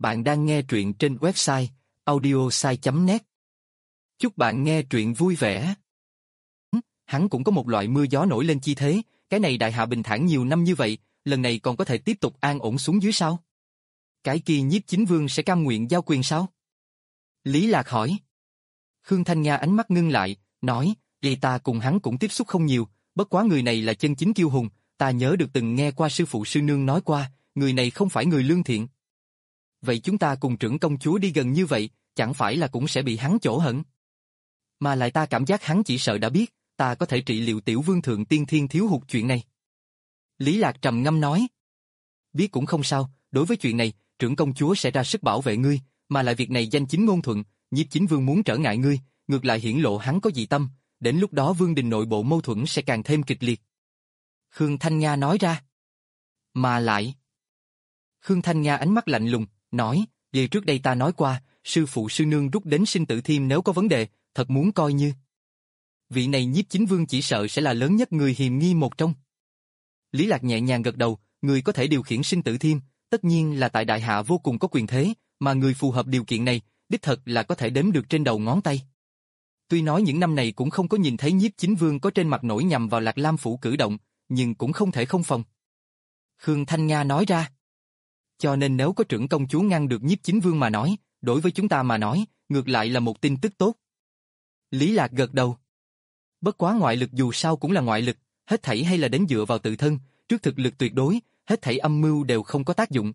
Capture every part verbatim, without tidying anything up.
Bạn đang nghe truyện trên website audiosai chấm net. Chúc bạn nghe truyện vui vẻ. Hắn cũng có một loại mưa gió nổi lên chi thế, cái này đại hạ bình thản nhiều năm như vậy, lần này còn có thể tiếp tục an ổn xuống dưới sao? Cái kia Nhiếp Chính Vương sẽ cam nguyện giao quyền sao? Lý Lạc hỏi. Khương Thanh Nga ánh mắt ngưng lại, nói, vậy ta cùng hắn cũng tiếp xúc không nhiều, bất quá người này là chân chính kiêu hùng, ta nhớ được từng nghe qua sư phụ sư nương nói qua, người này không phải người lương thiện. Vậy chúng ta cùng trưởng công chúa đi gần như vậy, chẳng phải là cũng sẽ bị hắn chỗ hận? Mà lại ta cảm giác hắn chỉ sợ đã biết, ta có thể trị liệu tiểu vương thượng tiên thiên thiếu hụt chuyện này. Lý Lạc trầm ngâm nói. Biết cũng không sao, đối với chuyện này, trưởng công chúa sẽ ra sức bảo vệ ngươi, mà lại việc này danh chính ngôn thuận, Nhiếp Chính Vương muốn trở ngại ngươi, ngược lại hiển lộ hắn có dị tâm, đến lúc đó vương đình nội bộ mâu thuẫn sẽ càng thêm kịch liệt. Khương Thanh Nga nói ra. Mà lại... Khương Thanh Nga ánh mắt lạnh lùng, nói, vì trước đây ta nói qua, sư phụ sư nương rút đến sinh tử thiêm nếu có vấn đề, thật muốn coi như. Vị này Nhiếp Chính Vương chỉ sợ sẽ là lớn nhất người hiềm nghi một trong. Lý Lạc nhẹ nhàng gật đầu, người có thể điều khiển sinh tử thiêm, tất nhiên là tại đại hạ vô cùng có quyền thế, mà người phù hợp điều kiện này, đích thật là có thể đếm được trên đầu ngón tay. Tuy nói những năm này cũng không có nhìn thấy Nhiếp Chính Vương có trên mặt nổi nhằm vào Lạc Lam phủ cử động, nhưng cũng không thể không phòng. Khương Thanh Nga nói ra. Cho nên nếu có trưởng công chúa ngăn được Nhiếp Chính Vương mà nói, đối với chúng ta mà nói, ngược lại là một tin tức tốt. Lý Lạc gật đầu. Bất quá ngoại lực dù sao cũng là ngoại lực, hết thảy hay là đến dựa vào tự thân, trước thực lực tuyệt đối, hết thảy âm mưu đều không có tác dụng.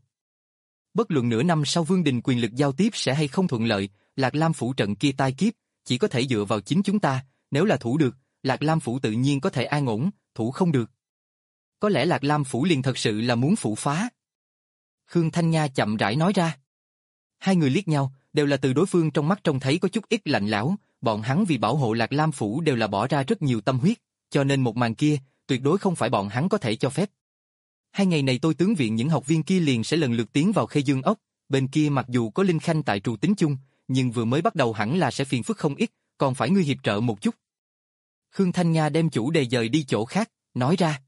Bất luận nửa năm sau vương đình quyền lực giao tiếp sẽ hay không thuận lợi, Lạc Lam phủ trận kia tai kiếp, chỉ có thể dựa vào chính chúng ta, nếu là thủ được, Lạc Lam phủ tự nhiên có thể an ổn, thủ không được. Có lẽ Lạc Lam phủ liền thật sự là muốn phủ phá. Khương Thanh Nga chậm rãi nói ra. Hai người liếc nhau, đều là từ đối phương trong mắt trông thấy có chút ít lạnh lẽo, bọn hắn vì bảo hộ Lạc Lam phủ đều là bỏ ra rất nhiều tâm huyết, cho nên một màn kia, tuyệt đối không phải bọn hắn có thể cho phép. Hai ngày này tôi tướng viện những học viên kia liền sẽ lần lượt tiến vào Khê Dương ốc, bên kia mặc dù có Linh Khanh tại trù tính chung, nhưng vừa mới bắt đầu hẳn là sẽ phiền phức không ít, còn phải ngươi hiệp trợ một chút. Khương Thanh Nga đem chủ đề dời đi chỗ khác, nói ra.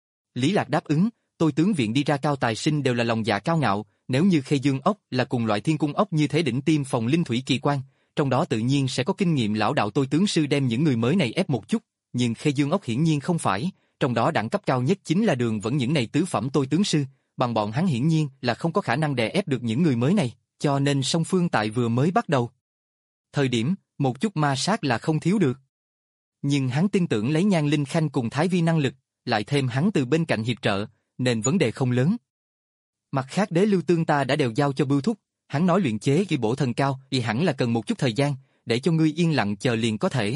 Lý Lạc đáp ứng, tôi tướng viện đi ra cao tài sinh đều là lòng dạ cao ngạo, nếu như Khê Dương ốc là cùng loại Thiên Cung ốc như thế đỉnh tiêm phòng linh thủy kỳ quan, trong đó tự nhiên sẽ có kinh nghiệm lão đạo tôi tướng sư đem những người mới này ép một chút, nhưng Khê Dương ốc hiển nhiên không phải, trong đó đẳng cấp cao nhất chính là Đường Vẫn những này tứ phẩm tôi tướng sư, bằng bọn hắn hiển nhiên là không có khả năng đè ép được những người mới này, cho nên song phương tại vừa mới bắt đầu. Thời điểm, một chút ma sát là không thiếu được. Nhưng hắn tin tưởng lấy Nhan Linh Khanh cùng Thái Vi năng lực, lại thêm hắn từ bên cạnh hiệp trợ, nên vấn đề không lớn. Mặt khác Đế Lưu Tương ta đã đều giao cho Bưu Thúc, hắn nói luyện chế kỳ bổ thần cao thì hẳn là cần một chút thời gian, để cho ngươi yên lặng chờ liền có thể.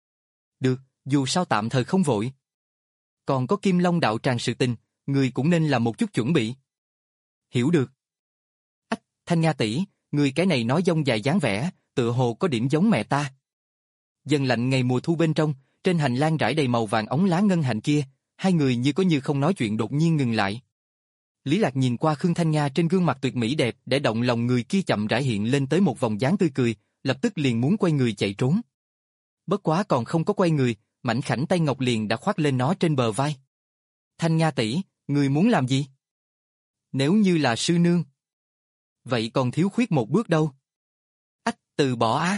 Được, dù sao tạm thời không vội. Còn có Kim Long đạo tràng sự tình, ngươi cũng nên làm một chút chuẩn bị. Hiểu được. Ách, Thanh Nga tỷ, ngươi cái này nói dông dài dáng vẻ, tựa hồ có điểm giống mẹ ta. Dần lạnh ngày mùa thu bên trong, trên hành lang rải đầy màu vàng óng lá ngân hạnh kia, hai người như có như không nói chuyện đột nhiên ngừng lại. Lý Lạc nhìn qua Khương Thanh Nga trên gương mặt tuyệt mỹ đẹp để động lòng người kia chậm rãi hiện lên tới một vòng dáng tươi cười, lập tức liền muốn quay người chạy trốn. Bất quá còn không có quay người, mảnh khảnh tay ngọc liền đã khoác lên nó trên bờ vai. Thanh Nga tỷ, người muốn làm gì? Nếu như là sư nương, vậy còn thiếu khuyết một bước đâu. Ách, từ bỏ á.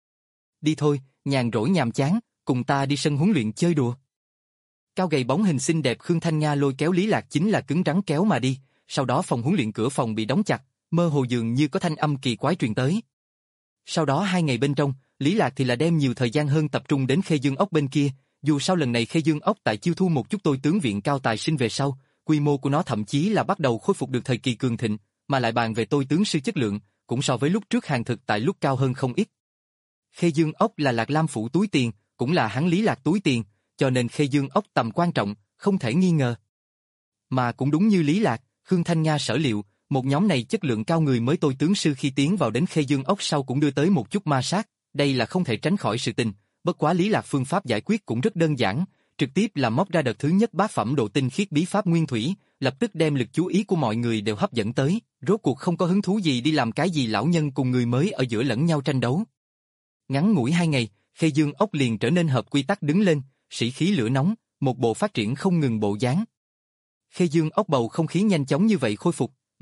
Đi thôi, nhàn rỗi nhàm chán, cùng ta đi sân huấn luyện chơi đùa. Cao gầy bóng hình xinh đẹp Khương Thanh Nga lôi kéo Lý Lạc chính là cứng rắn kéo mà đi, sau đó phòng huấn luyện cửa phòng bị đóng chặt, mơ hồ dường như có thanh âm kỳ quái truyền tới. Sau đó hai ngày bên trong, Lý Lạc thì là đem nhiều thời gian hơn tập trung đến Khê Dương ốc bên kia, dù sao lần này Khê Dương ốc tại chiêu thu một chút tôi tướng viện cao tài sinh về sau, quy mô của nó thậm chí là bắt đầu khôi phục được thời kỳ cường thịnh, mà lại bàn về tôi tướng sư chất lượng, cũng so với lúc trước hàng thực tại lúc cao hơn không ít. Khê Dương ốc là Lạc Lam phủ túi tiền, cũng là hắn Lý Lạc túi tiền, cho nên Khê Dương ốc tầm quan trọng, không thể nghi ngờ. Mà cũng đúng như Lý Lạc, Khương Thanh Nga sở liệu, một nhóm này chất lượng cao người mới tôi tướng sư khi tiến vào đến Khê Dương ốc sau cũng đưa tới một chút ma sát, đây là không thể tránh khỏi sự tình, bất quá Lý Lạc phương pháp giải quyết cũng rất đơn giản, trực tiếp là móc ra đợt thứ nhất bát phẩm độ tinh khiết bí pháp nguyên thủy, lập tức đem lực chú ý của mọi người đều hấp dẫn tới, rốt cuộc không có hứng thú gì đi làm cái gì lão nhân cùng người mới ở giữa lẫn nhau tranh đấu. Ngắn ngủi hai ngày, Khê Dương ốc liền trở nên hợp quy tắc đứng lên, sĩ khí lửa nóng, một bộ phát triển không ngừng bộ dáng. Khê Dương ốc bầu không khí nhanh chóng như vậy khôi phục,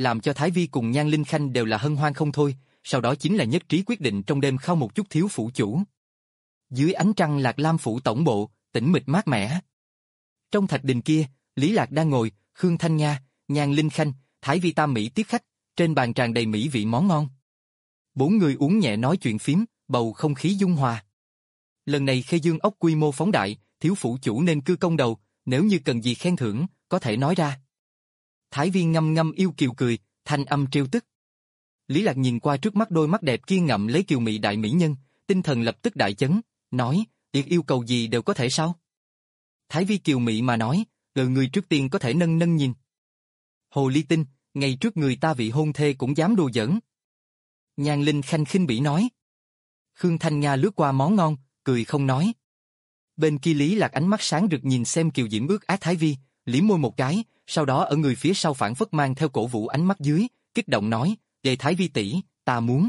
làm cho Thái Vi cùng Nhan Linh Khanh đều là hân hoan không thôi, sau đó chính là nhất trí quyết định trong đêm khao một chút thiếu phủ chủ. Dưới ánh trăng Lạc Lam phủ tổng bộ, tĩnh mịch mát mẻ. Trong thạch đình kia, Lý Lạc đang ngồi, Khương Thanh Nga, Nhan Linh Khanh, Thái Vi tam mỹ tiếp khách, trên bàn tràn đầy mỹ vị món ngon. Bốn người uống nhẹ nói chuyện phím, bầu không khí dung hòa. Lần này Khê Dương ốc quy mô phóng đại, thiếu phủ chủ nên cư công đầu, nếu như cần gì khen thưởng, có thể nói ra. Thái Vi ngâm ngâm yêu kiều cười, thanh âm trêu tức. Lý Lạc nhìn qua trước mắt đôi mắt đẹp kia ngậm lấy kiều mị đại mỹ nhân, tinh thần lập tức đại chấn, nói, "Tiệc yêu cầu gì đều có thể sao?" Thái Vi kiều mị mà nói, "Ờ người trước tiên có thể nâng nâng nhìn." Hồ ly tinh, ngày trước người ta vị hôn thê cũng dám đùa giỡn. Nhan Linh Khanh khinh bỉ nói. Khương Thanh Nga lướt qua món ngon, cười không nói. Bên kia Lý Lạc ánh mắt sáng rực nhìn xem kiều diễm ước ác Thái Vi, liếm môi một cái, sau đó ở người phía sau phản phất mang theo cổ vũ ánh mắt dưới, kích động nói, "Để Thái Vi tỷ, ta muốn.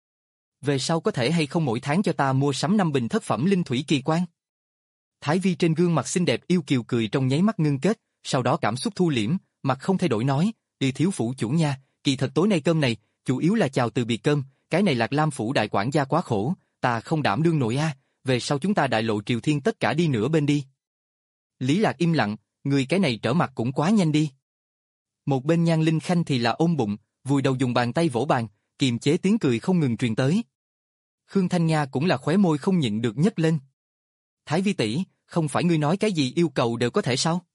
Về sau có thể hay không mỗi tháng cho ta mua sắm năm bình thất phẩm linh thủy kỳ quan?" Thái Vi trên gương mặt xinh đẹp yêu kiều cười trong nháy mắt ngưng kết, sau đó cảm xúc thu liễm, mặt không thay đổi nói, "Đi thiếu phủ chủ nha, kỳ thật tối nay cơm này, chủ yếu là chào từ biệt cơm, cái này Lạc Lam phủ đại quản gia quá khổ, ta không đảm đương nổi a, về sau chúng ta đại lộ triều thiên tất cả đi nửa bên đi." Lý Lạc im lặng, người cái này trở mặt cũng quá nhanh đi. Một bên Nhan Linh Khanh thì là ôm bụng, vùi đầu dùng bàn tay vỗ bàn, kiềm chế tiếng cười không ngừng truyền tới. Khương Thanh Nga cũng là khóe môi không nhịn được nhếch lên. "Thái Vi tỷ, không phải ngươi nói cái gì yêu cầu đều có thể sao?"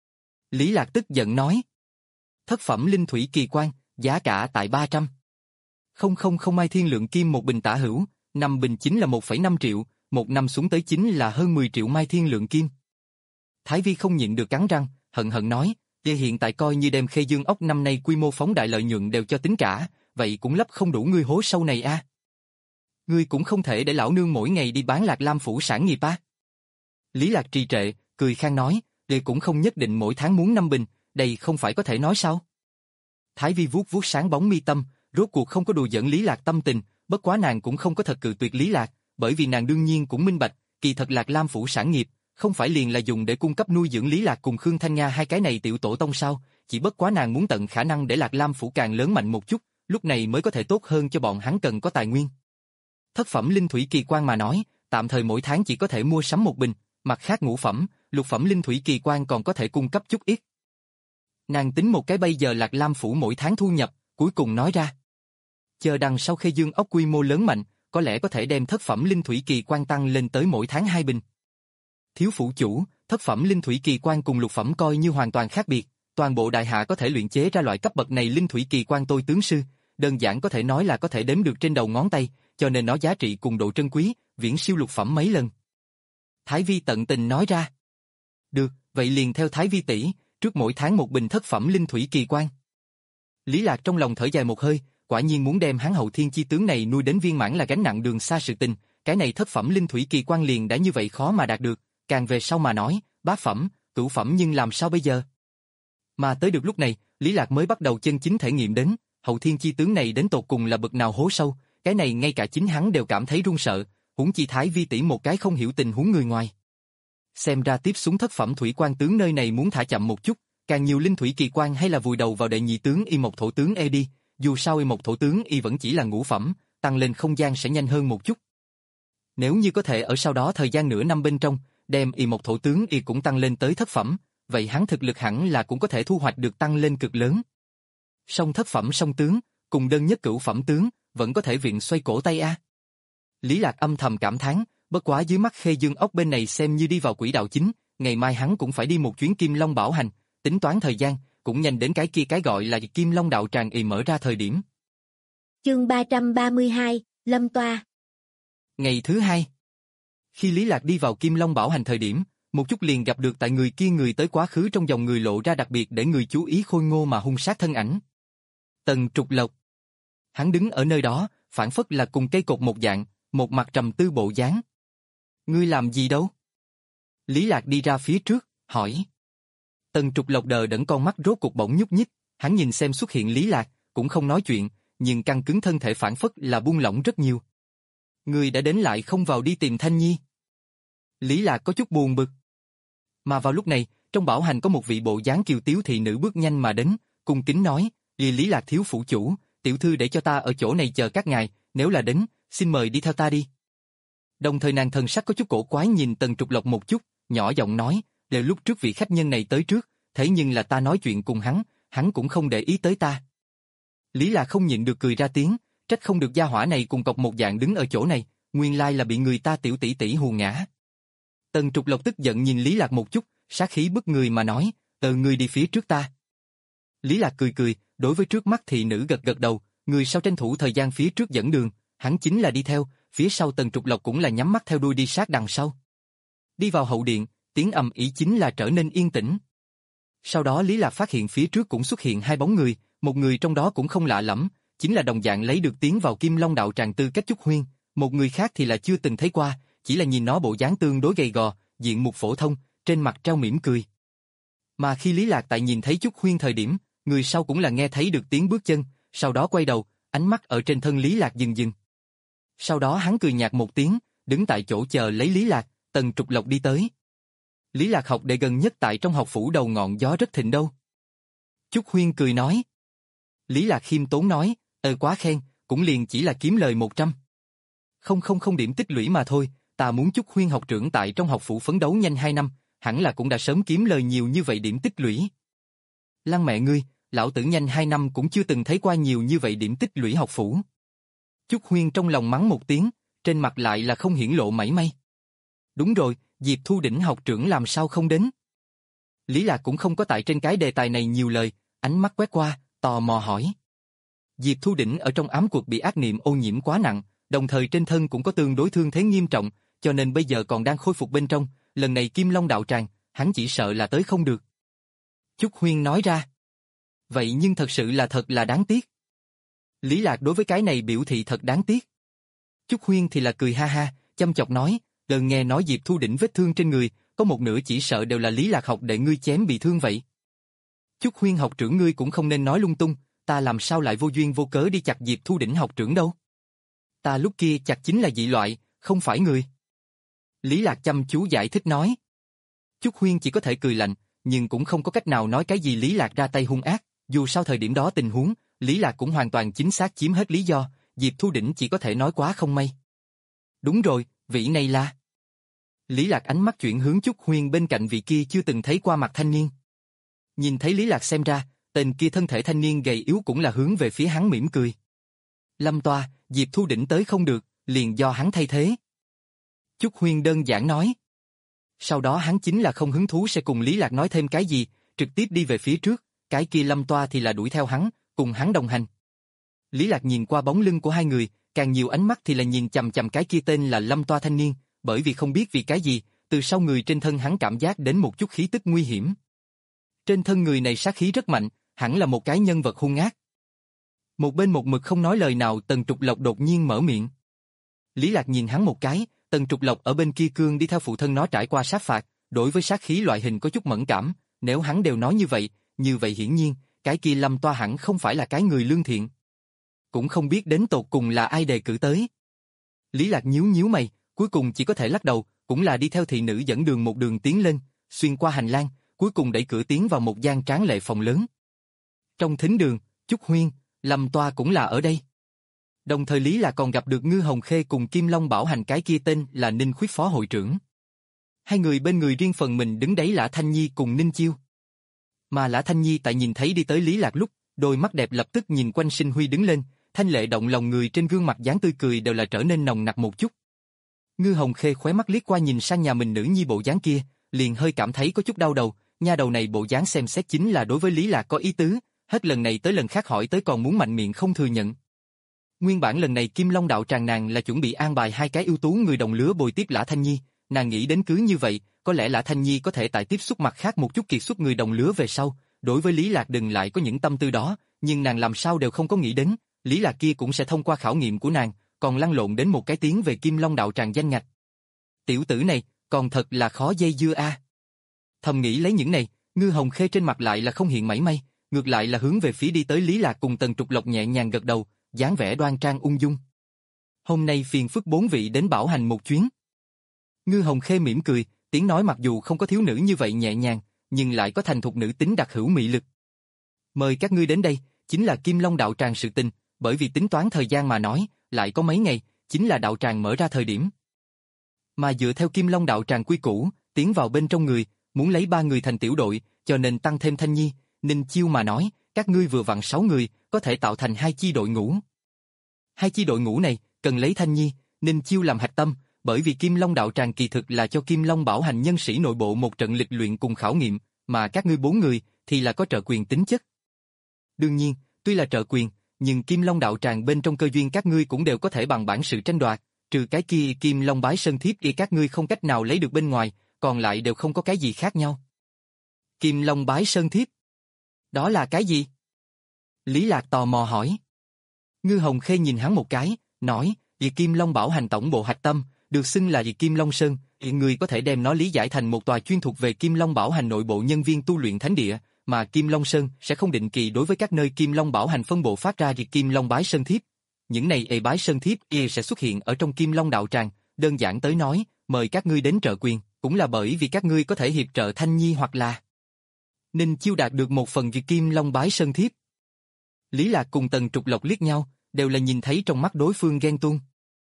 Lý Lạc tức giận nói. "Thất phẩm linh thủy kỳ quan, giá cả tại ba trăm. Không không không mai thiên lượng kim một bình tả hữu, năm bình chính là một phẩy năm triệu, một năm xuống tới chính là hơn mười triệu mai thiên lượng kim." Thái Vi không nhịn được cắn răng, hận hận nói, "Vậy hiện tại coi như đem Khê Dương ốc năm nay quy mô phóng đại lợi nhuận đều cho tính cả, vậy cũng lấp không đủ ngươi hố sâu này a. Ngươi cũng không thể để lão nương mỗi ngày đi bán Lạc Lam phủ sản nghiệp a." Lý Lạc trì trệ, cười khang nói, "Đây cũng không nhất định mỗi tháng muốn năm bình, đây không phải có thể nói sao?" Thái Vi vuốt vuốt sáng bóng mi tâm, rốt cuộc không có đùa giỡn Lý Lạc tâm tình, bất quá nàng cũng không có thật cự tuyệt Lý Lạc, bởi vì nàng đương nhiên cũng minh bạch, kỳ thật Lạc Lam phủ sản nghiệp, không phải liền là dùng để cung cấp nuôi dưỡng Lý Lạc cùng Khương Thanh Nga hai cái này tiểu tổ tông sao, chỉ bất quá nàng muốn tận khả năng để Lạc Lam phủ càng lớn mạnh một chút, lúc này mới có thể tốt hơn cho bọn hắn cần có tài nguyên. Thất phẩm linh thủy kỳ quan mà nói, tạm thời mỗi tháng chỉ có thể mua sắm một bình, mặt khác ngũ phẩm, lục phẩm linh thủy kỳ quan còn có thể cung cấp chút ít. Nàng tính một cái bây giờ Lạc Lam phủ mỗi tháng thu nhập, cuối cùng nói ra. Chờ đằng sau Khê Dương ốc quy mô lớn mạnh, có lẽ có thể đem thất phẩm linh thủy kỳ quan tăng lên tới mỗi tháng hai bình. Thiếu phủ chủ, thất phẩm linh thủy kỳ quan cùng lục phẩm coi như hoàn toàn khác biệt, toàn bộ đại hạ có thể luyện chế ra loại cấp bậc này linh thủy kỳ quan tôi tướng sư, đơn giản có thể nói là có thể đếm được trên đầu ngón tay, cho nên nó giá trị cùng độ trân quý, viễn siêu lục phẩm mấy lần. Thái Vi tận tình nói ra. Được, vậy liền theo Thái Vi tỷ, trước mỗi tháng một bình thất phẩm linh thủy kỳ quan. Lý Lạc trong lòng thở dài một hơi, quả nhiên muốn đem hắn hậu thiên chi tướng này nuôi đến viên mãn là gánh nặng đường xa sự tình, cái này thất phẩm linh thủy kỳ quan liền đã như vậy khó mà đạt được, càng về sau mà nói, bát phẩm, cửu phẩm nhưng làm sao bây giờ? Mà tới được lúc này, Lý Lạc mới bắt đầu chân chính thể nghiệm đến, hậu thiên chi tướng này đến tột cùng là bậc nào hố sâu, cái này ngay cả chính hắn đều cảm thấy run sợ, huống chi Thái Vi tỷ một cái không hiểu tình huống người ngoài. Xem ra tiếp xuống thất phẩm thủy quan tướng nơi này muốn thả chậm một chút, càng nhiều linh thủy kỳ quan hay là vùi đầu vào đệ nhị tướng y một thổ tướng e đi, dù sao y một thổ tướng y vẫn chỉ là ngũ phẩm, tăng lên không gian sẽ nhanh hơn một chút. Nếu như có thể ở sau đó thời gian nửa năm bên trong, đem y một thổ tướng y cũng tăng lên tới thất phẩm, vậy hắn thực lực hẳn là cũng có thể thu hoạch được tăng lên cực lớn. Song thất phẩm song tướng, cùng đơn nhất cửu phẩm tướng, vẫn có thể viện xoay cổ tay a. Lý Lạc âm thầm cảm thán, bất quá dưới mắt Khê Dương ốc bên này xem như đi vào quỹ đạo chính, ngày mai hắn cũng phải đi một chuyến Kim Long Bảo Hành, tính toán thời gian, cũng nhanh đến cái kia cái gọi là Kim Long đạo tràng y mở ra thời điểm. Chương ba trăm ba mươi hai, Lâm Toa. Ngày thứ hai, khi Lý Lạc đi vào Kim Long Bảo Hành thời điểm, một chút liền gặp được tại người kia người tới quá khứ trong dòng người lộ ra đặc biệt để người chú ý khôi ngô mà hung sát thân ảnh. Tần Trục Lộc. Hắn đứng ở nơi đó, phản phất là cùng cây cột một dạng, một mặt trầm tư bộ dáng. Ngươi làm gì đâu? Lý Lạc đi ra phía trước, hỏi. Tần Trục Lộc đờ đẫn con mắt rốt cuộc bỗng nhúc nhích, hắn nhìn xem xuất hiện Lý Lạc, cũng không nói chuyện, nhưng căng cứng thân thể phản phất là buông lỏng rất nhiều. Ngươi đã đến lại không vào đi tìm Thanh Nhi. Lý Lạc có chút buồn bực. Mà vào lúc này, trong bảo hành có một vị bộ dáng kiều tiếu thị nữ bước nhanh mà đến, cung kính nói, Lý Lý Lạc thiếu phủ chủ, tiểu thư để cho ta ở chỗ này chờ các ngài, nếu là đến, xin mời đi theo ta đi. Đồng thời nàng thần sắc có chút cổ quái nhìn Tần Trục Lộc một chút, nhỏ giọng nói, đều lúc trước vị khách nhân này tới trước, thế nhưng là ta nói chuyện cùng hắn, hắn cũng không để ý tới ta. Lý Lạc không nhịn được cười ra tiếng, trách không được gia hỏa này cùng cọc một dạng đứng ở chỗ này, nguyên lai là bị người ta tiểu tỷ tỷ hù ngã. Tần Trục Lộc tức giận nhìn Lý Lạc một chút, sát khí bức người mà nói, "Ờ ngươi đi phía trước ta." Lý Lạc cười cười, đối với trước mắt thị nữ gật gật đầu, người sau tranh thủ thời gian phía trước dẫn đường, hắn chính là đi theo, phía sau Tần Trục Lộc cũng là nhắm mắt theo đuôi đi sát đằng sau. Đi vào hậu điện, tiếng ầm ĩ chính là trở nên yên tĩnh. Sau đó Lý Lạc phát hiện phía trước cũng xuất hiện hai bóng người, một người trong đó cũng không lạ lẫm, chính là đồng dạng lấy được tiến vào Kim Long đạo tràng tư cách Chúc Huyên, một người khác thì là chưa từng thấy qua, chỉ là nhìn nó bộ dáng tương đối gầy gò, diện mục phổ thông, trên mặt treo mỉm cười. Mà khi Lý Lạc tại nhìn thấy Chúc Huyên thời điểm, người sau cũng là nghe thấy được tiếng bước chân, sau đó quay đầu, ánh mắt ở trên thân Lý Lạc dừng dừng. Sau đó hắn cười nhạt một tiếng, đứng tại chỗ chờ lấy Lý Lạc, Tần Trục Lộc đi tới. Lý Lạc học đệ gần nhất tại trong học phủ đầu ngọn gió rất thịnh đâu. Chúc Huyên cười nói. Lý Lạc khiêm tốn nói, ờ quá khen, cũng liền chỉ là kiếm lời một trăm. Không không không điểm tích lũy mà thôi, ta muốn Chúc Huyên học trưởng tại trong học phủ phấn đấu nhanh hai năm, hẳn là cũng đã sớm kiếm lời nhiều như vậy điểm tích lũy. Lăng mẹ ngươi, lão tử nhanh hai năm cũng chưa từng thấy qua nhiều như vậy điểm tích lũy học phủ. Chúc Huyên trong lòng mắng một tiếng, trên mặt lại là không hiển lộ mảy may. Đúng rồi, Diệp Thu Đỉnh học trưởng làm sao không đến? Lý Lạc cũng không có tại trên cái đề tài này nhiều lời, ánh mắt quét qua, tò mò hỏi. Diệp Thu Đỉnh ở trong ám cuộc bị ác niệm ô nhiễm quá nặng, đồng thời trên thân cũng có tương đối thương thế nghiêm trọng, cho nên bây giờ còn đang khôi phục bên trong, lần này Kim Long đạo tràng, hắn chỉ sợ là tới không được. Chúc Huyên nói ra. Vậy nhưng thật sự là thật là đáng tiếc. Lý Lạc đối với cái này biểu thị thật đáng tiếc. Chúc Huyên thì là cười ha ha, chăm chọc nói, lần nghe nói Diệp Thu Đỉnh vết thương trên người, có một nửa chỉ sợ đều là Lý Lạc học đệ ngươi chém bị thương vậy. Chúc Huyên học trưởng ngươi cũng không nên nói lung tung, ta làm sao lại vô duyên vô cớ đi chặt Diệp Thu Đỉnh học trưởng đâu. Ta lúc kia chặt chính là dị loại, không phải người. Lý Lạc chăm chú giải thích nói. Chúc Huyên chỉ có thể cười lạnh, nhưng cũng không có cách nào nói cái gì Lý Lạc ra tay hung ác, dù sao thời điểm đó tình huống, Lý Lạc cũng hoàn toàn chính xác chiếm hết lý do, Diệp Thu Đỉnh chỉ có thể nói quá không may. Đúng rồi, vị này là... Lý Lạc ánh mắt chuyển hướng Chúc Huyên bên cạnh vị kia chưa từng thấy qua mặt thanh niên. Nhìn thấy Lý Lạc xem ra, tên kia thân thể thanh niên gầy yếu cũng là hướng về phía hắn mỉm cười. Lâm toa, Diệp Thu Đỉnh tới không được, liền do hắn thay thế. Chúc Huyên đơn giản nói. Sau đó hắn chính là không hứng thú sẽ cùng Lý Lạc nói thêm cái gì, trực tiếp đi về phía trước, cái kia Lâm toa thì là đuổi theo hắn, cùng hắn đồng hành. Lý Lạc nhìn qua bóng lưng của hai người, càng nhiều ánh mắt thì là nhìn chằm chằm cái kia tên là Lâm toa thanh niên, bởi vì không biết vì cái gì, từ sau người trên thân hắn cảm giác đến một chút khí tức nguy hiểm. Trên thân người này sát khí rất mạnh, hẳn là một cái nhân vật hung ác. Một bên một mực không nói lời nào, Tần Trục Lộc đột nhiên mở miệng. Lý Lạc nhìn hắn một cái, Tần Trục Lộc ở bên kia cương đi theo phụ thân nó trải qua sát phạt, đối với sát khí loại hình có chút mẫn cảm, nếu hắn đều nói như vậy, như vậy hiển nhiên, cái kia Lâm toa hẳn không phải là cái người lương thiện. Cũng không biết đến tột cùng là ai đề cử tới. Lý Lạc nhíu nhíu mày, cuối cùng chỉ có thể lắc đầu, cũng là đi theo thị nữ dẫn đường một đường tiến lên, xuyên qua hành lang, cuối cùng đẩy cửa tiến vào một gian tráng lệ phòng lớn. Trong thính đường, Chúc Huyên, Lâm toa cũng là ở đây. Đồng thời Lý là còn gặp được Ngư Hồng Khê cùng Kim Long Bảo Hành cái kia tên là Ninh Khuyết phó hội trưởng. Hai người bên người riêng phần mình đứng đấy Lã Thanh Nhi cùng Ninh Chiêu. Mà Lã Thanh Nhi tại nhìn thấy đi tới Lý Lạc lúc, đôi mắt đẹp lập tức nhìn quanh Sinh Huy đứng lên, thanh lệ động lòng người trên gương mặt dáng tươi cười đều là trở nên nồng nặc một chút. Ngư Hồng Khê khóe mắt liếc qua nhìn sang nhà mình nữ nhi bộ dáng kia, liền hơi cảm thấy có chút đau đầu, nha đầu này bộ dáng xem xét chính là đối với Lý Lạc có ý tứ, hết lần này tới lần khác hỏi tới còn muốn mạnh miệng không thừa nhận. Nguyên bản lần này Kim Long đạo tràng nàng là chuẩn bị an bài hai cái ưu tú người đồng lứa bồi tiếp Lã Thanh Nhi, nàng nghĩ đến cứ như vậy, có lẽ Lã Thanh Nhi có thể tại tiếp xúc mặt khác một chút kiệt xuất người đồng lứa về sau, đối với Lý Lạc đừng lại có những tâm tư đó, nhưng nàng làm sao đều không có nghĩ đến, Lý Lạc kia cũng sẽ thông qua khảo nghiệm của nàng, còn lăn lộn đến một cái tiếng về Kim Long đạo tràng danh ngạch. Tiểu tử này, còn thật là khó dây dưa a. À. Thầm nghĩ lấy những này, Ngư Hồng Khê trên mặt lại là không hiện mảy may, ngược lại là hướng về phía đi tới Lý Lạc cùng Tần Trục Lộc nhẹ nhàng gật đầu, dáng vẻ đoan trang ung dung. Hôm nay phiền phức bốn vị đến Bảo Hành một chuyến. Ngư Hồng Khê mỉm cười, tiếng nói mặc dù không có thiếu nữ như vậy nhẹ nhàng, nhưng lại có thành thục nữ tính đặc hữu mị lực. Mời các ngươi đến đây, chính là Kim Long đạo tràng sự tình, bởi vì tính toán thời gian mà nói, lại có mấy ngày, chính là đạo tràng mở ra thời điểm. Mà dựa theo Kim Long đạo tràng quy củ, tiến vào bên trong người, muốn lấy ba người thành tiểu đội, cho nên tăng thêm Thanh Nhi, Ninh Chiêu mà nói, các ngươi vừa vặn sáu người, có thể tạo thành hai chi đội ngũ. Hai chi đội ngũ này, cần lấy Thanh Nhi, Ninh Chiêu làm hạch tâm, bởi vì Kim Long đạo tràng kỳ thực là cho Kim Long bảo hành nhân sĩ nội bộ một trận lịch luyện cùng khảo nghiệm, mà các ngươi bốn người thì là có trợ quyền tính chất. Đương nhiên, tuy là trợ quyền, nhưng Kim Long đạo tràng bên trong cơ duyên các ngươi cũng đều có thể bằng bản sự tranh đoạt, trừ cái kia Kim Long bái sơn thiếp kia các ngươi không cách nào lấy được bên ngoài, còn lại đều không có cái gì khác nhau. Kim Long bái sơn thiếp? Đó là cái gì? Lý Lạc tò mò hỏi. Ngư Hồng Khê nhìn hắn một cái, nói, vì Kim Long bảo hành tổng bộ hạch tâm, được xưng là vì Kim Long Sơn, thì người có thể đem nó lý giải thành một tòa chuyên thuộc về Kim Long bảo hành nội bộ nhân viên tu luyện thánh địa, mà Kim Long Sơn sẽ không định kỳ đối với các nơi Kim Long bảo hành phân bộ phát ra vì Kim Long bái sơn thiếp. Những này ê bái sơn thiếp ê sẽ xuất hiện ở trong Kim Long đạo tràng, đơn giản tới nói, mời các ngươi đến trợ quyền, cũng là bởi vì các ngươi có thể hiệp trợ Thanh Nhi hoặc là Ninh Chiêu đạt được một phần vì Kim Long bái sơn thiếp. Lý Lạc cùng Tần Trục Lộc liếc nhau, đều là nhìn thấy trong mắt đối phương ghen tuông.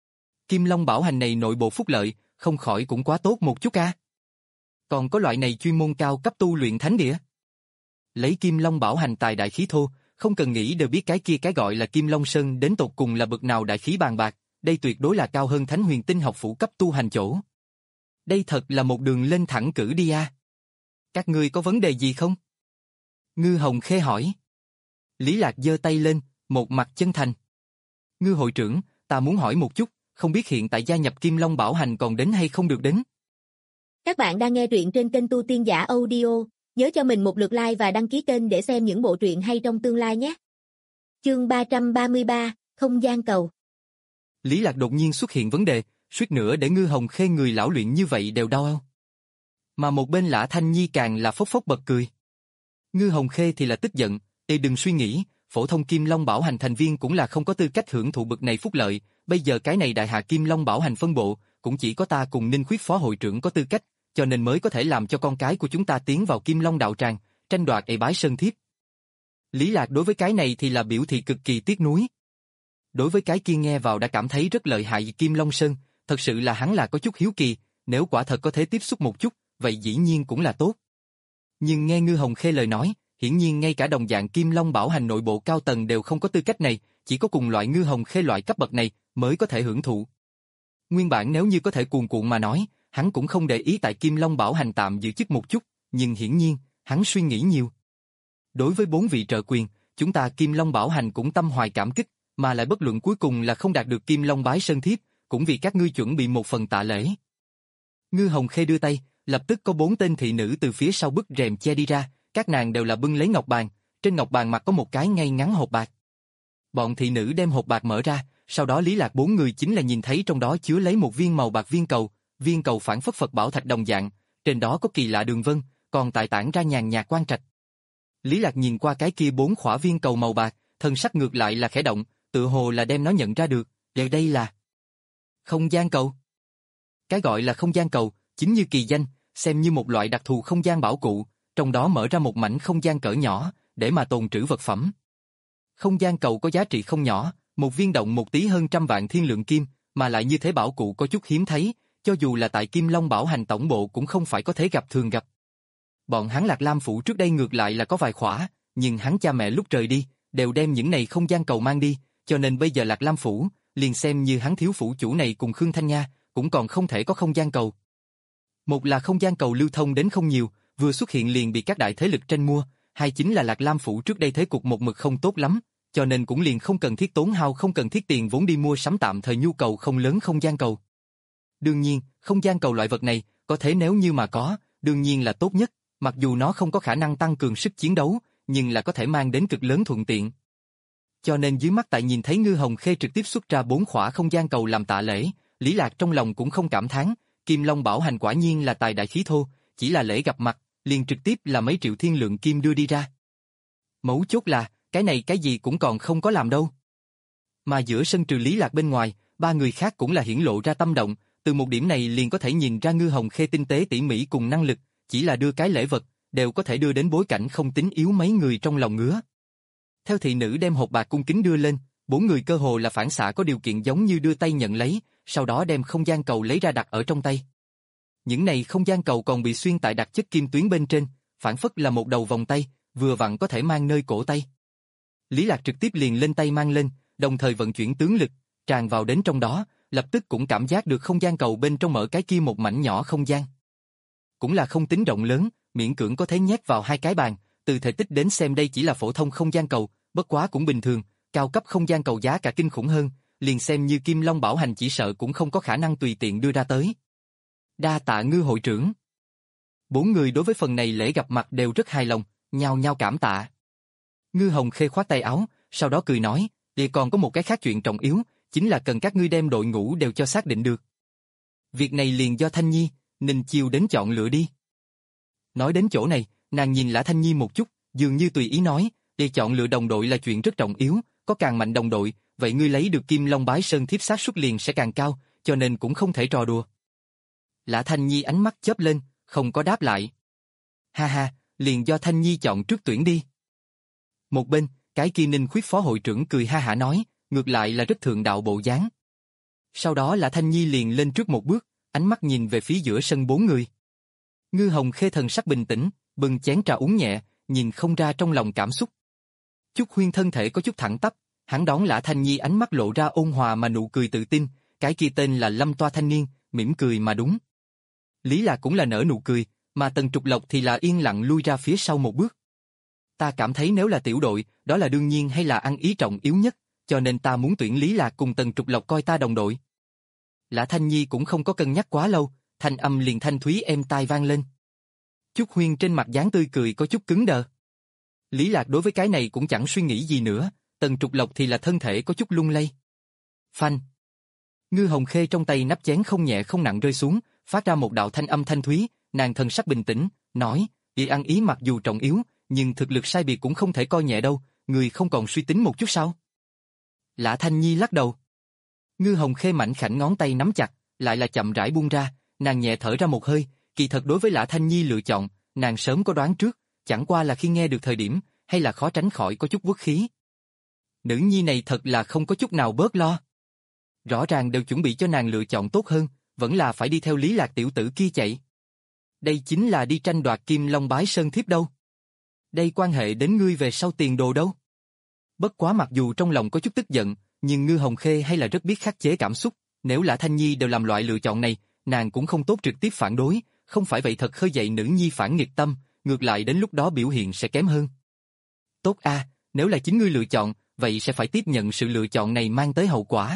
Kim Long bảo hành này nội bộ phúc lợi, không khỏi cũng quá tốt một chút a. Còn có loại này chuyên môn cao cấp tu luyện thánh địa. Lấy Kim Long bảo hành tài đại khí thô, không cần nghĩ đều biết cái kia cái gọi là Kim Long Sơn đến tột cùng là bậc nào đại khí bàn bạc, đây tuyệt đối là cao hơn Thánh Huyền Tinh học phủ cấp tu hành chỗ. Đây thật là một đường lên thẳng cử đi a. Các ngươi có vấn đề gì không? Ngư Hồng Khê hỏi. Lý Lạc giơ tay lên, một mặt chân thành. Ngư hội trưởng, ta muốn hỏi một chút, không biết hiện tại gia nhập Kim Long bảo hành còn đến hay không được đến? Các bạn đang nghe truyện trên kênh Tu Tiên Giả Audio, nhớ cho mình một lượt like và đăng ký kênh để xem những bộ truyện hay trong tương lai nhé. Chương ba trăm ba mươi ba, Không gian cầu. Lý Lạc đột nhiên xuất hiện vấn đề, suýt nữa để Ngư Hồng Khê người lão luyện như vậy đều đau eo. Mà một bên Lã Thanh Nhi càng là phốc phốc bật cười. Ngư Hồng Khê thì là tức giận, "Ê đừng suy nghĩ, phổ thông Kim Long bảo hành thành viên cũng là không có tư cách hưởng thụ bậc này phúc lợi, bây giờ cái này đại hạ Kim Long bảo hành phân bộ, cũng chỉ có ta cùng Ninh Khuyết phó hội trưởng có tư cách, cho nên mới có thể làm cho con cái của chúng ta tiến vào Kim Long đạo tràng, tranh đoạt ê bái sơn thiếp." Lý Lạc đối với cái này thì là biểu thị cực kỳ tiếc nuối. Đối với cái kia nghe vào đã cảm thấy rất lợi hại Kim Long Sơn, thật sự là hắn là có chút hiếu kỳ, nếu quả thật có thể tiếp xúc một chút, vậy dĩ nhiên cũng là tốt. Nhưng nghe Ngư Hồng Khê lời nói, hiển nhiên ngay cả đồng dạng Kim Long bảo hành nội bộ cao tầng đều không có tư cách này, chỉ có cùng loại Ngư Hồng Khê loại cấp bậc này mới có thể hưởng thụ. Nguyên bản nếu như có thể cuồn cuộn mà nói, hắn cũng không để ý tại Kim Long bảo hành tạm giữ chức một chút, nhưng hiển nhiên, hắn suy nghĩ nhiều. Đối với bốn vị trợ quyền, chúng ta Kim Long bảo hành cũng tâm hoài cảm kích, mà lại bất luận cuối cùng là không đạt được Kim Long bái sơn thiếp, cũng vì các ngươi chuẩn bị một phần tạ lễ. Ngư Hồng Khê đưa tay, lập tức có bốn tên thị nữ từ phía sau bức rèm che đi ra, các nàng đều là bưng lấy ngọc bàn, trên ngọc bàn mặt có một cái ngay ngắn hộp bạc. Bọn thị nữ đem hộp bạc mở ra, sau đó Lý Lạc bốn người chính là nhìn thấy trong đó chứa lấy một viên màu bạc viên cầu, viên cầu phản phất Phật bảo thạch đồng dạng, trên đó có kỳ lạ đường vân, còn tại tản ra nhàn nhạt quang trạch. Lý Lạc nhìn qua cái kia bốn khỏa viên cầu màu bạc, thân sắc ngược lại là khẽ động, tự hồ là đem nó nhận ra được, giờ đây là không gian cầu. Cái gọi là không gian cầu, chính như kỳ danh, xem như một loại đặc thù không gian bảo cụ, trong đó mở ra một mảnh không gian cỡ nhỏ, để mà tồn trữ vật phẩm. Không gian cầu có giá trị không nhỏ, một viên động một tí hơn trăm vạn thiên lượng kim, mà lại như thế bảo cụ có chút hiếm thấy, cho dù là tại Kim Long bảo hành tổng bộ cũng không phải có thể gặp thường gặp. Bọn hắn Lạc Lam phủ trước đây ngược lại là có vài khỏa, nhưng hắn cha mẹ lúc rời đi, đều đem những này không gian cầu mang đi, cho nên bây giờ Lạc Lam phủ, liền xem như hắn thiếu phủ chủ này cùng Khương Thanh Nha, cũng còn không thể có không gian cầu. Một là không gian cầu lưu thông đến không nhiều, vừa xuất hiện liền bị các đại thế lực tranh mua, hai chính là Lạc Lam phủ trước đây thế cục một mực không tốt lắm, cho nên cũng liền không cần thiết tốn hao không cần thiết tiền vốn đi mua sắm tạm thời nhu cầu không lớn không gian cầu. Đương nhiên, không gian cầu loại vật này, có thể nếu như mà có, đương nhiên là tốt nhất, mặc dù nó không có khả năng tăng cường sức chiến đấu, nhưng là có thể mang đến cực lớn thuận tiện. Cho nên dưới mắt tại nhìn thấy Ngư Hồng Khê trực tiếp xuất ra bốn khỏa không gian cầu làm tạ lễ, Lý Lạc trong lòng cũng không cảm thán, Kim Long bảo hành quả nhiên là tài đại khí thô, chỉ là lễ gặp mặt, liền trực tiếp là mấy triệu thiên lượng kim đưa đi ra. Mấu chốt là, cái này cái gì cũng còn không có làm đâu. Mà giữa sân trừ Lý Lạc bên ngoài, ba người khác cũng là hiển lộ ra tâm động, từ một điểm này liền có thể nhìn ra Ngư Hồng Khê tinh tế tỉ mỉ cùng năng lực, chỉ là đưa cái lễ vật, đều có thể đưa đến bối cảnh không tính yếu mấy người trong lòng ngứa. Theo thị nữ đem hộp bạc cung kính đưa lên, bốn người cơ hồ là phản xạ có điều kiện giống như đưa tay nhận lấy, sau đó đem không gian cầu lấy ra đặt ở trong tay. Những này không gian cầu còn bị xuyên tại đặc chất kim tuyến bên trên, phản phất là một đầu vòng tay, vừa vặn có thể mang nơi cổ tay. Lý Lạc trực tiếp liền lên tay mang lên, đồng thời vận chuyển tướng lực, tràn vào đến trong đó, lập tức cũng cảm giác được không gian cầu bên trong mở cái kia một mảnh nhỏ không gian. Cũng là không tính rộng lớn, miễn cưỡng có thể nhét vào hai cái bàn, từ thể tích đến xem đây chỉ là phổ thông không gian cầu, bất quá cũng bình thường, cao cấp không gian cầu giá cả kinh khủng hơn, liền xem như Kim Long Bảo Hành chỉ sợ cũng không có khả năng tùy tiện đưa ra tới. Đa tạ Ngư hội trưởng. Bốn người đối với phần này lễ gặp mặt đều rất hài lòng, nhao nhao cảm tạ. Ngư Hồng Khê khoát tay áo, sau đó cười nói, thì còn có một cái khác chuyện trọng yếu, chính là cần các ngươi đem đội ngũ đều cho xác định được. Việc này liền do Thanh Nhi, Ninh Chiêu đến chọn lựa đi. Nói đến chỗ này, nàng nhìn Lã Thanh Nhi một chút, dường như tùy ý nói, để chọn lựa đồng đội là chuyện rất trọng yếu, có càng mạnh đồng đội, vậy ngươi lấy được Kim Long Bái Sơn thiếp xác suất liền sẽ càng cao, cho nên cũng không thể trò đùa. Lã Thanh Nhi ánh mắt chớp lên, không có đáp lại. Ha ha, liền do Thanh Nhi chọn trước tuyển đi. Một bên, cái kia Ninh Khuyết phó hội trưởng cười ha hả nói, ngược lại là rất thượng đạo bộ dáng. Sau đó Lã Thanh Nhi liền lên trước một bước, ánh mắt nhìn về phía giữa sân bốn người. Ngư Hồng Khê thần sắc bình tĩnh, bưng chén trà uống nhẹ, nhìn không ra trong lòng cảm xúc. Chúc Huyên thân thể có chút thẳng tắp, hắn đón Lã Thanh Nhi ánh mắt lộ ra ôn hòa mà nụ cười tự tin, cái kia tên là Lâm Toa thanh niên, mỉm cười mà đúng. Lý Lạc cũng là nở nụ cười, mà Tần Trục Lộc thì là yên lặng lui ra phía sau một bước. Ta cảm thấy nếu là tiểu đội, đó là đương nhiên hay là ăn ý trọng yếu nhất, cho nên ta muốn tuyển Lý Lạc cùng Tần Trục Lộc coi ta đồng đội. Lã Thanh Nhi cũng không có cân nhắc quá lâu, thanh âm liền thanh thúy êm tai vang lên. Chúc Huyên trên mặt dáng tươi cười có chút cứng đờ. Lý Lạc đối với cái này cũng chẳng suy nghĩ gì nữa, Tần Trục Lộc thì là thân thể có chút lung lay. Phanh. Ngư Hồng Khê trong tay nắp chén không nhẹ không nặng rơi xuống, phát ra một đạo thanh âm thanh thúy, nàng thần sắc bình tĩnh, nói, ý ăn ý mặc dù trọng yếu, nhưng thực lực sai biệt cũng không thể coi nhẹ đâu, người không còn suy tính một chút sao? Lã Thanh Nhi lắc đầu. Ngư Hồng Khê mảnh khảnh ngón tay nắm chặt, lại là chậm rãi buông ra, nàng nhẹ thở ra một hơi, kỳ thật đối với Lã Thanh Nhi lựa chọn, nàng sớm có đoán trước, chẳng qua là khi nghe được thời điểm, hay là khó tránh khỏi có chút uất khí. Nữ nhi này thật là không có chút nào bớt lo. Rõ ràng đều chuẩn bị cho nàng lựa chọn tốt hơn, vẫn là phải đi theo Lý Lạc tiểu tử kia chạy. Đây chính là đi tranh đoạt Kim Long Bái Sơn thiếp đâu. Đây quan hệ đến ngươi về sau tiền đồ đâu. Bất quá mặc dù trong lòng có chút tức giận, nhưng Ngư Hồng Khê hay là rất biết khắc chế cảm xúc, nếu Lã Thanh Nhi đều làm loại lựa chọn này, nàng cũng không tốt trực tiếp phản đối, không phải vậy thật khơi dậy nữ nhi phản nghịch tâm, ngược lại đến lúc đó biểu hiện sẽ kém hơn. Tốt a, nếu là chính ngươi lựa chọn, vậy sẽ phải tiếp nhận sự lựa chọn này mang tới hậu quả.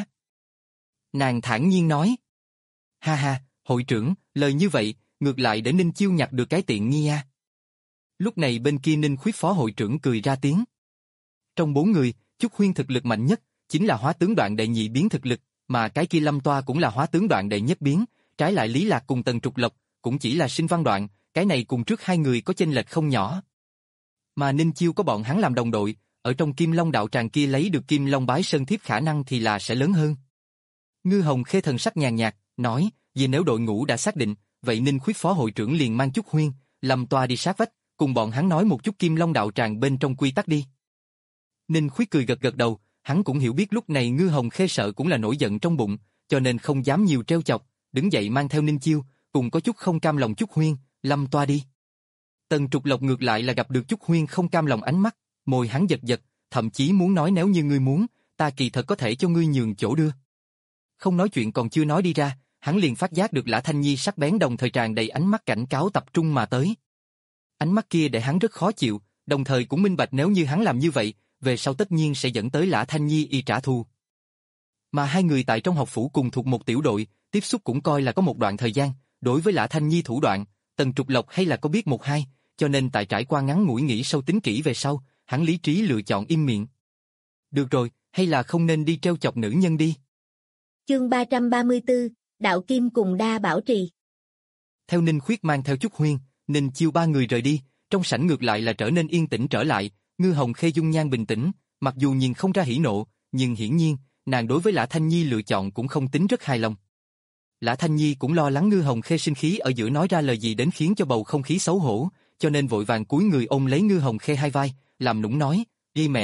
Nàng thản nhiên nói. Ha ha, hội trưởng, lời như vậy, ngược lại để Ninh Chiêu nhặt được cái tiện nghi a. Lúc này bên kia Ninh Khuyết phó hội trưởng cười ra tiếng. Trong bốn người, Chúc Huyên thực lực mạnh nhất, chính là hóa tướng đoạn đệ nhị biến thực lực, mà cái kia Lâm Toa cũng là hóa tướng đoạn đệ nhất biến, trái lại Lý Lạc cùng Tần Trục Lộc, cũng chỉ là sinh văn đoạn, cái này cùng trước hai người có chênh lệch không nhỏ. Mà Ninh Chiêu có bọn hắn làm đồng đội, ở trong Kim Long đạo tràng kia lấy được Kim Long Bái Sơn thiếp khả năng thì là sẽ lớn hơn. Ngư Hồng Khê thần sắc nhàn nhạt, nói, vì nếu đội ngũ đã xác định, vậy Ninh Khuyết phó hội trưởng liền mang Chúc Huyên, Lâm Toa đi sát vách, cùng bọn hắn nói một chút Kim Long đạo tràng bên trong quy tắc đi. Ninh Khuyết cười gật gật đầu, hắn cũng hiểu biết lúc này Ngư Hồng Khê sợ cũng là nổi giận trong bụng, cho nên không dám nhiều trêu chọc, đứng dậy mang theo Ninh Chiêu, cùng có chút không cam lòng Chúc Huyên, Lâm Toa đi. Tần Trục Lộc ngược lại là gặp được Chúc Huyên không cam lòng ánh mắt, môi hắn giật giật, thậm chí muốn nói nếu như ngươi muốn, ta kỳ thật có thể cho ngươi nhường chỗ đưa. Không nói chuyện còn chưa nói đi ra, hắn liền phát giác được Lã Thanh Nhi sắc bén đồng thời tràn đầy ánh mắt cảnh cáo tập trung mà tới. Ánh mắt kia để hắn rất khó chịu, đồng thời cũng minh bạch nếu như hắn làm như vậy, về sau tất nhiên sẽ dẫn tới Lã Thanh Nhi y trả thù. Mà hai người tại trong học phủ cùng thuộc một tiểu đội, tiếp xúc cũng coi là có một đoạn thời gian, đối với Lã Thanh Nhi thủ đoạn, Tần Trục Lộc hay là có biết một hai, cho nên tại trải qua ngắn ngủi nghĩ sâu tính kỹ về sau, hắn lý trí lựa chọn im miệng. Được rồi, hay là không nên đi trêu chọc nữ nhân đi. Chương ba trăm ba mươi tư, Đạo Kim cùng Đa Bảo Trì. Theo Ninh Khuyết mang theo Chúc Huyên, Ninh Chiêu ba người rời đi, trong sảnh ngược lại là trở nên yên tĩnh trở lại, Ngư Hồng Khê dung nhan bình tĩnh, mặc dù nhìn không ra hỉ nộ, nhưng hiển nhiên, nàng đối với Lã Thanh Nhi lựa chọn cũng không tính rất hài lòng. Lã Thanh Nhi cũng lo lắng Ngư Hồng Khê sinh khí ở giữa nói ra lời gì đến khiến cho bầu không khí xấu hổ, cho nên vội vàng cúi người ôm lấy Ngư Hồng Khê hai vai, làm nũng nói, đi mẹ,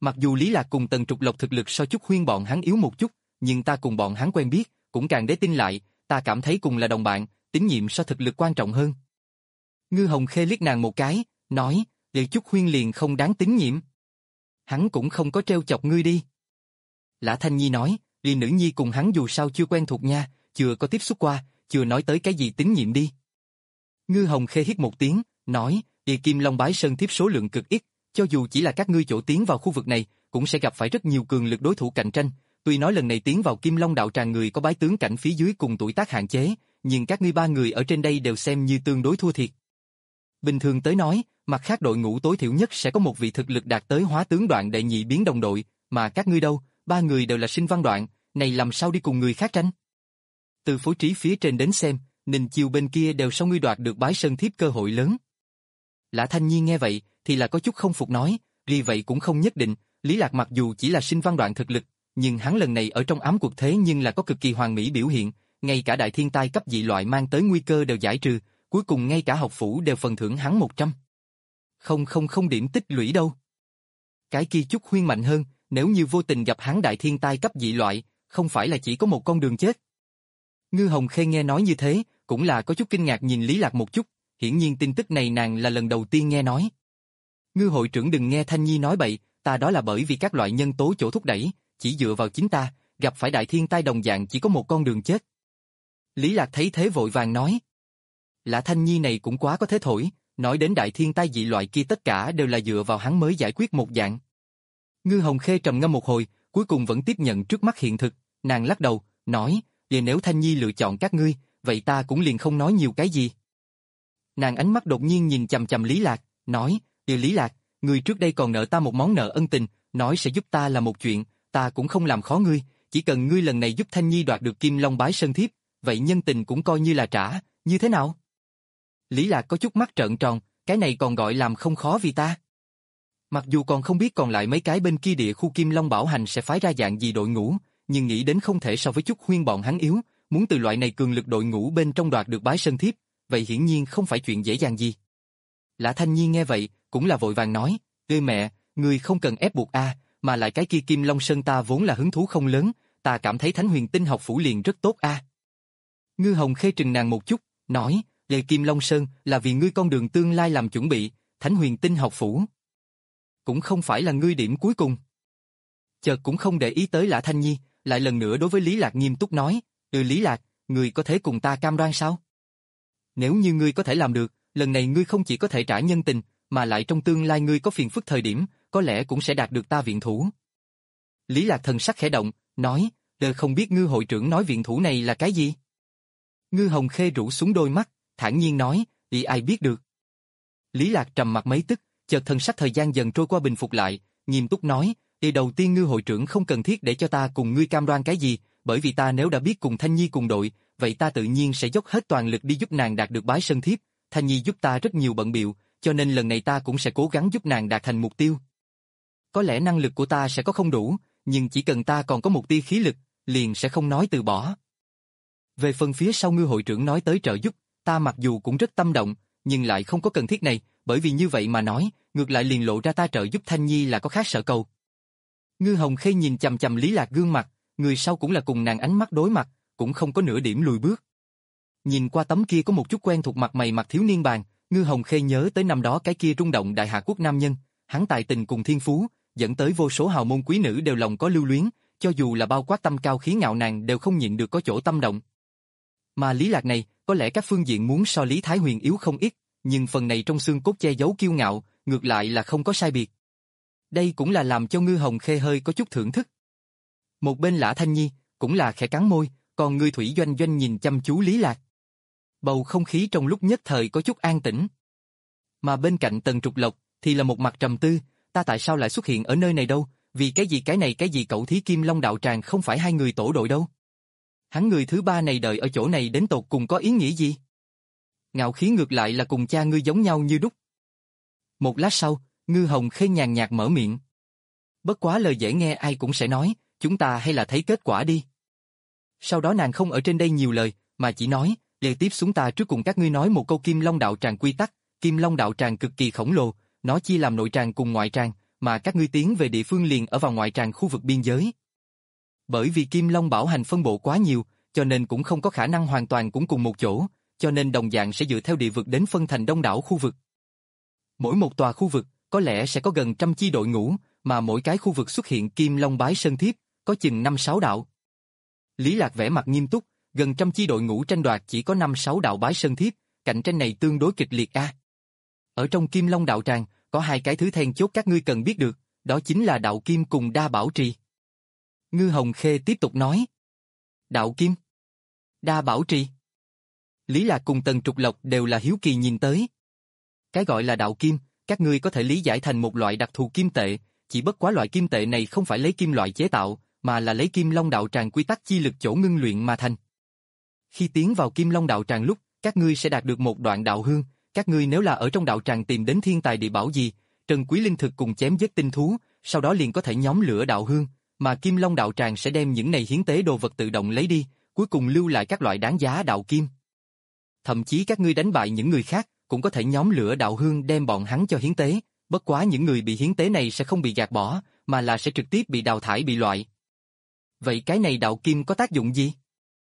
Mặc dù Lý Lạc cùng Tần Trục Lộc thực lực so Chúc Huyên bọn hắn yếu một chút, nhưng ta cùng bọn hắn quen biết, cũng càng để tin lại, ta cảm thấy cùng là đồng bạn, tín nhiệm so thực lực quan trọng hơn. Ngư Hồng Khê liếc nàng một cái, nói, liệu Chúc Huyên liền không đáng tín nhiệm. Hắn cũng không có trêu chọc ngươi đi. Lã Thanh Nhi nói, vì nữ nhi cùng hắn dù sao chưa quen thuộc nha, chưa có tiếp xúc qua, chưa nói tới cái gì tín nhiệm đi. Ngư Hồng Khê hít một tiếng, nói, địa Kim Long Bái Sơn thiếp số lượng cực ít, cho dù chỉ là các ngươi chỗ tiến vào khu vực này, cũng sẽ gặp phải rất nhiều cường lực đối thủ cạnh tranh. Tuy nói lần này tiến vào Kim Long đạo tràng người có bái tướng cảnh phía dưới cùng tuổi tác hạn chế, nhưng các ngươi ba người ở trên đây đều xem như tương đối thua thiệt. Bình thường tới nói, mặt khác đội ngũ tối thiểu nhất sẽ có một vị thực lực đạt tới hóa tướng đoạn đệ nhị biến đồng đội, mà các ngươi đâu, ba người đều là sinh văn đoạn, này làm sao đi cùng người khác tranh? Từ phối trí phía trên đến xem, Ninh Chiêu bên kia đều sau ngươi đoạt được bái sơn thiếp cơ hội lớn. Lã Thanh Nhi nghe vậy, thì là có chút không phục nói, vì vậy cũng không nhất định, Lý Lạc mặc dù chỉ là sinh văn đoạn thực lực, nhưng hắn lần này ở trong ám cuộc thế nhưng là có cực kỳ hoàn mỹ biểu hiện, ngay cả đại thiên tai cấp dị loại mang tới nguy cơ đều giải trừ, cuối cùng ngay cả học phủ đều phần thưởng hắn một trăm. Không không không điểm tích lũy đâu. Cái kia Chúc Huyên mạnh hơn, nếu như vô tình gặp hắn đại thiên tai cấp dị loại, không phải là chỉ có một con đường chết. Ngư Hồng Khê nghe nói như thế, cũng là có chút kinh ngạc nhìn Lý Lạc một chút, hiển nhiên tin tức này nàng là lần đầu tiên nghe nói. Ngư hội trưởng đừng nghe Thanh Nhi nói bậy, ta đó là bởi vì các loại nhân tố chỗ thúc đẩy, chỉ dựa vào chính ta, gặp phải đại thiên tai đồng dạng chỉ có một con đường chết. Lý Lạc thấy thế vội vàng nói. Lã Thanh Nhi này cũng quá có thế thổi, nói đến đại thiên tai dị loại kia tất cả đều là dựa vào hắn mới giải quyết một dạng. Ngư Hồng Khê trầm ngâm một hồi, cuối cùng vẫn tiếp nhận trước mắt hiện thực, nàng lắc đầu, nói, vậy nếu Thanh Nhi lựa chọn các ngươi, vậy ta cũng liền không nói nhiều cái gì. Nàng ánh mắt đột nhiên nhìn chằm chằm Lý Lạc, nói, Điều Lý Lạc, ngươi trước đây còn nợ ta một món nợ ân tình, nói sẽ giúp ta là một chuyện, ta cũng không làm khó ngươi, chỉ cần ngươi lần này giúp Thanh Nhi đoạt được Kim Long Bái Sơn thiếp, vậy nhân tình cũng coi như là trả, như thế nào? Lý Lạc có chút mắt trợn tròn, cái này còn gọi làm không khó vì ta. Mặc dù còn không biết còn lại mấy cái bên kia địa khu Kim Long Bảo Hành sẽ phái ra dạng gì đội ngũ, nhưng nghĩ đến không thể so với Chúc Huyên bọn hắn yếu, muốn từ loại này cường lực đội ngũ bên trong đoạt được Bái Sơn thiếp, vậy hiển nhiên không phải chuyện dễ dàng gì. Lã Thanh Nhi nghe vậy, cũng là vội vàng nói, ê mẹ, người không cần ép buộc a, mà lại cái kia Kim Long Sơn ta vốn là hứng thú không lớn, ta cảm thấy Thánh Huyền Tinh học phủ liền rất tốt a. Ngư Hồng Khê trừng nàng một chút, nói, về Kim Long Sơn là vì ngươi con đường tương lai làm chuẩn bị, Thánh Huyền Tinh học phủ cũng không phải là ngươi điểm cuối cùng. Chợt cũng không để ý tới Lã Thanh Nhi, lại lần nữa đối với Lý Lạc nghiêm túc nói, ừ Lý Lạc, ngươi có thể cùng ta cam đoan sao? Nếu như ngươi có thể làm được, lần này ngươi không chỉ có thể trả nhân tình, mà lại trong tương lai ngươi có phiền phức thời điểm, có lẽ cũng sẽ đạt được ta viện thủ. Lý Lạc thần sắc khẽ động, nói, đời không biết Ngư hội trưởng nói viện thủ này là cái gì? Ngư Hồng Khê rũ xuống đôi mắt, thản nhiên nói, thì ai biết được. Lý Lạc trầm mặt mấy tức, chợt thần sắc thời gian dần trôi qua bình phục lại, nghiêm túc nói, thì đầu tiên Ngư hội trưởng không cần thiết để cho ta cùng ngươi cam đoan cái gì, bởi vì ta nếu đã biết cùng Thanh Nhi cùng đội, vậy ta tự nhiên sẽ dốc hết toàn lực đi giúp nàng đạt được Bái Sơn thiếp. Thanh Nhi giúp ta rất nhiều bận bịu, cho nên lần này ta cũng sẽ cố gắng giúp nàng đạt thành mục tiêu. Có lẽ năng lực của ta sẽ có không đủ, nhưng chỉ cần ta còn có một tia khí lực, liền sẽ không nói từ bỏ. Về phần phía sau Ngư hội trưởng nói tới trợ giúp, ta mặc dù cũng rất tâm động, nhưng lại không có cần thiết này, bởi vì như vậy mà nói, ngược lại liền lộ ra ta trợ giúp Thanh Nhi là có khác sở cầu. Ngư Hồng Khê nhìn chằm chằm Lý Lạc gương mặt, người sau cũng là cùng nàng ánh mắt đối mặt, cũng không có nửa điểm lùi bước. Nhìn qua tấm kia có một chút quen thuộc mặt mày mặt thiếu niên bàn, Ngư Hồng Khê nhớ tới năm đó cái kia rung động đại hạ quốc nam nhân, hắn tài tình cùng thiên phú, dẫn tới vô số hào môn quý nữ đều lòng có lưu luyến, cho dù là bao quát tâm cao khí ngạo nàng đều không nhịn được có chỗ tâm động. Mà Lý Lạc này, có lẽ các phương diện muốn so Lý Thái Huyền yếu không ít, nhưng phần này trong xương cốt che giấu kiêu ngạo, ngược lại là không có sai biệt. Đây cũng là làm cho Ngư Hồng Khê hơi có chút thưởng thức. Một bên Lã Thanh Nhi, cũng là khẽ cắn môi, còn Ngư Thủy Doanh Doanh nhìn chăm chú Lý Lạc. Bầu không khí trong lúc nhất thời có chút an tĩnh. Mà bên cạnh Tần Trục Lộc, thì là một mặt trầm tư, ta tại sao lại xuất hiện ở nơi này đâu, vì cái gì cái này cái gì cậu thí Kim Long đạo tràng không phải hai người tổ đội đâu. Hắn người thứ ba này đợi ở chỗ này đến tột cùng có ý nghĩa gì? Ngạo khí ngược lại là cùng cha ngươi giống nhau như đúc. Một lát sau, Ngư Hồng Khê nhàn nhạt mở miệng. Bất quá lời dễ nghe ai cũng sẽ nói, chúng ta hay là thấy kết quả đi. Sau đó nàng không ở trên đây nhiều lời, mà chỉ nói, để tiếp xuống ta trước cùng các ngươi nói một câu Kim Long đạo tràng quy tắc. Kim Long đạo tràng cực kỳ khổng lồ, nó chia làm nội tràng cùng ngoại tràng, mà các ngươi tiến về địa phương liền ở vào ngoại tràng khu vực biên giới. Bởi vì Kim Long Bảo Hành phân bộ quá nhiều, cho nên cũng không có khả năng hoàn toàn cũng cùng một chỗ, cho nên đồng dạng sẽ dựa theo địa vực đến phân thành đông đảo khu vực. Mỗi một tòa khu vực, có lẽ sẽ có gần trăm chi đội ngũ, mà mỗi cái khu vực xuất hiện Kim Long Bái Sơn Thiếp, có chừng năm sáu đạo. Lý Lạc vẻ mặt nghiêm túc, gần trăm chi đội ngũ tranh đoạt chỉ có năm sáu đạo Bái Sơn Thiếp, cạnh tranh này tương đối kịch liệt a. Ở trong Kim Long đạo tràng, có hai cái thứ then chốt các ngươi cần biết được, đó chính là đạo kim cùng đa bảo trì. Ngư Hồng Khê tiếp tục nói. Đạo kim, đa bảo trì. Lý Lạc cùng Tần Trục Lộc đều là hiếu kỳ nhìn tới. Cái gọi là đạo kim, các ngươi có thể lý giải thành một loại đặc thù kim tệ, chỉ bất quá loại kim tệ này không phải lấy kim loại chế tạo, mà là lấy Kim Long đạo tràng quy tắc chi lực chỗ ngưng luyện mà thành. Khi tiến vào Kim Long đạo tràng lúc, các ngươi sẽ đạt được một đoạn đạo hương, các ngươi nếu là ở trong đạo tràng tìm đến thiên tài địa bảo gì, trân quý linh thực cùng chém giết tinh thú, sau đó liền có thể nhóm lửa đạo hương, mà Kim Long đạo tràng sẽ đem những này hiến tế đồ vật tự động lấy đi, cuối cùng lưu lại các loại đáng giá đạo kim. Thậm chí các ngươi đánh bại những người khác, cũng có thể nhóm lửa đạo hương đem bọn hắn cho hiến tế, bất quá những người bị hiến tế này sẽ không bị gạt bỏ, mà là sẽ trực tiếp bị đào thải bị loại. Vậy cái này đạo kim có tác dụng gì?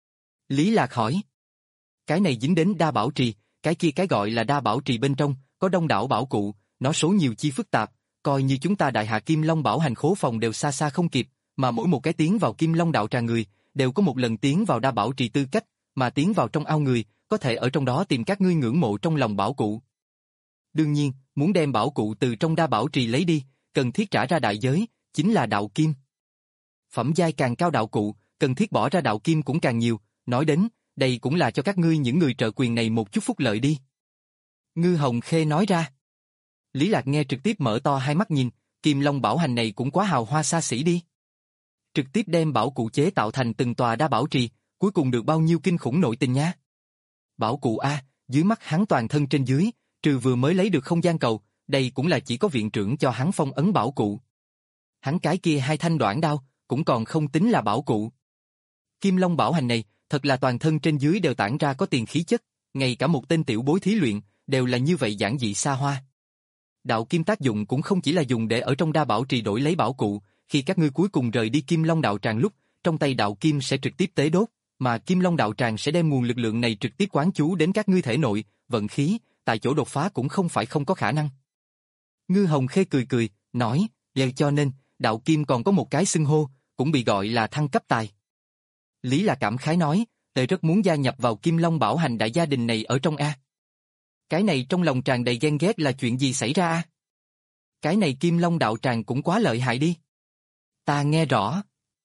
Lý Lạc hỏi. Cái này dính đến đa bảo trì, cái kia cái gọi là đa bảo trì bên trong, có đông đảo bảo cụ, nó số nhiều chi phức tạp, coi như chúng ta đại hạ Kim Long Bảo Hành khố phòng đều xa xa không kịp, mà mỗi một cái tiến vào Kim Long đạo tràng người, đều có một lần tiến vào đa bảo trì tư cách, mà tiến vào trong ao người, có thể ở trong đó tìm các ngươi ngưỡng mộ trong lòng bảo cụ. Đương nhiên, muốn đem bảo cụ từ trong đa bảo trì lấy đi, cần thiết trả ra đại giới, chính là đạo kim. Phẩm giai càng cao đạo cụ, cần thiết bỏ ra đạo kim cũng càng nhiều, nói đến, đây cũng là cho các ngươi những người trợ quyền này một chút phúc lợi đi. Ngư Hồng Khê nói ra. Lý Lạc nghe trực tiếp mở to hai mắt nhìn, Kim Long Bảo Hành này cũng quá hào hoa xa xỉ đi. Trực tiếp đem bảo cụ chế tạo thành từng tòa đa bảo trì, cuối cùng được bao nhiêu kinh khủng nội tình nha. Bảo cụ A, dưới mắt hắn toàn thân trên dưới, trừ vừa mới lấy được không gian cầu, đây cũng là chỉ có viện trưởng cho hắn phong ấn bảo cụ. Hắn cái kia hai thanh đoạn đao, cũng còn không tính là bảo cụ. Kim Long Bảo Hành này, thật là toàn thân trên dưới đều tản ra có tiền khí chất, ngay cả một tên tiểu bối thí luyện, đều là như vậy giản dị xa hoa. Đạo kim tác dụng cũng không chỉ là dùng để ở trong đa bảo trì đổi lấy bảo cụ, khi các ngươi cuối cùng rời đi Kim Long đạo tràng lúc, trong tay đạo kim sẽ trực tiếp tế đốt, mà Kim Long đạo tràng sẽ đem nguồn lực lượng này trực tiếp quán chú đến các ngươi thể nội, vận khí, tại chỗ đột phá cũng không phải không có khả năng. Ngư Hồng Khê cười cười, nói, vậy cho nên, đạo kim còn có một cái xưng hô, cũng bị gọi là thăng cấp tài. Lý là cảm khái nói, tề rất muốn gia nhập vào Kim Long Bảo Hành đại gia đình này ở trong A. Cái này trong lòng tràn đầy ghen ghét là chuyện gì xảy ra A? Cái này Kim Long đạo tràng cũng quá lợi hại đi. Ta nghe rõ.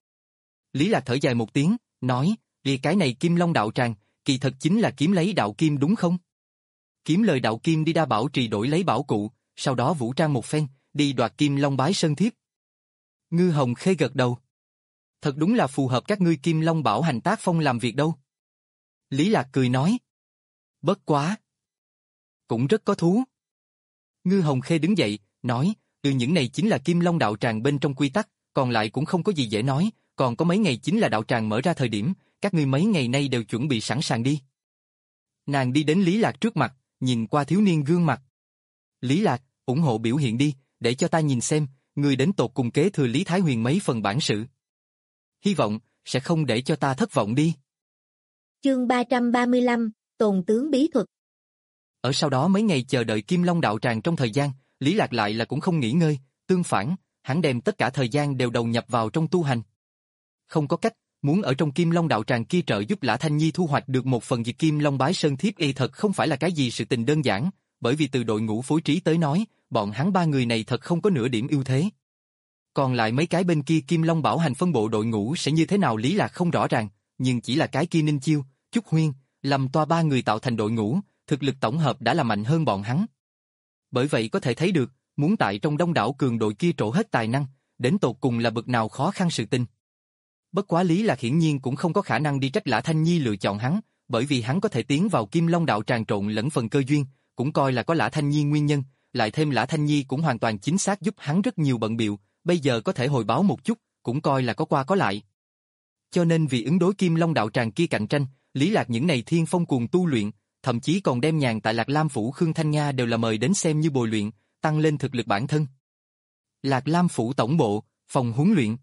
Lý Lạc thở dài một tiếng, nói, vì cái này Kim Long đạo tràng, kỳ thật chính là kiếm lấy đạo kim đúng không? Kiếm lời đạo kim đi đa bảo trì đổi lấy bảo cụ, sau đó vũ trang một phen, đi đoạt Kim Long Bái Sơn Thiếp. Ngư Hồng Khê gật đầu. Thật đúng là phù hợp các ngươi Kim Long Bảo Hành tác phong làm việc đâu. Lý Lạc cười nói. Bất quá. Cũng rất có thú. Ngư Hồng Khê đứng dậy, nói, từ những này chính là Kim Long đạo tràng bên trong quy tắc, còn lại cũng không có gì dễ nói, còn có mấy ngày chính là đạo tràng mở ra thời điểm, các ngươi mấy ngày nay đều chuẩn bị sẵn sàng đi. Nàng đi đến Lý Lạc trước mặt, nhìn qua thiếu niên gương mặt. Lý Lạc, ủng hộ biểu hiện đi, để cho ta nhìn xem, ngươi đến tột cùng kế thừa Lý Thái Huyền mấy phần bản sự. Hy vọng, sẽ không để cho ta thất vọng đi. Chương ba trăm ba mươi lăm, Tồn tướng bí thuật. Ở sau đó mấy ngày chờ đợi Kim Long đạo tràng trong thời gian, Lý Lạc lại là cũng không nghỉ ngơi, tương phản, hắn đem tất cả thời gian đều đầu nhập vào trong tu hành. Không có cách, muốn ở trong Kim Long đạo tràng kia trợ giúp Lã Thanh Nhi thu hoạch được một phần diệt Kim Long Bái Sơn Thiếp y thật không phải là cái gì sự tình đơn giản, bởi vì từ đội ngũ phối trí tới nói, bọn hắn ba người này thật không có nửa điểm ưu thế. Còn lại mấy cái bên kia Kim Long Bảo Hành phân bộ đội ngũ sẽ như thế nào Lý Lạc không rõ ràng, nhưng chỉ là cái kia Ninh Chiêu, Trúc Huyên, Lâm Toa ba người tạo thành đội ngũ, thực lực tổng hợp đã là mạnh hơn bọn hắn. Bởi vậy có thể thấy được, muốn tại trong đông đảo cường đội kia trổ hết tài năng, đến tột cùng là bực nào khó khăn sự tình. Bất quá Lý Lạc hiển nhiên cũng không có khả năng đi trách Lã Thanh Nhi lựa chọn hắn, bởi vì hắn có thể tiến vào Kim Long đạo tràng trộn lẫn phần cơ duyên, cũng coi là có Lã Thanh Nhi nguyên nhân, lại thêm Lã Thanh Nhi cũng hoàn toàn chính xác giúp hắn rất nhiều bận bịu, bây giờ có thể hồi báo một chút, cũng coi là có qua có lại. Cho nên vì ứng đối Kim Long đạo tràng kia cạnh tranh, Lý Lạc những này thiên phong cuồng tu luyện, thậm chí còn đem nhàn tại Lạc Lam phủ Khương Thanh Nga đều là mời đến xem như bồi luyện, tăng lên thực lực bản thân. Lạc Lam phủ tổng bộ, phòng huấn luyện.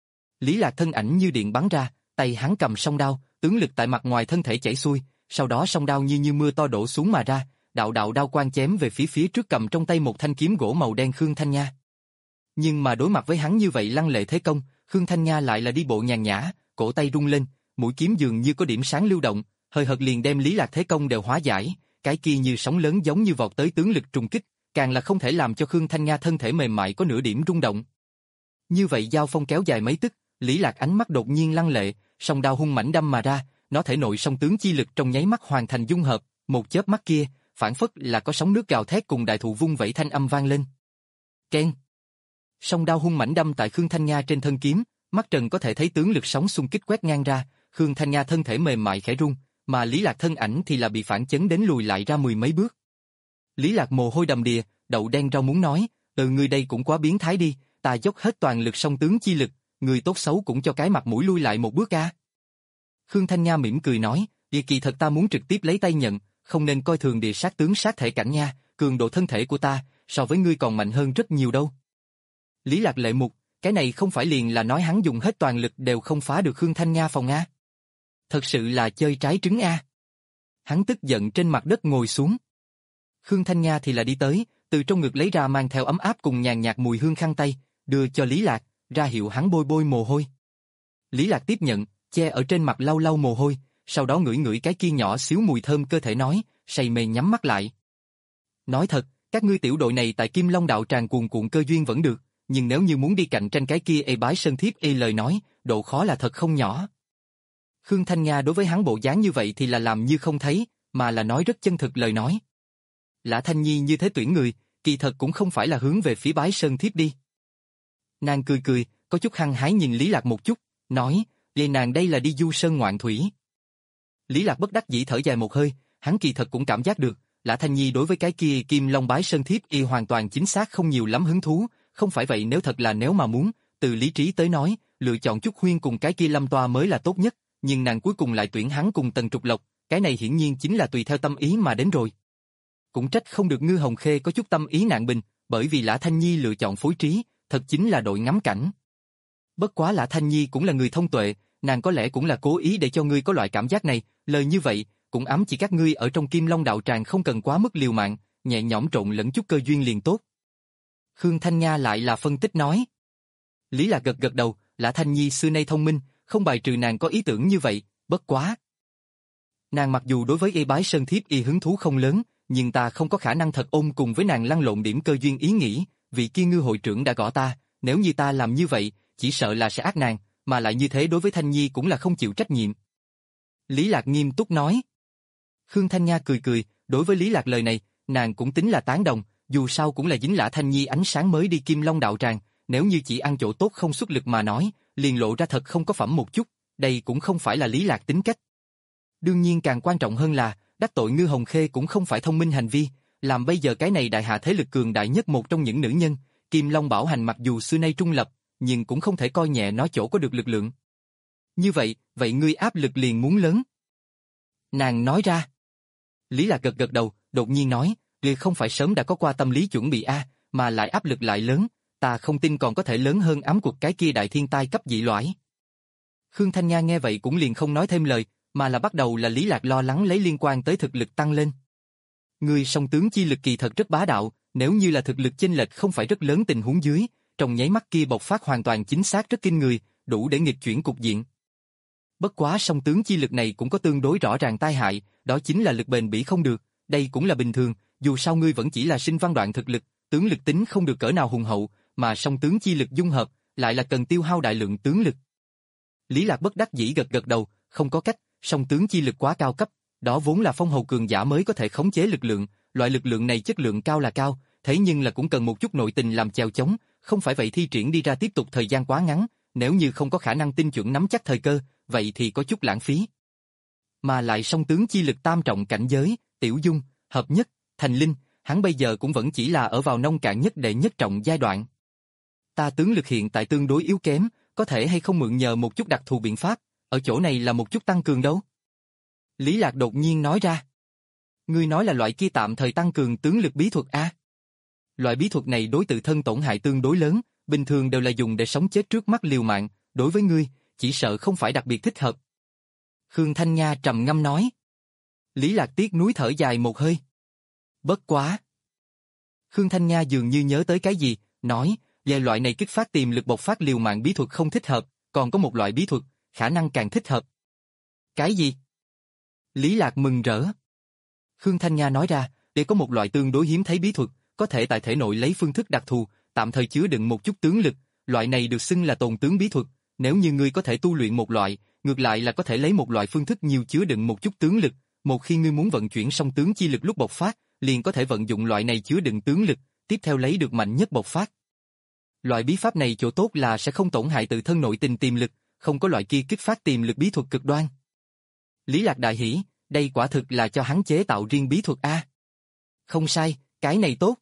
Lý Lạc thân ảnh như điện bắn ra, tay hắn cầm song đao, tướng lực tại mặt ngoài thân thể chảy xuôi, sau đó song đao như như mưa to đổ xuống mà ra, đạo đạo đao quang chém về phía phía trước cầm trong tay một thanh kiếm gỗ màu đen Khương Thanh Nha. Nhưng mà đối mặt với hắn như vậy lăng lệ thế công, Khương Thanh Nha lại là đi bộ nhàn nhã, cổ tay rung lên, mũi kiếm dường như có điểm sáng lưu động, hơi hợt liền đem Lý Lạc thế công đều hóa giải, cái kia như sóng lớn giống như vọt tới tướng lực trùng kích, càng là không thể làm cho Khương Thanh Nha thân thể mềm mại có nửa điểm rung động. Như vậy giao phong kéo dài mấy tức, Lý Lạc ánh mắt đột nhiên lăng lệ, song đao hung mãnh đâm mà ra, nó thể nội song tướng chi lực trong nháy mắt hoàn thành dung hợp, một chớp mắt kia, phản phất là có sóng nước gào thét cùng đại thụ vung vẩy thanh âm vang lên. Keng. Song đao hung mãnh đâm tại Khương Thanh Nha trên thân kiếm, mắt trần có thể thấy tướng lực sóng xung kích quét ngang ra, Khương Thanh Nha thân thể mềm mại khẽ rung, mà Lý Lạc thân ảnh thì là bị phản chấn đến lùi lại ra mười mấy bước. Lý Lạc mồ hôi đầm đìa, đậu đen rau muốn nói, từ người đây cũng quá biến thái đi, ta dốc hết toàn lực song tướng chi lực, người tốt xấu cũng cho cái mặt mũi lui lại một bước a. Khương Thanh Nha mỉm cười nói, "Kỳ kỳ thật ta muốn trực tiếp lấy tay nhận, không nên coi thường địa sát tướng sát thể cảnh nha, cường độ thân thể của ta, so với ngươi còn mạnh hơn rất nhiều đâu." Lý Lạc lệ mục, cái này không phải liền là nói hắn dùng hết toàn lực đều không phá được Khương Thanh Nha phòng a. Thật sự là chơi trái trứng a. Hắn tức giận trên mặt đất ngồi xuống. Khương Thanh Nha thì là đi tới, từ trong ngực lấy ra mang theo ấm áp cùng nhàn nhạt mùi hương khăn tay, đưa cho Lý Lạc, ra hiệu hắn bôi bôi mồ hôi. Lý Lạc tiếp nhận, che ở trên mặt lau lau mồ hôi, sau đó ngửi ngửi cái kia nhỏ xíu mùi thơm cơ thể nói, say mê nhắm mắt lại. Nói thật, các ngươi tiểu đội này tại Kim Long đạo tràng cuồn cuộn cơ duyên vẫn được, nhưng nếu như muốn đi cạnh tranh cái kia ê bái sơn thiếp ê lời nói, độ khó là thật không nhỏ. Khương Thanh Nha đối với hắn bộ dáng như vậy thì là làm như không thấy, mà là nói rất chân thực lời nói. Lã Thanh Nhi như thế tuyển người, kỳ thật cũng không phải là hướng về phía bái sơn thiếp đi. Nàng cười cười, có chút hăng hái nhìn Lý Lạc một chút, nói, vậy nàng đây là đi du sơn ngoạn thủy. Lý Lạc bất đắc dĩ thở dài một hơi, hắn kỳ thật cũng cảm giác được, Lã Thanh Nhi đối với cái kia Kim Long bái sơn thiếp y hoàn toàn chính xác không nhiều lắm hứng thú, không phải vậy nếu thật là nếu mà muốn, từ lý trí tới nói, lựa chọn Trúc Huyên cùng cái kia Lâm Toa mới là tốt nhất, nhưng nàng cuối cùng lại tuyển hắn cùng Tần Trục Lộc, cái này hiển nhiên chính là tùy theo tâm ý mà đến rồi. Cũng trách không được Ngư Hồng Khê có chút tâm ý nạn bình, bởi vì Lã Thanh Nhi lựa chọn phối trí, thật chính là đội ngắm cảnh. Bất quá Lã Thanh Nhi cũng là người thông tuệ, nàng có lẽ cũng là cố ý để cho ngươi có loại cảm giác này, lời như vậy, cũng ám chỉ các ngươi ở trong Kim Long đạo tràng không cần quá mức liều mạng, nhẹ nhõm trộn lẫn chút cơ duyên liền tốt. Khương Thanh Nha lại là phân tích nói. Lý Lạc gật gật đầu, Lã Thanh Nhi xưa nay thông minh, không bài trừ nàng có ý tưởng như vậy, bất quá. Nàng mặc dù đối với y bái sơn thiếp y hứng thú không lớn, nhưng ta không có khả năng thật ôm cùng với nàng lăn lộn điểm cơ duyên ý nghĩ, vì kia Ngư hội trưởng đã gõ ta, nếu như ta làm như vậy, chỉ sợ là sẽ ác nàng, mà lại như thế đối với Thanh Nhi cũng là không chịu trách nhiệm. Lý Lạc nghiêm túc nói. Khương Thanh Nha cười cười, đối với Lý Lạc lời này, nàng cũng tính là tán đồng, dù sao cũng là dính Lã Thanh Nhi ánh sáng mới đi Kim Long đạo tràng, nếu như chỉ ăn chỗ tốt không xuất lực mà nói, liền lộ ra thật không có phẩm một chút, đây cũng không phải là Lý Lạc tính cách. Đương nhiên càng quan trọng hơn là, đắc tội Ngư Hồng Khê cũng không phải thông minh hành vi, làm bây giờ cái này đại hạ thế lực cường đại nhất một trong những nữ nhân, Kim Long Bảo Hành mặc dù xưa nay trung lập, nhưng cũng không thể coi nhẹ nó chỗ có được lực lượng. Như vậy, vậy ngươi áp lực liền muốn lớn. Nàng nói ra. Lý Lạc gật gật đầu, đột nhiên nói, ngươi không phải sớm đã có qua tâm lý chuẩn bị a, mà lại áp lực lại lớn, ta không tin còn có thể lớn hơn ám cuộc cái kia đại thiên tai cấp dị loại. Khương Thanh Nha nghe vậy cũng liền không nói thêm lời, mà là bắt đầu là Lý Lạc lo lắng lấy liên quan tới thực lực tăng lên. Ngươi song tướng chi lực kỳ thật rất bá đạo, nếu như là thực lực chênh lệch không phải rất lớn tình huống dưới, trong nháy mắt kia bộc phát hoàn toàn chính xác rất kinh người, đủ để nghịch chuyển cục diện. Bất quá song tướng chi lực này cũng có tương đối rõ ràng tai hại, đó chính là lực bền bỉ không được, đây cũng là bình thường, dù sao ngươi vẫn chỉ là sinh văn đoạn thực lực, tướng lực tính không được cỡ nào hùng hậu, mà song tướng chi lực dung hợp, lại là cần tiêu hao đại lượng tướng lực. Lý Lạc bất đắc dĩ gật gật đầu, không có cách, song tướng chi lực quá cao cấp, đó vốn là phong hầu cường giả mới có thể khống chế lực lượng, loại lực lượng này chất lượng cao là cao, thế nhưng là cũng cần một chút nội tình làm chèo chống, không phải vậy thi triển đi ra tiếp tục thời gian quá ngắn, nếu như không có khả năng tinh chuẩn nắm chắc thời cơ, vậy thì có chút lãng phí. Mà lại song tướng chi lực tam trọng cảnh giới, tiểu dung, hợp nhất, thành linh, hắn bây giờ cũng vẫn chỉ là ở vào nông cạn nhất đệ nhất trọng giai đoạn. Ta tướng lực hiện tại tương đối yếu kém, có thể hay không mượn nhờ một chút đặc thù biện pháp, ở chỗ này là một chút tăng cường đâu. Lý Lạc đột nhiên nói ra. Ngươi nói là loại kia tạm thời tăng cường tướng lực bí thuật a? Loại bí thuật này đối tự thân tổn hại tương đối lớn, bình thường đều là dùng để sống chết trước mắt liều mạng, đối với ngươi, chỉ sợ không phải đặc biệt thích hợp. Khương Thanh Nha trầm ngâm nói. Lý Lạc tiếc nuối thở dài một hơi. Bất quá. Khương Thanh Nha dường như nhớ tới cái gì, nói, về loại này kích phát tiềm lực bộc phát liều mạng bí thuật không thích hợp, còn có một loại bí thuật, khả năng càng thích hợp. Cái gì? Lý Lạc mừng rỡ. Khương Thanh Nha nói ra, để có một loại tương đối hiếm thấy bí thuật, có thể tại thể nội lấy phương thức đặc thù, tạm thời chứa đựng một chút tướng lực, loại này được xưng là tồn tướng bí thuật, nếu như ngươi có thể tu luyện một loại, ngược lại là có thể lấy một loại phương thức nhiều chứa đựng một chút tướng lực, một khi ngươi muốn vận chuyển song tướng chi lực lúc bộc phát, liền có thể vận dụng loại này chứa đựng tướng lực, tiếp theo lấy được mạnh nhất bộc phát. Loại bí pháp này chỗ tốt là sẽ không tổn hại tự thân nội tình tiềm lực, không có loại kia kích phát tiềm lực bí thuật cực đoan. Lý Lạc đại hỉ, đây quả thực là cho hắn chế tạo riêng bí thuật a. Không sai, cái này tốt.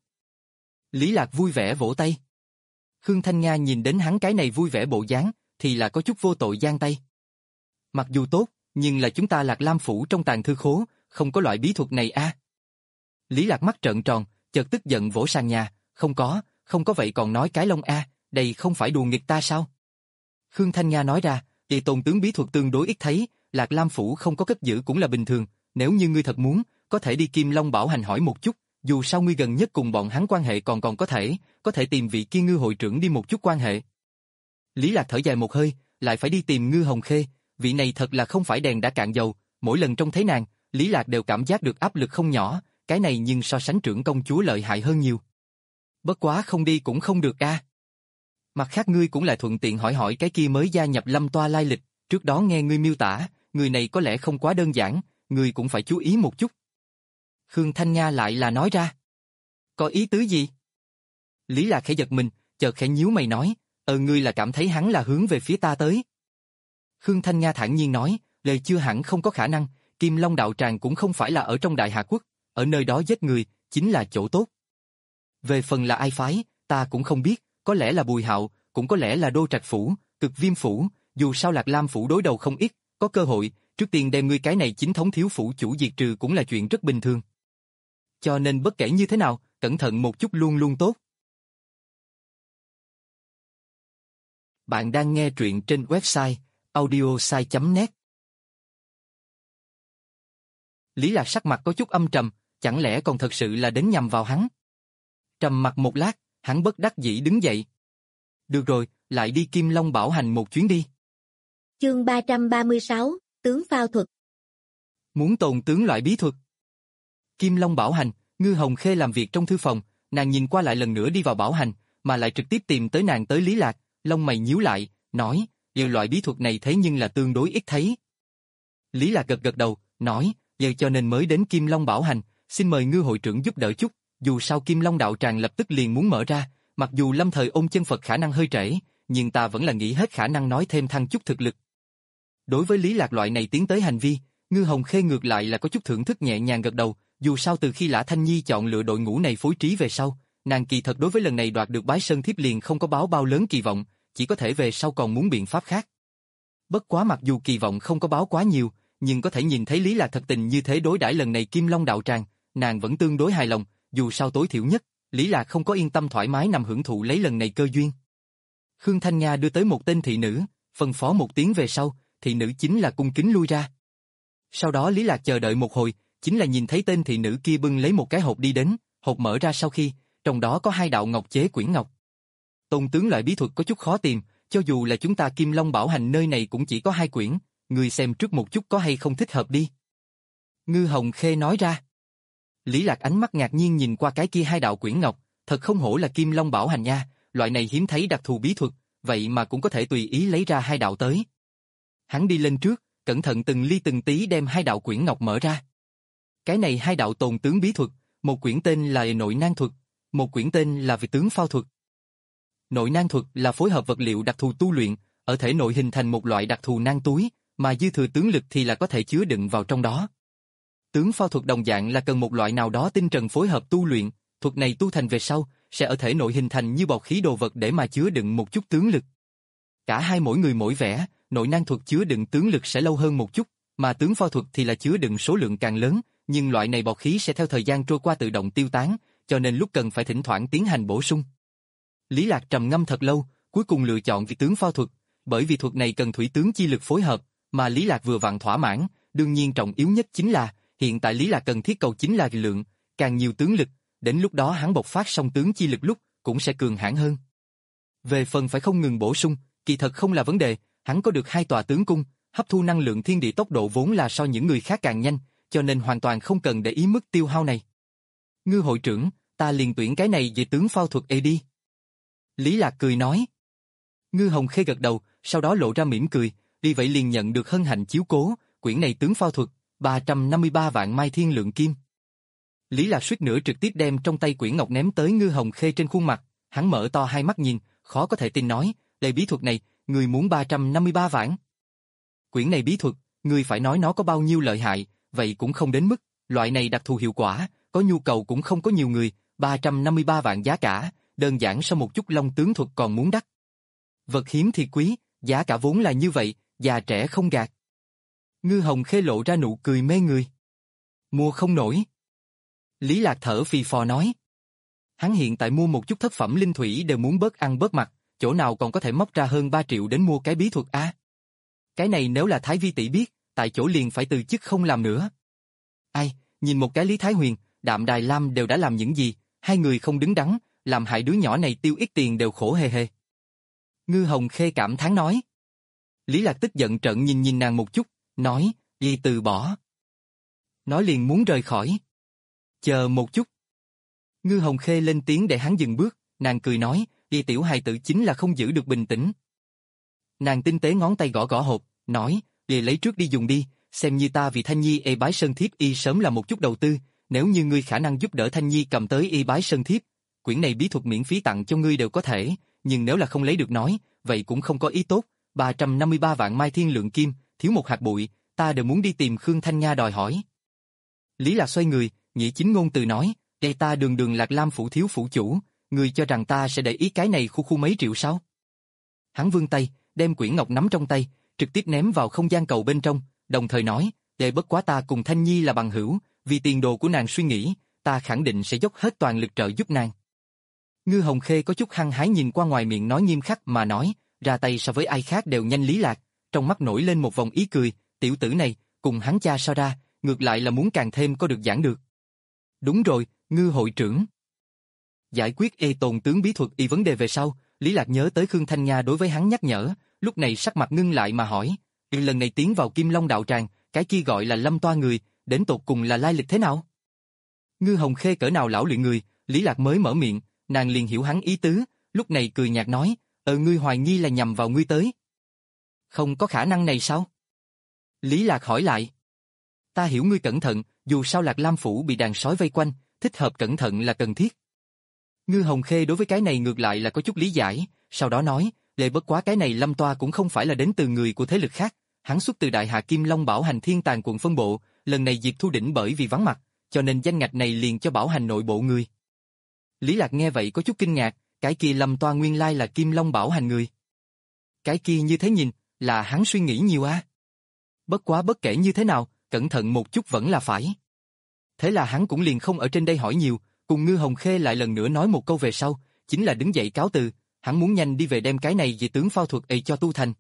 Lý Lạc vui vẻ vỗ tay. Khương Thanh Nga nhìn đến hắn cái này vui vẻ bộ dáng, thì là có chút vô tội giang tay. Mặc dù tốt, nhưng là chúng ta Lạc Lam phủ trong tàng thư khố, không có loại bí thuật này a. Lý Lạc mắt trợn tròn, chợt tức giận vỗ sàn nhà, không có, không có vậy còn nói cái lông a, đây không phải đùa nghịch ta sao? Khương Thanh Nga nói ra, thì tồn tướng bí thuật tương đối ít thấy, Lạc Lam phủ không có cất giữ cũng là bình thường, nếu như ngươi thật muốn, có thể đi Kim Long Bảo Hành hỏi một chút, dù sao ngươi gần nhất cùng bọn hắn quan hệ còn còn có thể, có thể tìm vị kia Ngư hội trưởng đi một chút quan hệ. Lý Lạc thở dài một hơi, lại phải đi tìm Ngư Hồng Khê, vị này thật là không phải đèn đã cạn dầu, mỗi lần trông thấy nàng, Lý Lạc đều cảm giác được áp lực không nhỏ, cái này nhưng so sánh trưởng công chúa lợi hại hơn nhiều. Bất quá không đi cũng không được a. Mặt khác ngươi cũng lại thuận tiện hỏi hỏi cái kia mới gia nhập Lâm Toa lai lịch, trước đó nghe ngươi miêu tả, người này có lẽ không quá đơn giản, ngươi cũng phải chú ý một chút. Khương Thanh Nga lại là nói ra. Có ý tứ gì? Lý Lạc khẽ giật mình, chợt khẽ nhíu mày nói, ờ ngươi là cảm thấy hắn là hướng về phía ta tới. Khương Thanh Nga thản nhiên nói, lời chưa hẳn không có khả năng, Kim Long đạo tràng cũng không phải là ở trong Đại Hà Quốc, ở nơi đó giết người, chính là chỗ tốt. Về phần là ai phái, ta cũng không biết, có lẽ là Bùi Hạo, cũng có lẽ là Đô Trạch Phủ, Cực Viêm Phủ, dù sao Lạc Lam Phủ đối đầu không ít, có cơ hội, trước tiên đem ngươi cái này chính thống thiếu phủ chủ diệt trừ cũng là chuyện rất bình thường. Cho nên bất kể như thế nào, cẩn thận một chút luôn luôn tốt. Bạn đang nghe truyện trên website audiosai chấm net. Lý Lạc sắc mặt có chút âm trầm, chẳng lẽ còn thật sự là đến nhằm vào hắn? Trầm mặt một lát, hắn bất đắc dĩ đứng dậy. Được rồi, lại đi Kim Long Bảo Hành một chuyến đi. Chương ba trăm ba mươi sáu, tướng phao thuật. Muốn tồn tướng loại bí thuật. Kim Long Bảo Hành, Ngư Hồng Khê làm việc trong thư phòng, nàng nhìn qua lại lần nữa đi vào bảo hành, mà lại trực tiếp tìm tới nàng tới Lý Lạc, lông mày nhíu lại, nói, giờ loại bí thuật này thế nhưng là tương đối ít thấy. Lý Lạc gật gật đầu, nói, giờ cho nên mới đến Kim Long Bảo Hành, xin mời Ngư hội trưởng giúp đỡ chút, dù sao Kim Long đạo tràng lập tức liền muốn mở ra, mặc dù lâm thời ôn chân Phật khả năng hơi trễ, nhưng ta vẫn là nghĩ hết khả năng nói thêm thăng chút thực lực. Đối với Lý Lạc loại này tiến tới hành vi, Ngư Hồng Khê ngược lại là có chút thưởng thức nhẹ nhàng gật đầu, dù sao từ khi Lã Thanh Nhi chọn lựa đội ngũ này phối trí về sau, nàng kỳ thật đối với lần này đoạt được bái sơn thiếp liền không có báo bao lớn kỳ vọng, chỉ có thể về sau còn muốn biện pháp khác. Bất quá mặc dù kỳ vọng không có báo quá nhiều, nhưng có thể nhìn thấy Lý Lạc thật tình như thế đối đãi lần này Kim Long đạo tràng, nàng vẫn tương đối hài lòng, dù sao tối thiểu nhất, Lý Lạc không có yên tâm thoải mái nằm hưởng thụ lấy lần này cơ duyên. Khương Thanh Nga đưa tới một tên thị nữ, phân phó một tiếng về sau, thị nữ chính là cung kính lui ra. Sau đó Lý Lạc chờ đợi một hồi, chính là nhìn thấy tên thị nữ kia bưng lấy một cái hộp đi đến, hộp mở ra sau khi, trong đó có hai đạo ngọc chế quyển ngọc. Tôn tướng loại bí thuật có chút khó tìm, cho dù là chúng ta Kim Long Bảo Hành nơi này cũng chỉ có hai quyển, người xem trước một chút có hay không thích hợp đi. Ngư Hồng Khê nói ra. Lý Lạc ánh mắt ngạc nhiên nhìn qua cái kia hai đạo quyển ngọc, thật không hổ là Kim Long Bảo Hành nha, loại này hiếm thấy đặc thù bí thuật, vậy mà cũng có thể tùy ý lấy ra hai đạo tới. Hắn đi lên trước, cẩn thận từng ly từng tí đem hai đạo quyển ngọc mở ra. Cái này hai đạo tồn tướng bí thuật, một quyển tên là Nội Nan thuật, một quyển tên là Vị tướng phao thuật. Nội Nan thuật là phối hợp vật liệu đặc thù tu luyện, ở thể nội hình thành một loại đặc thù nan túi, mà dư thừa tướng lực thì là có thể chứa đựng vào trong đó. Tướng phao thuật đồng dạng là cần một loại nào đó tinh trần phối hợp tu luyện, thuật này tu thành về sau, sẽ ở thể nội hình thành như bọt khí đồ vật để mà chứa đựng một chút tướng lực. Cả hai mỗi người mỗi vẻ, Nội Nan thuật chứa đựng tướng lực sẽ lâu hơn một chút, mà tướng phao thuật thì là chứa đựng số lượng càng lớn, nhưng loại này bọt khí sẽ theo thời gian trôi qua tự động tiêu tán, cho nên lúc cần phải thỉnh thoảng tiến hành bổ sung. Lý Lạc trầm ngâm thật lâu, cuối cùng lựa chọn vị tướng phao thuật, bởi vì thuật này cần thủy tướng chi lực phối hợp, mà Lý Lạc vừa vặn thỏa mãn, đương nhiên trọng yếu nhất chính là, hiện tại Lý Lạc cần thiết cầu chính là lượng, càng nhiều tướng lực, đến lúc đó hắn bộc phát song tướng chi lực lúc, cũng sẽ cường hãn hơn. Về phần phải không ngừng bổ sung, kỳ thật không là vấn đề, hắn có được hai tòa tướng cung, hấp thu năng lượng thiên địa tốc độ vốn là so những người khác càng nhanh, cho nên hoàn toàn không cần để ý mức tiêu hao này. Ngư hội trưởng, ta liền tuyển cái này về tướng phao thuật A đi. Lý Lạc cười nói. Ngư Hồng Khê gật đầu, sau đó lộ ra mỉm cười, đi vậy liền nhận được hân hạnh chiếu cố, quyển này tướng phao thuật, ba trăm năm mươi ba vạn mai thiên lượng kim. Lý Lạc suýt nữa trực tiếp đem trong tay quyển ngọc ném tới Ngư Hồng Khê trên khuôn mặt, hắn mở to hai mắt nhìn, khó có thể tin nói, đây bí thuật này, người muốn ba trăm năm mươi ba vạn. Quyển này bí thuật, người phải nói nó có bao nhiêu lợi hại, vậy cũng không đến mức, loại này đặc thù hiệu quả, có nhu cầu cũng không có nhiều người, ba trăm năm mươi ba vạn giá cả, đơn giản so một chút long tướng thuật còn muốn đắt. Vật hiếm thì quý, giá cả vốn là như vậy, già trẻ không gạt. Ngư Hồng Khê lộ ra nụ cười mê người. Mua không nổi. Lý Lạc thở phì phò nói. Hắn hiện tại mua một chút thất phẩm linh thủy đều muốn bớt ăn bớt mặc, chỗ nào còn có thể móc ra hơn ba triệu đến mua cái bí thuật a? Cái này nếu là Thái Vi tỷ biết, tại chỗ liền phải từ chức không làm nữa. Ai, nhìn một cái Lý Thái Huyền, Đạm Đài Lam đều đã làm những gì, hai người không đứng đắn, làm hại đứa nhỏ này tiêu ít tiền đều khổ hề hề. Ngư Hồng Khê cảm thán nói. Lý Lạc tức giận trợn nhìn nhìn nàng một chút, nói, y từ bỏ. Nói liền muốn rời khỏi. Chờ một chút. Ngư Hồng Khê lên tiếng để hắn dừng bước, nàng cười nói, y tiểu hài tử chính là không giữ được bình tĩnh. Nàng tinh tế ngón tay gõ gõ hộp, nói, y lấy trước đi dùng đi, xem như ta vì Thanh Nhi y bái sơn thiếp y sớm là một chút đầu tư, nếu như ngươi khả năng giúp đỡ Thanh Nhi cầm tới y bái sơn thiếp, quyển này bí thuật miễn phí tặng cho ngươi đều có thể, nhưng nếu là không lấy được nói, vậy cũng không có ý tốt, ba trăm năm mươi ba vạn mai thiên lượng kim, thiếu một hạt bụi, ta đều muốn đi tìm Khương Thanh Nga đòi hỏi. Lý Lạc xoay người, nghĩa chính ngôn từ nói, đây ta đường đường Lạc Lam phủ thiếu phủ chủ, ngươi cho rằng ta sẽ để ý cái này khu khu mấy triệu sao? Hắn vươn tay, đem quyển ngọc nắm trong tay, trực tiếp ném vào không gian cầu bên trong, đồng thời nói, để bất quá ta cùng Thanh Nhi là bằng hữu, vì tiền đồ của nàng suy nghĩ, ta khẳng định sẽ dốc hết toàn lực trợ giúp nàng. Ngư Hồng Khê có chút hăng hái nhìn qua ngoài miệng nói nghiêm khắc mà nói, ra tay so với ai khác đều nhanh Lý Lạc, trong mắt nổi lên một vòng ý cười, tiểu tử này, cùng hắn cha so ra, ngược lại là muốn càng thêm có được giảng được. Đúng rồi, Ngư hội trưởng. Giải quyết ê tồn tướng bí thuật y vấn đề về sau, Lý Lạc nhớ tới Khương Thanh Nga đối với hắn nhắc nhở, lúc này sắc mặt ngưng lại mà hỏi, lần này tiến vào Kim Long đạo tràng, cái kia gọi là Lâm Toa người, đến tột cùng là lai lịch thế nào? Ngư Hồng Khê cỡ nào lão luyện người, Lý Lạc mới mở miệng, nàng liền hiểu hắn ý tứ, lúc này cười nhạt nói, ờ ngươi hoài nghi là nhằm vào ngươi tới. Không có khả năng này sao? Lý Lạc hỏi lại. Ta hiểu ngươi cẩn thận, dù sao Lạc Lam phủ bị đàn sói vây quanh, thích hợp cẩn thận là cần thiết. Ngư Hồng Khê đối với cái này ngược lại là có chút lý giải, sau đó nói, lệ bất quá cái này Lâm Toa cũng không phải là đến từ người của thế lực khác, hắn xuất từ Đại Hà Kim Long Bảo Hành Thiên Tàn quận phân bộ, lần này diệt Thu Đỉnh bởi vì vắng mặt, cho nên danh ngạch này liền cho Bảo Hành nội bộ người. Lý Lạc nghe vậy có chút kinh ngạc, cái kia Lâm Toa nguyên lai là Kim Long Bảo Hành người. Cái kia như thế nhìn, là hắn suy nghĩ nhiều a. À? Bất quá bất kể như thế nào, cẩn thận một chút vẫn là phải. Thế là hắn cũng liền không ở trên đây hỏi nhiều, cùng Ngư Hồng Khê lại lần nữa nói một câu về sau, chính là đứng dậy cáo từ, hắn muốn nhanh đi về đem cái này về tướng phao thuật ấy cho tu thành.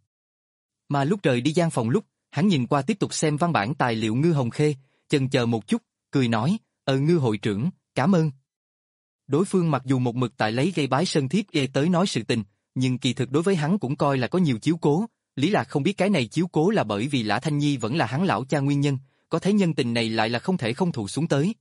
Mà lúc rời đi gian phòng lúc, hắn nhìn qua tiếp tục xem văn bản tài liệu Ngư Hồng Khê, chần chờ một chút, cười nói, ờ Ngư hội trưởng, cảm ơn. Đối phương mặc dù một mực tại lấy gây bái sơn thiếp ghê tới nói sự tình, nhưng kỳ thực đối với hắn cũng coi là có nhiều chiếu cố, Lý Lạc không biết cái này chiếu cố là bởi vì Lã Thanh Nhi vẫn là hắn lão cha nguyên nhân, có thấy nhân tình này lại là không thể không thụ xuống tới.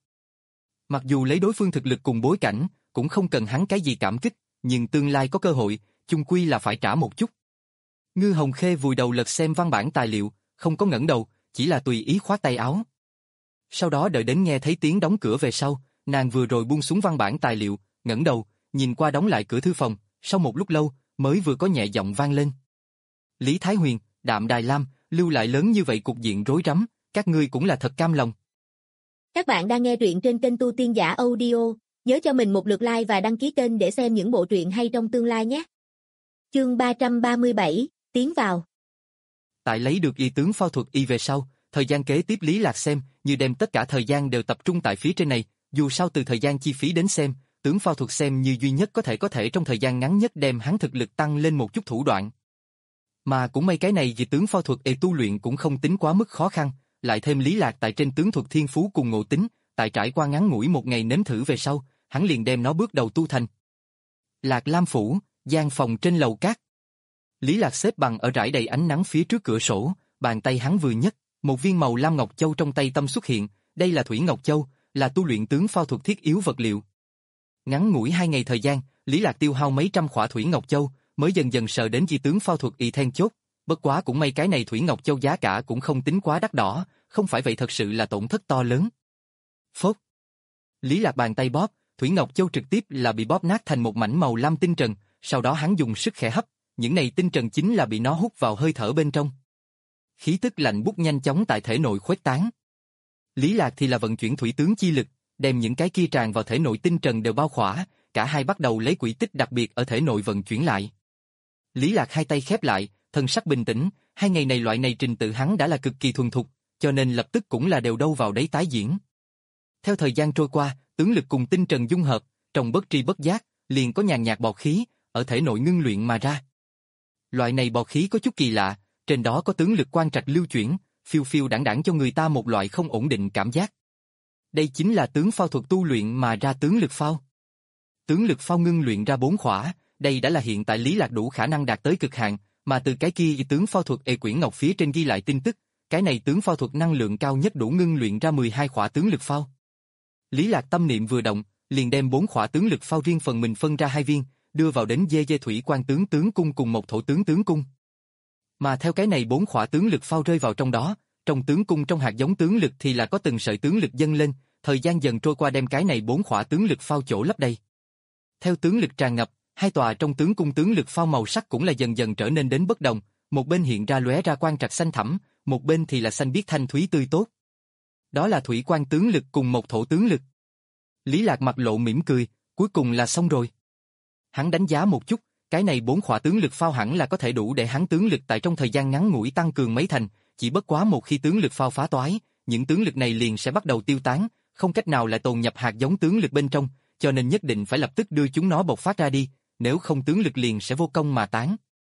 Mặc dù lấy đối phương thực lực cùng bối cảnh, cũng không cần hắn cái gì cảm kích, nhưng tương lai có cơ hội, chung quy là phải trả một chút. Ngư Hồng Khê vùi đầu lật xem văn bản tài liệu, không có ngẩng đầu, chỉ là tùy ý khoát tay áo. Sau đó đợi đến nghe thấy tiếng đóng cửa về sau, nàng vừa rồi buông xuống văn bản tài liệu, ngẩng đầu, nhìn qua đóng lại cửa thư phòng, sau một lúc lâu, mới vừa có nhẹ giọng vang lên. Lý Thái Huyền, Đạm Đài Lam, lưu lại lớn như vậy cục diện rối rắm, các ngươi cũng là thật cam lòng. Các bạn đang nghe truyện trên kênh Tu Tiên Giả Audio, nhớ cho mình một lượt like và đăng ký kênh để xem những bộ truyện hay trong tương lai nhé. Chương ba trăm ba mươi bảy, tiến vào. Tại lấy được y tướng phao thuật y về sau, thời gian kế tiếp Lý Lạc xem, như đem tất cả thời gian đều tập trung tại phía trên này, dù sao từ thời gian chi phí đến xem, tướng phao thuật xem như duy nhất có thể có thể trong thời gian ngắn nhất đem hắn thực lực tăng lên một chút thủ đoạn. Mà cũng may cái này vì tướng phao thuật e tu luyện cũng không tính quá mức khó khăn, lại thêm Lý Lạc tại trên tướng thuật thiên phú cùng ngộ tính, tại trải qua ngắn ngủi một ngày nếm thử về sau, hắn liền đem nó bước đầu tu thành. Lạc Lam phủ, gian phòng trên lầu cát. Lý Lạc xếp bằng ở rải đầy ánh nắng phía trước cửa sổ, bàn tay hắn vừa nhấc, một viên màu lam ngọc châu trong tay tâm xuất hiện, đây là thủy ngọc châu, là tu luyện tướng phao thuật thiết yếu vật liệu. Ngắn ngủi hai ngày thời gian, Lý Lạc tiêu hao mấy trăm khỏa thủy ngọc châu, mới dần dần sờ đến di tướng phao thuật y then chốt, bất quá cũng may cái này thủy ngọc châu giá cả cũng không tính quá đắt đỏ, không phải vậy thật sự là tổn thất to lớn. Phốt. Lý Lạc bàn tay bóp, thủy ngọc châu trực tiếp là bị bóp nát thành một mảnh màu lam tinh trần, sau đó hắn dùng sức khẽ hấp, những này tinh trần chính là bị nó hút vào hơi thở bên trong. Khí tức lạnh buốt nhanh chóng tại thể nội khuếch tán. Lý Lạc thì là vận chuyển thủy tướng chi lực, đem những cái kia tràn vào thể nội tinh trần đều bao khỏa, cả hai bắt đầu lấy quỹ tích đặc biệt ở thể nội vận chuyển lại. Lý Lạc hai tay khép lại, thân sắc bình tĩnh, hai ngày này loại này trình tự hắn đã là cực kỳ thuần thục, cho nên lập tức cũng là đều đâu vào đấy tái diễn. Theo thời gian trôi qua, tướng lực cùng tinh trần dung hợp, trong bất tri bất giác, liền có nhàn nhạt bọt khí ở thể nội ngưng luyện mà ra. Loại này bọt khí có chút kỳ lạ, trên đó có tướng lực quan trạch lưu chuyển, phiêu phiêu đãng đãng cho người ta một loại không ổn định cảm giác. Đây chính là tướng phao thuật tu luyện mà ra tướng lực phao. Tướng lực phao ngưng luyện ra bốn khỏa, đây đã là hiện tại Lý Lạc đủ khả năng đạt tới cực hạn, mà từ cái kia tướng phao thuật e quyển ngọc phía trên ghi lại tin tức, cái này tướng phao thuật năng lượng cao nhất đủ ngưng luyện ra mười hai khỏa tướng lực phao. Lý Lạc tâm niệm vừa động, liền đem bốn khỏa tướng lực phao riêng phần mình phân ra hai viên, đưa vào đến dê dê thủy quan tướng tướng cung cùng một thổ tướng tướng cung. Mà theo cái này bốn khỏa tướng lực phao rơi vào trong đó, trong tướng cung trong hạt giống tướng lực thì là có từng sợi tướng lực dâng lên, thời gian dần trôi qua đem cái này bốn khỏa tướng lực phao chỗ lấp đầy. Theo tướng lực tràn ngập, hai tòa trong tướng cung tướng lực phao màu sắc cũng là dần dần trở nên đến bất đồng, một bên hiện ra lóe ra quang trạch xanh thẳm, một bên thì là xanh biếc thanh thúy tươi tốt. Đó là thủy quan tướng lực cùng một thổ tướng lực. Lý Lạc mặt lộ mỉm cười, cuối cùng là xong rồi. Hắn đánh giá một chút, cái này bốn khỏa tướng lực phao hẳn là có thể đủ để hắn tướng lực tại trong thời gian ngắn ngủi tăng cường mấy thành, chỉ bất quá một khi tướng lực phao phá toái, những tướng lực này liền sẽ bắt đầu tiêu tán, không cách nào lại tồn nhập hạt giống tướng lực bên trong, cho nên nhất định phải lập tức đưa chúng nó bộc phát ra đi, nếu không tướng lực liền sẽ vô công mà tán.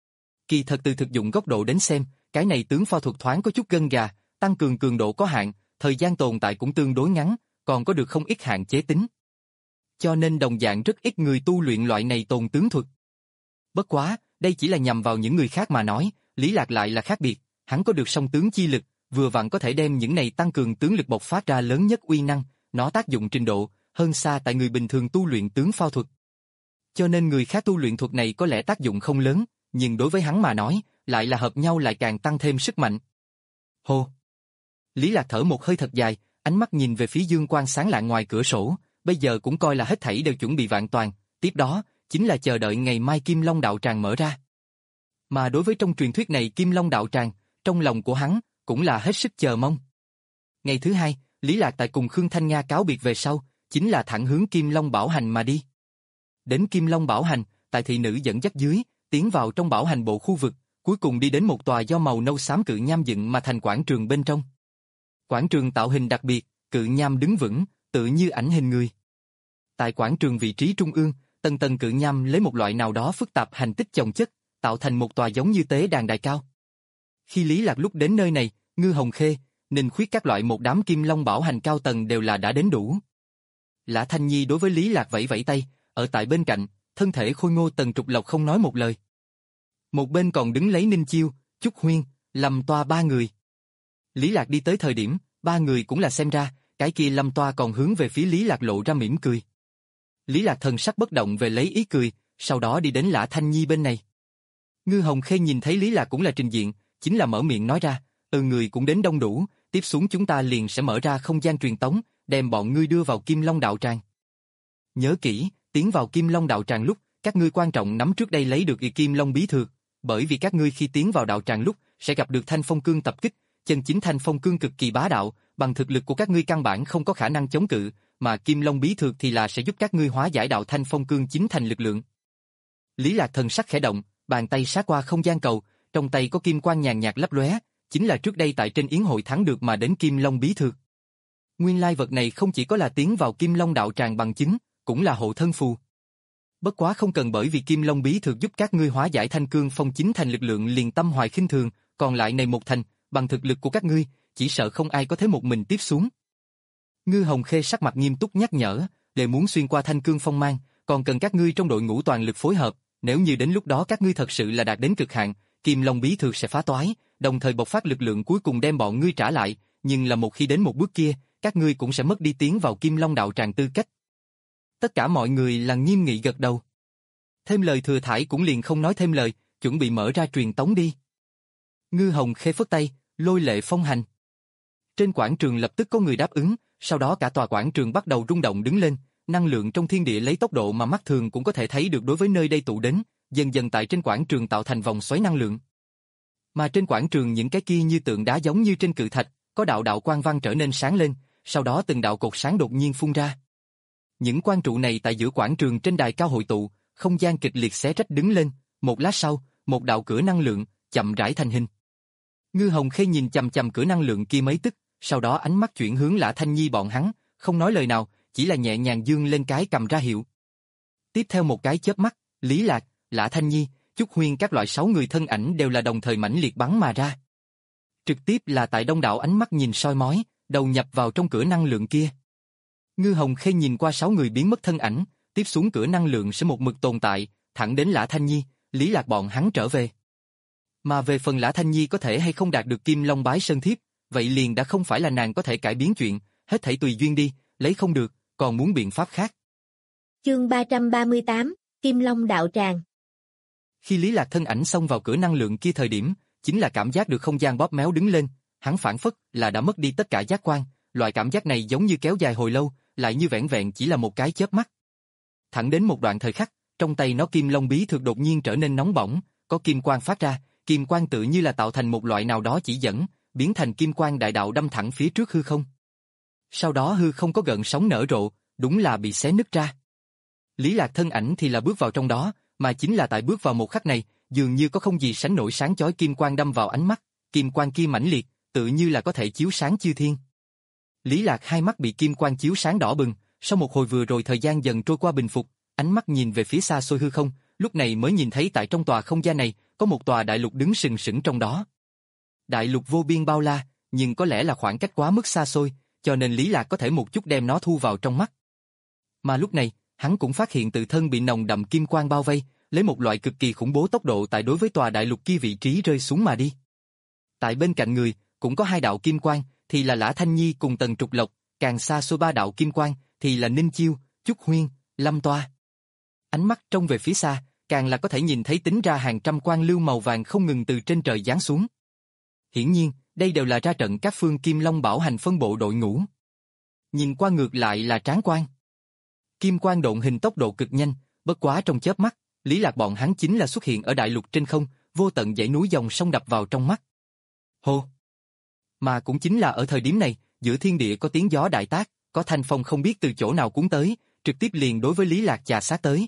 Kỳ thật từ thực dụng góc độ đến xem, cái này tướng phao thuật thoáng có chút gân gà, tăng cường cường độ có hạn, thời gian tồn tại cũng tương đối ngắn, còn có được không ít hạn chế tính. Cho nên đồng dạng rất ít người tu luyện loại này tồn tướng thuật. Bất quá, đây chỉ là nhằm vào những người khác mà nói, Lý Lạc lại là khác biệt, hắn có được song tướng chi lực, vừa vặn có thể đem những này tăng cường tướng lực bộc phát ra lớn nhất uy năng, nó tác dụng trình độ, hơn xa tại người bình thường tu luyện tướng phao thuật. Cho nên người khác tu luyện thuật này có lẽ tác dụng không lớn, nhưng đối với hắn mà nói, lại là hợp nhau lại càng tăng thêm sức mạnh. Hô! Lý Lạc thở một hơi thật dài, ánh mắt nhìn về phía dương quang sáng lạng ngoài cửa sổ, bây giờ cũng coi là hết thảy đều chuẩn bị vạn toàn, tiếp đó, chính là chờ đợi ngày mai Kim Long đạo tràng mở ra. Mà đối với trong truyền thuyết này Kim Long đạo tràng, trong lòng của hắn, cũng là hết sức chờ mong. Ngày thứ hai, Lý Lạc tại cùng Khương Thanh Nga cáo biệt về sau, chính là thẳng hướng Kim Long Bảo Hành mà đi. Đến Kim Long Bảo Hành, tại thị nữ dẫn dắt dưới, tiến vào trong bảo hành bộ khu vực, cuối cùng đi đến một tòa do màu nâu xám cự nham dựng mà thành quảng trường bên trong. Quảng trường tạo hình đặc biệt, cự nham đứng vững, tự như ảnh hình người. Tại quảng trường vị trí trung ương, tầng tầng cự nham lấy một loại nào đó phức tạp hành tích chồng chất, tạo thành một tòa giống như tế đàn đài cao. Khi Lý Lạc lúc đến nơi này, Ngư Hồng Khê, Ninh Khuyết các loại một đám Kim Long Bảo Hành cao tầng đều là đã đến đủ. Lã Thanh Nhi đối với Lý Lạc vẫy vẫy tay, ở tại bên cạnh, thân thể khôi ngô Tần Trục Lộc không nói một lời. Một bên còn đứng lấy Ninh Chiêu, Trúc Huyên, Lâm Toa ba người. Lý Lạc đi tới thời điểm, ba người cũng là xem ra, cái kia Lâm Toa còn hướng về phía Lý Lạc lộ ra mỉm cười. Lý Lạc thần sắc bất động về lấy ý cười, sau đó đi đến Lã Thanh Nhi bên này. Ngư Hồng Khê nhìn thấy Lý Lạc cũng là trình diện, chính là mở miệng nói ra, ừ người cũng đến đông đủ, tiếp xuống chúng ta liền sẽ mở ra không gian truyền tống, đem bọn ngươi đưa vào Kim Long đạo tràng. Nhớ kỹ, tiến vào Kim Long đạo tràng lúc, các ngươi quan trọng nắm trước đây lấy được y Kim Long bí thược, bởi vì các ngươi khi tiến vào đạo tràng lúc sẽ gặp được Thanh Phong Cương tập kích, chân chính Thanh Phong Cương cực kỳ bá đạo, bằng thực lực của các ngươi căn bản không có khả năng chống cự, mà Kim Long bí thược thì là sẽ giúp các ngươi hóa giải đạo Thanh Phong Cương chính thành lực lượng. Lý Lạc thần sắc khẽ động, bàn tay sát qua không gian cầu, trong tay có kim quang nhàn nhạt lấp lóe, chính là trước đây tại trên yến hội thắng được mà đến Kim Long bí thược. Nguyên lai vật này không chỉ có là tiến vào Kim Long đạo tràng bằng chứng, cũng là hộ thân phù. Bất quá không cần bởi vì Kim Long bí thuật giúp các ngươi hóa giải thanh cương phong chín thành lực lượng liền tâm hoài khinh thường, còn lại này một thành, bằng thực lực của các ngươi, chỉ sợ không ai có thể một mình tiếp xuống. Ngư Hồng Khê sắc mặt nghiêm túc nhắc nhở, để muốn xuyên qua thanh cương phong mang, còn cần các ngươi trong đội ngũ toàn lực phối hợp, nếu như đến lúc đó các ngươi thật sự là đạt đến cực hạn, Kim Long bí thuật sẽ phá toái, đồng thời bộc phát lực lượng cuối cùng đem bọn ngươi trả lại, nhưng là một khi đến một bước kia, các ngươi cũng sẽ mất đi tiến vào Kim Long đạo tràng tư cách. Tất cả mọi người là nghiêm nghị gật đầu. Thêm lời Thừa Thải cũng liền không nói thêm lời, chuẩn bị mở ra truyền tống đi. Ngư Hồng Khê phất tay, lôi lệ phong hành. Trên quảng trường lập tức có người đáp ứng, sau đó cả tòa quảng trường bắt đầu rung động đứng lên, năng lượng trong thiên địa lấy tốc độ mà mắt thường cũng có thể thấy được đối với nơi đây tụ đến, dần dần tại trên quảng trường tạo thành vòng xoáy năng lượng. Mà trên quảng trường những cái kia như tượng đá giống như trên cự thạch, có đạo đạo quang văn trở nên sáng lên, sau đó từng đạo cột sáng đột nhiên phun ra. Những quang trụ này tại giữa quảng trường trên đài cao hội tụ, không gian kịch liệt xé rách đứng lên, một lát sau, một đạo cửa năng lượng chậm rãi thành hình. Ngư Hồng Khê nhìn chằm chằm cửa năng lượng kia mấy tức, sau đó ánh mắt chuyển hướng Lã Thanh Nhi bọn hắn, không nói lời nào, chỉ là nhẹ nhàng dương lên cái cầm ra hiệu. Tiếp theo một cái chớp mắt, Lý Lạc, Lã Thanh Nhi, Chúc Huyên các loại sáu người thân ảnh đều là đồng thời mãnh liệt bắn mà ra. Trực tiếp là tại đông đảo ánh mắt nhìn soi mói, đầu nhập vào trong cửa năng lượng kia. Ngư Hồng Khê nhìn qua sáu người biến mất thân ảnh, tiếp xuống cửa năng lượng sẽ một mực tồn tại, thẳng đến Lã Thanh Nhi, Lý Lạc bọn hắn trở về. Mà về phần Lã Thanh Nhi có thể hay không đạt được Kim Long bái sơn thiếp, vậy liền đã không phải là nàng có thể cải biến chuyện, hết thảy tùy duyên đi, lấy không được, còn muốn biện pháp khác. Chương ba trăm ba mươi tám, Kim Long đạo tràng. Khi Lý Lạc thân ảnh xông vào cửa năng lượng kia thời điểm, chính là cảm giác được không gian bóp méo đứng lên, hắn phản phất là đã mất đi tất cả giác quan, loại cảm giác này giống như kéo dài hồi lâu, lại như vẻn vẹn chỉ là một cái chớp mắt. Thẳng đến một đoạn thời khắc, trong tay nó Kim Long bí thuật đột nhiên trở nên nóng bỏng, có kim quang phát ra, kim quang tự như là tạo thành một loại nào đó chỉ dẫn, biến thành kim quang đại đạo đâm thẳng phía trước hư không. Sau đó hư không có gợn sóng nở rộ, đúng là bị xé nứt ra. Lý Lạc thân ảnh thì là bước vào trong đó, mà chính là tại bước vào một khắc này, dường như có không gì sánh nổi sáng chói kim quang đâm vào ánh mắt, kim quang kia mãnh liệt, tự như là có thể chiếu sáng chư thiên. Lý Lạc hai mắt bị kim quang chiếu sáng đỏ bừng, sau một hồi vừa rồi thời gian dần trôi qua bình phục, ánh mắt nhìn về phía xa xôi hư không, lúc này mới nhìn thấy tại trong tòa không gian này, có một tòa đại lục đứng sừng sững trong đó. Đại lục vô biên bao la, nhưng có lẽ là khoảng cách quá mức xa xôi, cho nên Lý Lạc có thể một chút đem nó thu vào trong mắt. Mà lúc này, hắn cũng phát hiện tự thân bị nồng đậm kim quang bao vây, lấy một loại cực kỳ khủng bố tốc độ tại đối với tòa đại lục kia vị trí rơi xuống mà đi. Tại bên cạnh người, cũng có hai đạo kim quang, thì là Lã Thanh Nhi cùng Tần Trục Lộc, càng xa xôi ba đạo kim quang, thì là Ninh Chiêu, Chúc Huyên, Lâm Toa. Ánh mắt trông về phía xa, càng là có thể nhìn thấy tính ra hàng trăm quang lưu màu vàng không ngừng từ trên trời giáng xuống. Hiển nhiên, đây đều là ra trận các phương Kim Long bảo hành phân bộ đội ngũ. Nhìn qua ngược lại là Tráng Quang. Kim quang độn hình tốc độ cực nhanh, bất quá trong chớp mắt, Lý Lạc bọn hắn chính là xuất hiện ở đại lục trên không, vô tận dãy núi dòng sông đập vào trong mắt. Hô! Mà cũng chính là ở thời điểm này, giữa thiên địa có tiếng gió đại tác, có thanh phong không biết từ chỗ nào cuốn tới, trực tiếp liền đối với Lý Lạc chà sát tới.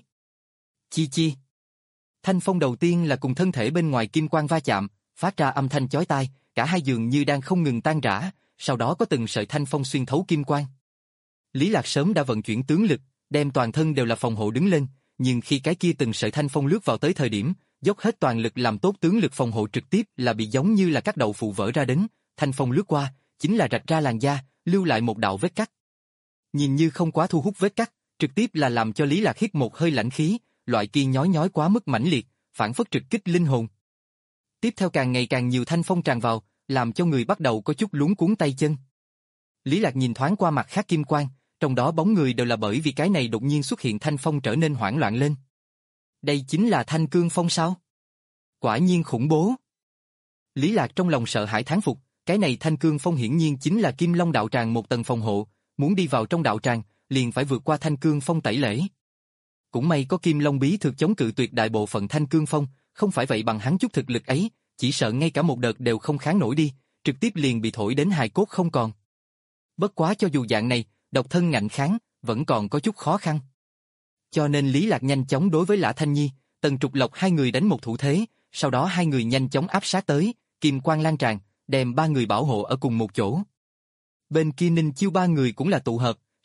Chi chi! Thanh phong đầu tiên là cùng thân thể bên ngoài kim quang va chạm, phát ra âm thanh chói tai, cả hai dường như đang không ngừng tan rã, sau đó có từng sợi thanh phong xuyên thấu kim quang. Lý Lạc sớm đã vận chuyển tướng lực, đem toàn thân đều là phòng hộ đứng lên, nhưng khi cái kia từng sợi thanh phong lướt vào tới thời điểm, dốc hết toàn lực làm tốt tướng lực phòng hộ trực tiếp là bị giống như là các đậu phụ vỡ ra đến, thanh phong lướt qua, chính là rạch ra làn da, lưu lại một đạo vết cắt. Nhìn như không quá thu hút vết cắt, trực tiếp là làm cho Lý Lạc hít một hơi lãnh khí, loại kia nhói nhói quá mức mãnh liệt, phản phất trực kích linh hồn. Tiếp theo càng ngày càng nhiều thanh phong tràn vào, làm cho người bắt đầu có chút luống cuống tay chân. Lý Lạc nhìn thoáng qua mặt khác kim quang, trong đó bóng người đều là bởi vì cái này đột nhiên xuất hiện thanh phong trở nên hoảng loạn lên. Đây chính là thanh cương phong sao? Quả nhiên khủng bố. Lý Lạc trong lòng sợ hãi thán phục, cái này thanh cương phong hiển nhiên chính là Kim Long đạo tràng một tầng phòng hộ, muốn đi vào trong đạo tràng, liền phải vượt qua thanh cương phong tẩy lễ. Cũng may có Kim Long bí thuật chống cự tuyệt đại bộ phận thanh cương phong, không phải vậy bằng hắn chút thực lực ấy, chỉ sợ ngay cả một đợt đều không kháng nổi đi, trực tiếp liền bị thổi đến hài cốt không còn. Bất quá cho dù dạng này, độc thân ngạnh kháng, vẫn còn có chút khó khăn. Cho nên Lý Lạc nhanh chóng đối với Lã Thanh Nhi, Tần Trục Lộc hai người đánh một thủ thế, sau đó hai người nhanh chóng áp sát tới, kim quang lan tràn, đem ba người bảo hộ ở cùng một chỗ. Bên kia Ninh Chiêu ba người cũng là tụ hợp,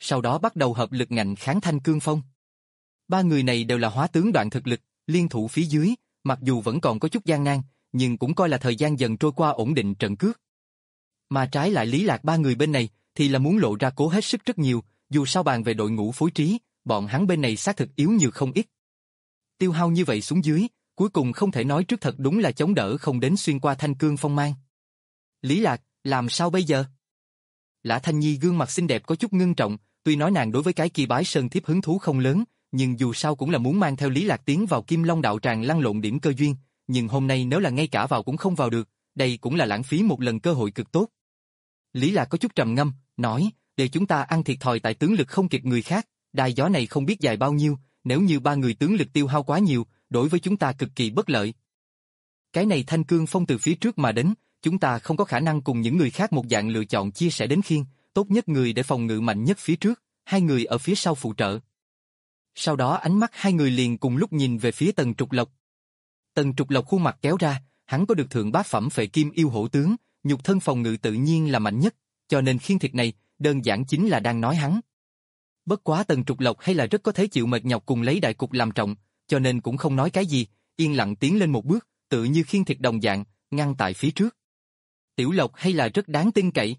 sau đó bắt đầu hợp lực ngạnh kháng Thanh Cương Phong. Ba người này đều là hóa tướng đoạn thực lực, liên thủ phía dưới, mặc dù vẫn còn có chút gian nan, nhưng cũng coi là thời gian dần trôi qua ổn định trận cước. Mà trái lại Lý Lạc ba người bên này thì là muốn lộ ra cố hết sức rất nhiều, dù sao bàn về đội ngũ phối trí, bọn hắn bên này xác thực yếu nhược không ít. Tiêu hao như vậy xuống dưới, cuối cùng không thể nói trước thật đúng là chống đỡ không đến xuyên qua Thanh Cương Phong mang. Lý Lạc, làm sao bây giờ? Lã Thanh Nhi gương mặt xinh đẹp có chút ngưng trọng, tuy nói nàng đối với cái kỳ bái sơn thiếp hứng thú không lớn, nhưng dù sao cũng là muốn mang theo Lý Lạc tiến vào Kim Long đạo tràng lăn lộn điểm cơ duyên, nhưng hôm nay nếu là ngay cả vào cũng không vào được, đây cũng là lãng phí một lần cơ hội cực tốt. Lý Lạc có chút trầm ngâm, nói, để chúng ta ăn thiệt thòi tại tướng lực không kịp người khác, đài gió này không biết dài bao nhiêu, nếu như ba người tướng lực tiêu hao quá nhiều, đối với chúng ta cực kỳ bất lợi. Cái này Thanh Cương Phong từ phía trước mà đến, chúng ta không có khả năng cùng những người khác một dạng lựa chọn chia sẻ đến khiên, tốt nhất người để phòng ngự mạnh nhất phía trước, hai người ở phía sau phụ trợ. Sau đó ánh mắt hai người liền cùng lúc nhìn về phía Tần Trục Lộc. Tần Trục Lộc khuôn mặt kéo ra, hắn có được thượng bát phẩm phệ kim yêu hổ tướng, nhục thân phòng ngự tự nhiên là mạnh nhất, cho nên khiên thiệt này, đơn giản chính là đang nói hắn. Bất quá Tần Trục Lộc hay là rất có thể chịu mệt nhọc cùng lấy đại cục làm trọng, cho nên cũng không nói cái gì, yên lặng tiến lên một bước, tự như khiên thiệt đồng dạng, ngăn tại phía trước. Tiểu Lộc hay là rất đáng tin cậy.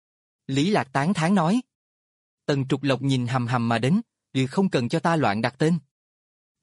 Lý Lạc tán thán nói. Tần Trục Lộc nhìn hầm hầm mà đến, vì không cần cho ta loạn đặt tên. T.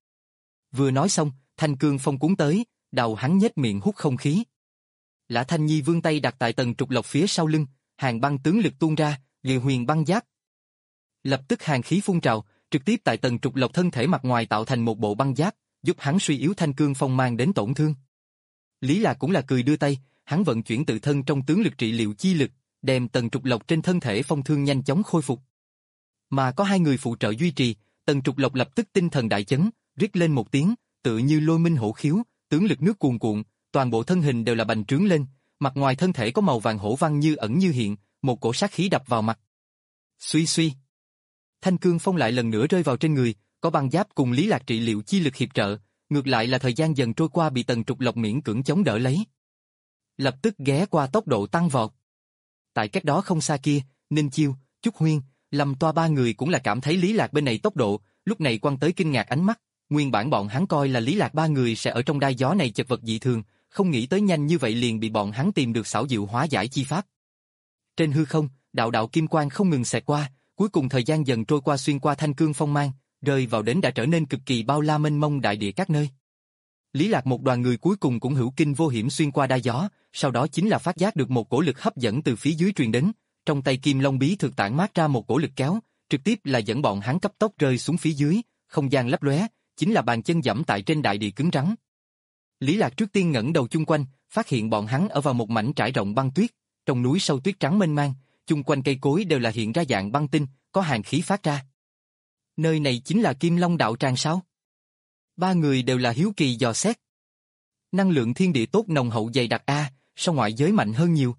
Vừa nói xong, Thanh Cương Phong cuốn tới, đầu hắn nhếch miệng hút không khí. Lã Thanh Nhi vươn tay đặt tại Tần Trục Lộc phía sau lưng, hàng băng tướng lực tuôn ra, liều huyền băng giáp. Lập tức hàng khí phun trào, trực tiếp tại Tần Trục Lộc thân thể mặt ngoài tạo thành một bộ băng giáp, giúp hắn suy yếu Thanh Cương Phong mang đến tổn thương. Lý Lạc cũng là cười đưa tay, hắn vận chuyển tự thân trong tướng lực trị liệu chi lực, đem Tần Trục Lộc trên thân thể phong thương nhanh chóng khôi phục. Mà có hai người phụ trợ duy trì, Tần Trục Lộc lập tức tinh thần đại chấn, rít lên một tiếng, tự như lôi minh hổ khiếu, tướng lực nước cuồn cuộn, toàn bộ thân hình đều là bành trướng lên, mặt ngoài thân thể có màu vàng hổ văn như ẩn như hiện, một cổ sát khí đập vào mặt. Suy suy. Thanh Cương Phong lại lần nữa rơi vào trên người, có băng giáp cùng Lý Lạc trị liệu chi lực hiệp trợ, ngược lại là thời gian dần trôi qua bị Tần Trục Lộc miễn cưỡng chống đỡ lấy. Lập tức ghé qua tốc độ tăng vọt. Tại cách đó không xa kia, Ninh Chiêu, Chúc Huyên, Lâm Toa ba người cũng là cảm thấy Lý Lạc bên này tốc độ, lúc này quăng tới kinh ngạc ánh mắt, nguyên bản bọn hắn coi là Lý Lạc ba người sẽ ở trong đai gió này chật vật dị thường, không nghĩ tới nhanh như vậy liền bị bọn hắn tìm được xảo diệu hóa giải chi pháp. Trên hư không, đạo đạo kim quang không ngừng xẹt qua, cuối cùng thời gian dần trôi qua xuyên qua Thanh Cương Phong mang, rơi vào đến đã trở nên cực kỳ bao la mênh mông đại địa các nơi. Lý Lạc một đoàn người cuối cùng cũng hữu kinh vô hiểm xuyên qua đai gió, sau đó chính là phát giác được một cổ lực hấp dẫn từ phía dưới truyền đến, trong tay Kim Long bí thực tản mát ra một cổ lực kéo, trực tiếp là dẫn bọn hắn cấp tốc rơi xuống phía dưới, không gian lấp lóe, chính là bàn chân dẫm tại trên đại địa cứng rắn. Lý Lạc trước tiên ngẩng đầu chung quanh, phát hiện bọn hắn ở vào một mảnh trải rộng băng tuyết, trong núi sâu tuyết trắng mênh mang, chung quanh cây cối đều là hiện ra dạng băng tinh, có hàn khí phát ra. Nơi này chính là Kim Long đạo tràng sao? Ba người đều là hiếu kỳ dò xét. Năng lượng thiên địa tốt nồng hậu dày đặc a, so ngoại giới mạnh hơn nhiều.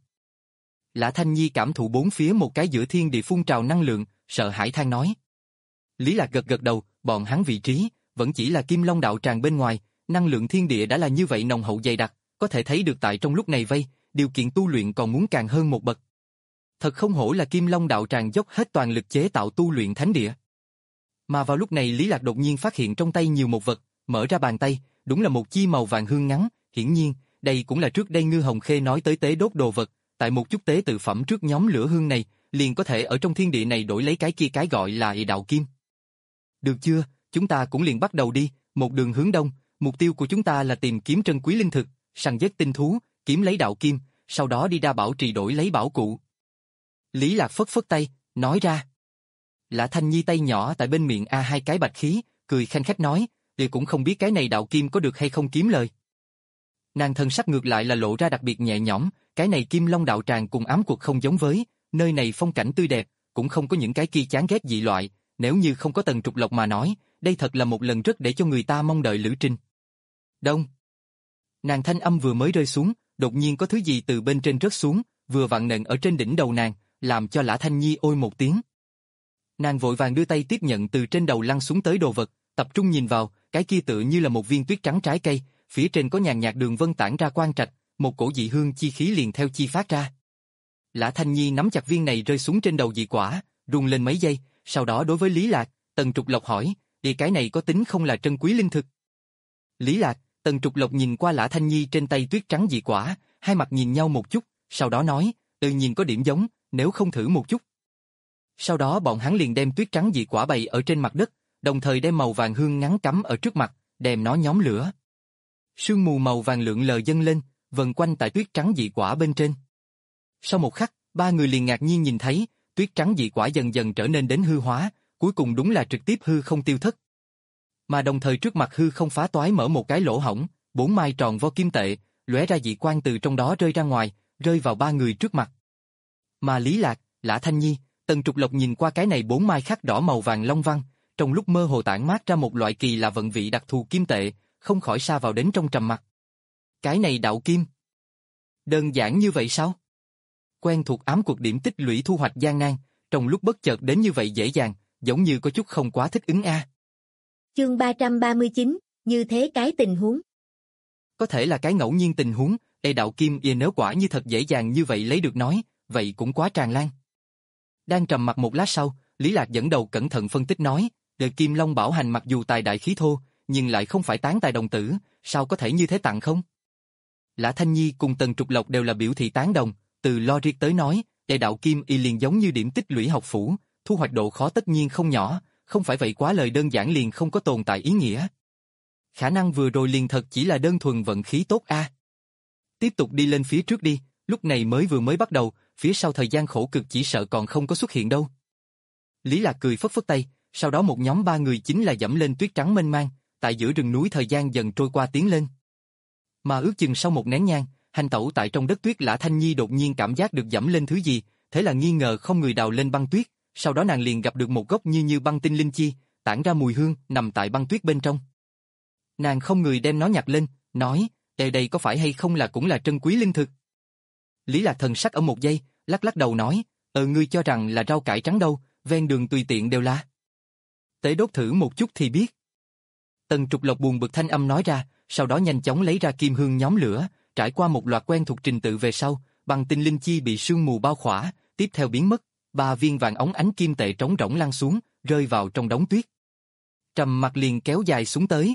Lã Thanh Nhi cảm thụ bốn phía một cái giữa thiên địa phun trào năng lượng, sợ hãi than nói. Lý Lạc gật gật đầu, bọn hắn vị trí vẫn chỉ là Kim Long đạo tràng bên ngoài, năng lượng thiên địa đã là như vậy nồng hậu dày đặc, có thể thấy được tại trong lúc này vây, điều kiện tu luyện còn muốn càng hơn một bậc. Thật không hổ là Kim Long đạo tràng dốc hết toàn lực chế tạo tu luyện thánh địa. Mà vào lúc này Lý Lạc đột nhiên phát hiện trong tay nhiều một vật, mở ra bàn tay, đúng là một chi màu vàng hương ngắn, hiển nhiên, đây cũng là trước đây Ngư Hồng Khê nói tới tế đốt đồ vật, tại một chút tế tự phẩm trước nhóm lửa hương này, liền có thể ở trong thiên địa này đổi lấy cái kia cái gọi là đạo kim. Được chưa, chúng ta cũng liền bắt đầu đi, một đường hướng đông, mục tiêu của chúng ta là tìm kiếm trân quý linh thực, săn giết tinh thú, kiếm lấy đạo kim, sau đó đi đa bảo trì đổi lấy bảo cụ. Lý Lạc phất phất tay, nói ra. Lã Thanh Nhi tay nhỏ tại bên miệng a hai cái bạch khí, cười khanh khách nói, thì cũng không biết cái này đạo kim có được hay không kiếm lời. Nàng thân sắc ngược lại là lộ ra đặc biệt nhẹ nhõm, cái này Kim Long đạo tràng cùng ám cuộc không giống với, nơi này phong cảnh tươi đẹp, cũng không có những cái kia chán ghét dị loại, nếu như không có Tần Trục Lộc mà nói, đây thật là một lần rất để cho người ta mong đợi lữ trình. Đông. Nàng thanh âm vừa mới rơi xuống, đột nhiên có thứ gì từ bên trên rớt xuống, vừa vặn nện ở trên đỉnh đầu nàng, làm cho Lã Thanh Nhi ôi một tiếng. Nàng vội vàng đưa tay tiếp nhận từ trên đầu lăn xuống tới đồ vật, tập trung nhìn vào, cái kia tựa như là một viên tuyết trắng trái cây, phía trên có nhàn nhạt đường vân tản ra quang trạch, một cổ dị hương chi khí liền theo chi phát ra. Lã Thanh Nhi nắm chặt viên này rơi xuống trên đầu dị quả, run lên mấy giây, sau đó đối với Lý Lạc, Tần Trục Lộc hỏi, thì cái này có tính không là trân quý linh thực? Lý Lạc, Tần Trục Lộc nhìn qua Lã Thanh Nhi trên tay tuyết trắng dị quả, hai mặt nhìn nhau một chút, sau đó nói, tự nhìn có điểm giống, nếu không thử một chút. Sau đó bọn hắn liền đem tuyết trắng dị quả bày ở trên mặt đất, đồng thời đem màu vàng hương ngắn cắm ở trước mặt, đem nó nhóm lửa. Sương mù màu vàng lượn lờ dâng lên, vần quanh tại tuyết trắng dị quả bên trên. Sau một khắc, ba người liền ngạc nhiên nhìn thấy, tuyết trắng dị quả dần dần trở nên đến hư hóa, cuối cùng đúng là trực tiếp hư không tiêu thất. Mà đồng thời trước mặt hư không phá toái mở một cái lỗ hổng, bốn mai tròn vo kim tệ, lóe ra dị quang từ trong đó rơi ra ngoài, rơi vào ba người trước mặt. Mà Lý Lạc, Lã Thanh Nhi, Tần Trục Lộc nhìn qua cái này bốn mai khắc đỏ màu vàng long văn, trong lúc mơ hồ tản mát ra một loại kỳ lạ vận vị đặc thù kim tệ, không khỏi sa vào đến trong trầm mặc. Cái này đạo kim. Đơn giản như vậy sao? Quen thuộc ám cuộc điểm tích lũy thu hoạch gian nan, trong lúc bất chợt đến như vậy dễ dàng, giống như có chút không quá thích ứng a. Chương ba trăm ba mươi chín, như thế cái tình huống. Có thể là cái ngẫu nhiên tình huống, đây đạo kim y nếu quả như thật dễ dàng như vậy lấy được nói, vậy cũng quá tràn lan. Đang trầm mặc một lát sau, Lý Lạc dẫn đầu cẩn thận phân tích nói, đời Kim Long Bảo Hành mặc dù tài đại khí thô, nhưng lại không phải tán tài đồng tử, sao có thể như thế tặng không? Lã Thanh Nhi cùng Tần Trục Lộc đều là biểu thị tán đồng, từ logic tới nói, đây đạo kim y liền giống như điểm tích lũy học phủ, thu hoạch độ khó tất nhiên không nhỏ, không phải vậy quá lời đơn giản liền không có tồn tại ý nghĩa. Khả năng vừa rồi liền thật chỉ là đơn thuần vận khí tốt a. À. Tiếp tục đi lên phía trước đi, lúc này mới vừa mới bắt đầu, phía sau thời gian khổ cực chỉ sợ còn không có xuất hiện đâu. Lý Lạc cười phất phất tay, sau đó một nhóm ba người chính là dẫm lên tuyết trắng mênh mang, tại giữa rừng núi thời gian dần trôi qua tiến lên. Mà ước chừng sau một nén nhang, hành tẩu tại trong đất tuyết Lã Thanh Nhi đột nhiên cảm giác được dẫm lên thứ gì, thế là nghi ngờ không người đào lên băng tuyết, sau đó nàng liền gặp được một gốc như như băng tinh linh chi, tản ra mùi hương, nằm tại băng tuyết bên trong. Nàng không người đem nó nhặt lên, nói, đây đây có phải hay không là cũng là trân quý linh thực? Lý Lạc thần sắc ở một giây, lắc lắc đầu nói, ờ ngươi cho rằng là rau cải trắng đâu, ven đường tùy tiện đều là. Tế đốt thử một chút thì biết. Tần Trục Lộc buồn bực thanh âm nói ra, sau đó nhanh chóng lấy ra kim hương nhóm lửa, trải qua một loạt quen thuộc trình tự về sau, băng tinh linh chi bị sương mù bao khỏa, tiếp theo biến mất, ba viên vàng óng ánh kim tệ trống rỗng lăn xuống, rơi vào trong đống tuyết. Trầm mặc liền kéo dài xuống tới.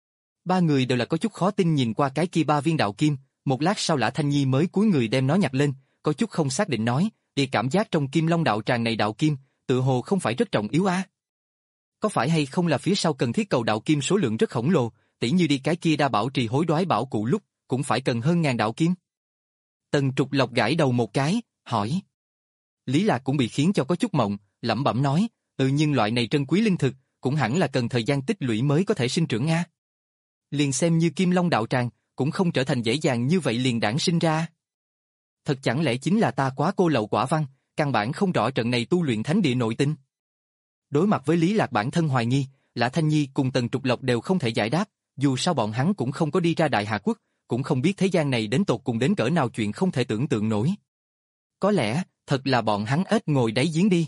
Ba người đều là có chút khó tin nhìn qua cái kia ba viên đạo kim, một lát sau Lã Thanh Nhi mới cúi người đem nó nhặt lên, có chút không xác định nói, đi cảm giác trong Kim Long đạo tràng này đạo kim, tự hồ không phải rất trọng yếu a. Có phải hay không là phía sau cần thiết cầu đạo kim số lượng rất khổng lồ, tỉ như đi cái kia đa bảo trì hối đoái bảo cụ lúc, cũng phải cần hơn ngàn đạo kim. Tần Trục Lộc gãi đầu một cái, hỏi. Lý Lạc cũng bị khiến cho có chút mộng, lẩm bẩm nói, ừ nhưng loại này trân quý linh thực, cũng hẳn là cần thời gian tích lũy mới có thể sinh trưởng a. Liền xem như Kim Long đạo tràng, cũng không trở thành dễ dàng như vậy liền đản sinh ra. Thật chẳng lẽ chính là ta quá cô lậu quả văn, căn bản không rõ trận này tu luyện thánh địa nội tình. Đối mặt với Lý Lạc bản thân hoài nghi, Lã Thanh Nhi cùng Tần Trục Lộc đều không thể giải đáp, dù sao bọn hắn cũng không có đi ra Đại Hà Quốc, cũng không biết thế gian này đến tột cùng đến cỡ nào chuyện không thể tưởng tượng nổi. Có lẽ, thật là bọn hắn ếch ngồi đáy giếng đi.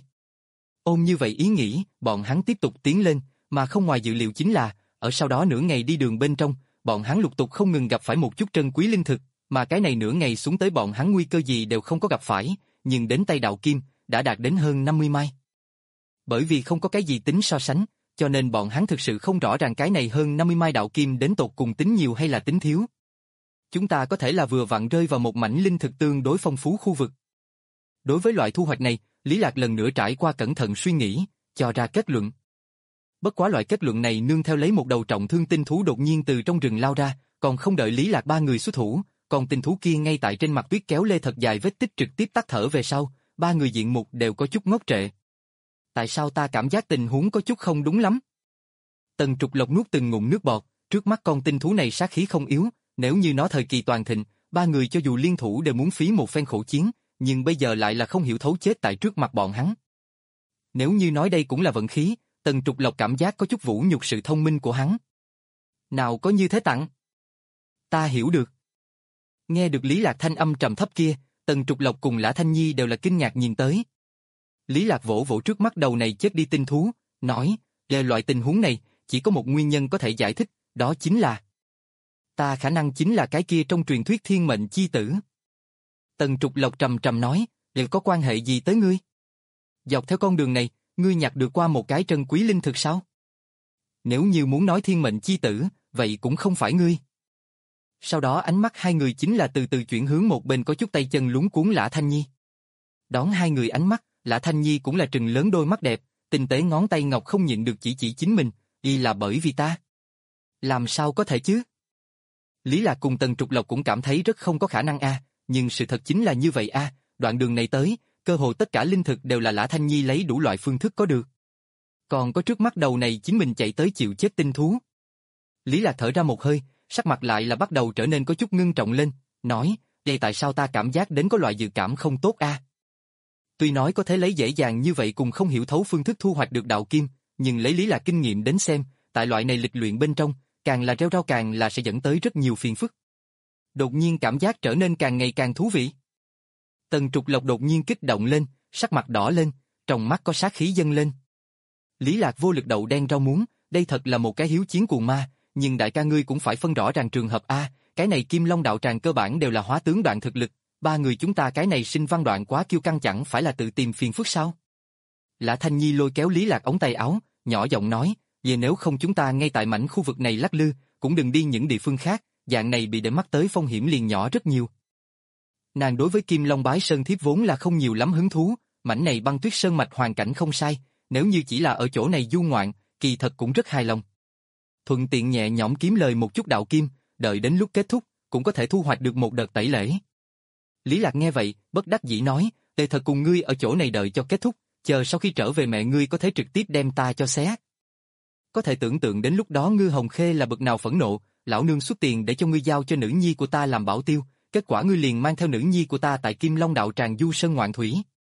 Ôm như vậy ý nghĩ, bọn hắn tiếp tục tiến lên, mà không ngoài dự liệu chính là, ở sau đó nửa ngày đi đường bên trong, bọn hắn lục tục không ngừng gặp phải một chút trân quý linh thực, mà cái này nửa ngày xuống tới bọn hắn nguy cơ gì đều không có gặp phải, nhưng đến tay đạo kim, đã đạt đến hơn năm mươi mai. Bởi vì không có cái gì tính so sánh, cho nên bọn hắn thực sự không rõ ràng cái này hơn năm mươi mai đạo kim đến tột cùng tính nhiều hay là tính thiếu. Chúng ta có thể là vừa vặn rơi vào một mảnh linh thực tương đối phong phú khu vực. Đối với loại thu hoạch này, Lý Lạc lần nữa trải qua cẩn thận suy nghĩ, cho ra kết luận. Bất quá loại kết luận này nương theo lấy một đầu trọng thương tinh thú đột nhiên từ trong rừng lao ra, còn không đợi Lý Lạc ba người xuất thủ, còn tinh thú kia ngay tại trên mặt tuyết kéo lê thật dài vết tích trực tiếp tắt thở về sau, ba người diện mục đều có chút ngốc trệ. Tại sao ta cảm giác tình huống có chút không đúng lắm? Tần Trục Lộc nuốt từng ngụm nước bọt, trước mắt con tinh thú này sát khí không yếu, nếu như nó thời kỳ toàn thịnh, ba người cho dù liên thủ đều muốn phí một phen khổ chiến, nhưng bây giờ lại là không hiểu thấu chết tại trước mặt bọn hắn. Nếu như nói đây cũng là vận khí, Tần Trục Lộc cảm giác có chút vũ nhục sự thông minh của hắn. Nào có như thế tặng? Ta hiểu được. Nghe được Lý Lạc thanh âm trầm thấp kia, Tần Trục Lộc cùng Lã Thanh Nhi đều là kinh ngạc nhìn tới. Lý Lạc vỗ vỗ trước mắt đầu này chết đi tinh thú, nói, về loại tình huống này, chỉ có một nguyên nhân có thể giải thích, đó chính là ta khả năng chính là cái kia trong truyền thuyết thiên mệnh chi tử. Tần Trục Lộc trầm trầm nói, đều có quan hệ gì tới ngươi? Dọc theo con đường này, ngươi nhặt được qua một cái trân quý linh thực sao? Nếu như muốn nói thiên mệnh chi tử, vậy cũng không phải ngươi. Sau đó ánh mắt hai người chính là từ từ chuyển hướng một bên có chút tay chân luống cuống Lã Thanh Nhi. Đón hai người ánh mắt, Lã Thanh Nhi cũng là trừng lớn đôi mắt đẹp, tinh tế ngón tay ngọc không nhịn được chỉ chỉ chính mình, y là bởi vì ta. Làm sao có thể chứ? Lý Lạc cùng Tần Trục Lộc cũng cảm thấy rất không có khả năng a, nhưng sự thật chính là như vậy a, đoạn đường này tới, cơ hồ tất cả linh thực đều là Lã Thanh Nhi lấy đủ loại phương thức có được. Còn có trước mắt đầu này chính mình chạy tới chịu chết tinh thú. Lý Lạc thở ra một hơi, sắc mặt lại là bắt đầu trở nên có chút ngưng trọng lên, nói, đây tại sao ta cảm giác đến có loại dự cảm không tốt a? Tuy nói có thể lấy dễ dàng như vậy cùng không hiểu thấu phương thức thu hoạch được đạo kim, nhưng lấy Lý Lạc kinh nghiệm đến xem, tại loại này lịch luyện bên trong, càng là rêu rao càng là sẽ dẫn tới rất nhiều phiền phức. Đột nhiên cảm giác trở nên càng ngày càng thú vị. Tần Trục Lộc đột nhiên kích động lên, sắc mặt đỏ lên, trong mắt có sát khí dâng lên. Lý Lạc vô lực đậu đen rau muống, đây thật là một cái hiếu chiến cuồng ma, nhưng đại ca ngươi cũng phải phân rõ ràng trường hợp a, cái này Kim Long đạo tràng cơ bản đều là hóa tướng đoạn thực lực, ba người chúng ta cái này sinh văn đoạn quá kiêu căng chẳng phải là tự tìm phiền phức sao? Lã Thanh Nhi lôi kéo Lý Lạc ống tay áo, nhỏ giọng nói, về nếu không chúng ta ngay tại mảnh khu vực này lắc lư, cũng đừng đi những địa phương khác, dạng này bị để mắt tới phong hiểm liền nhỏ rất nhiều. Nàng đối với Kim Long Bái Sơn Thiếp vốn là không nhiều lắm hứng thú, mảnh này băng tuyết sơn mạch hoàn cảnh không sai, nếu như chỉ là ở chỗ này du ngoạn, kỳ thật cũng rất hài lòng. Thuận tiện nhẹ nhõm kiếm lời một chút đạo kim, đợi đến lúc kết thúc, cũng có thể thu hoạch được một đợt tẩy lễ. Lý Lạc nghe vậy, bất đắc dĩ nói, tề thật cùng ngươi ở chỗ này đợi cho kết thúc, chờ sau khi trở về mẹ ngươi có thể trực tiếp đem ta cho xé. Có thể tưởng tượng đến lúc đó Ngư Hồng Khê là bậc nào phẫn nộ, lão nương xuất tiền để cho ngươi giao cho nữ nhi của ta làm bảo tiêu, kết quả ngươi liền mang theo nữ nhi của ta tại Kim Long đạo tràng du sơn ngoạn thủy.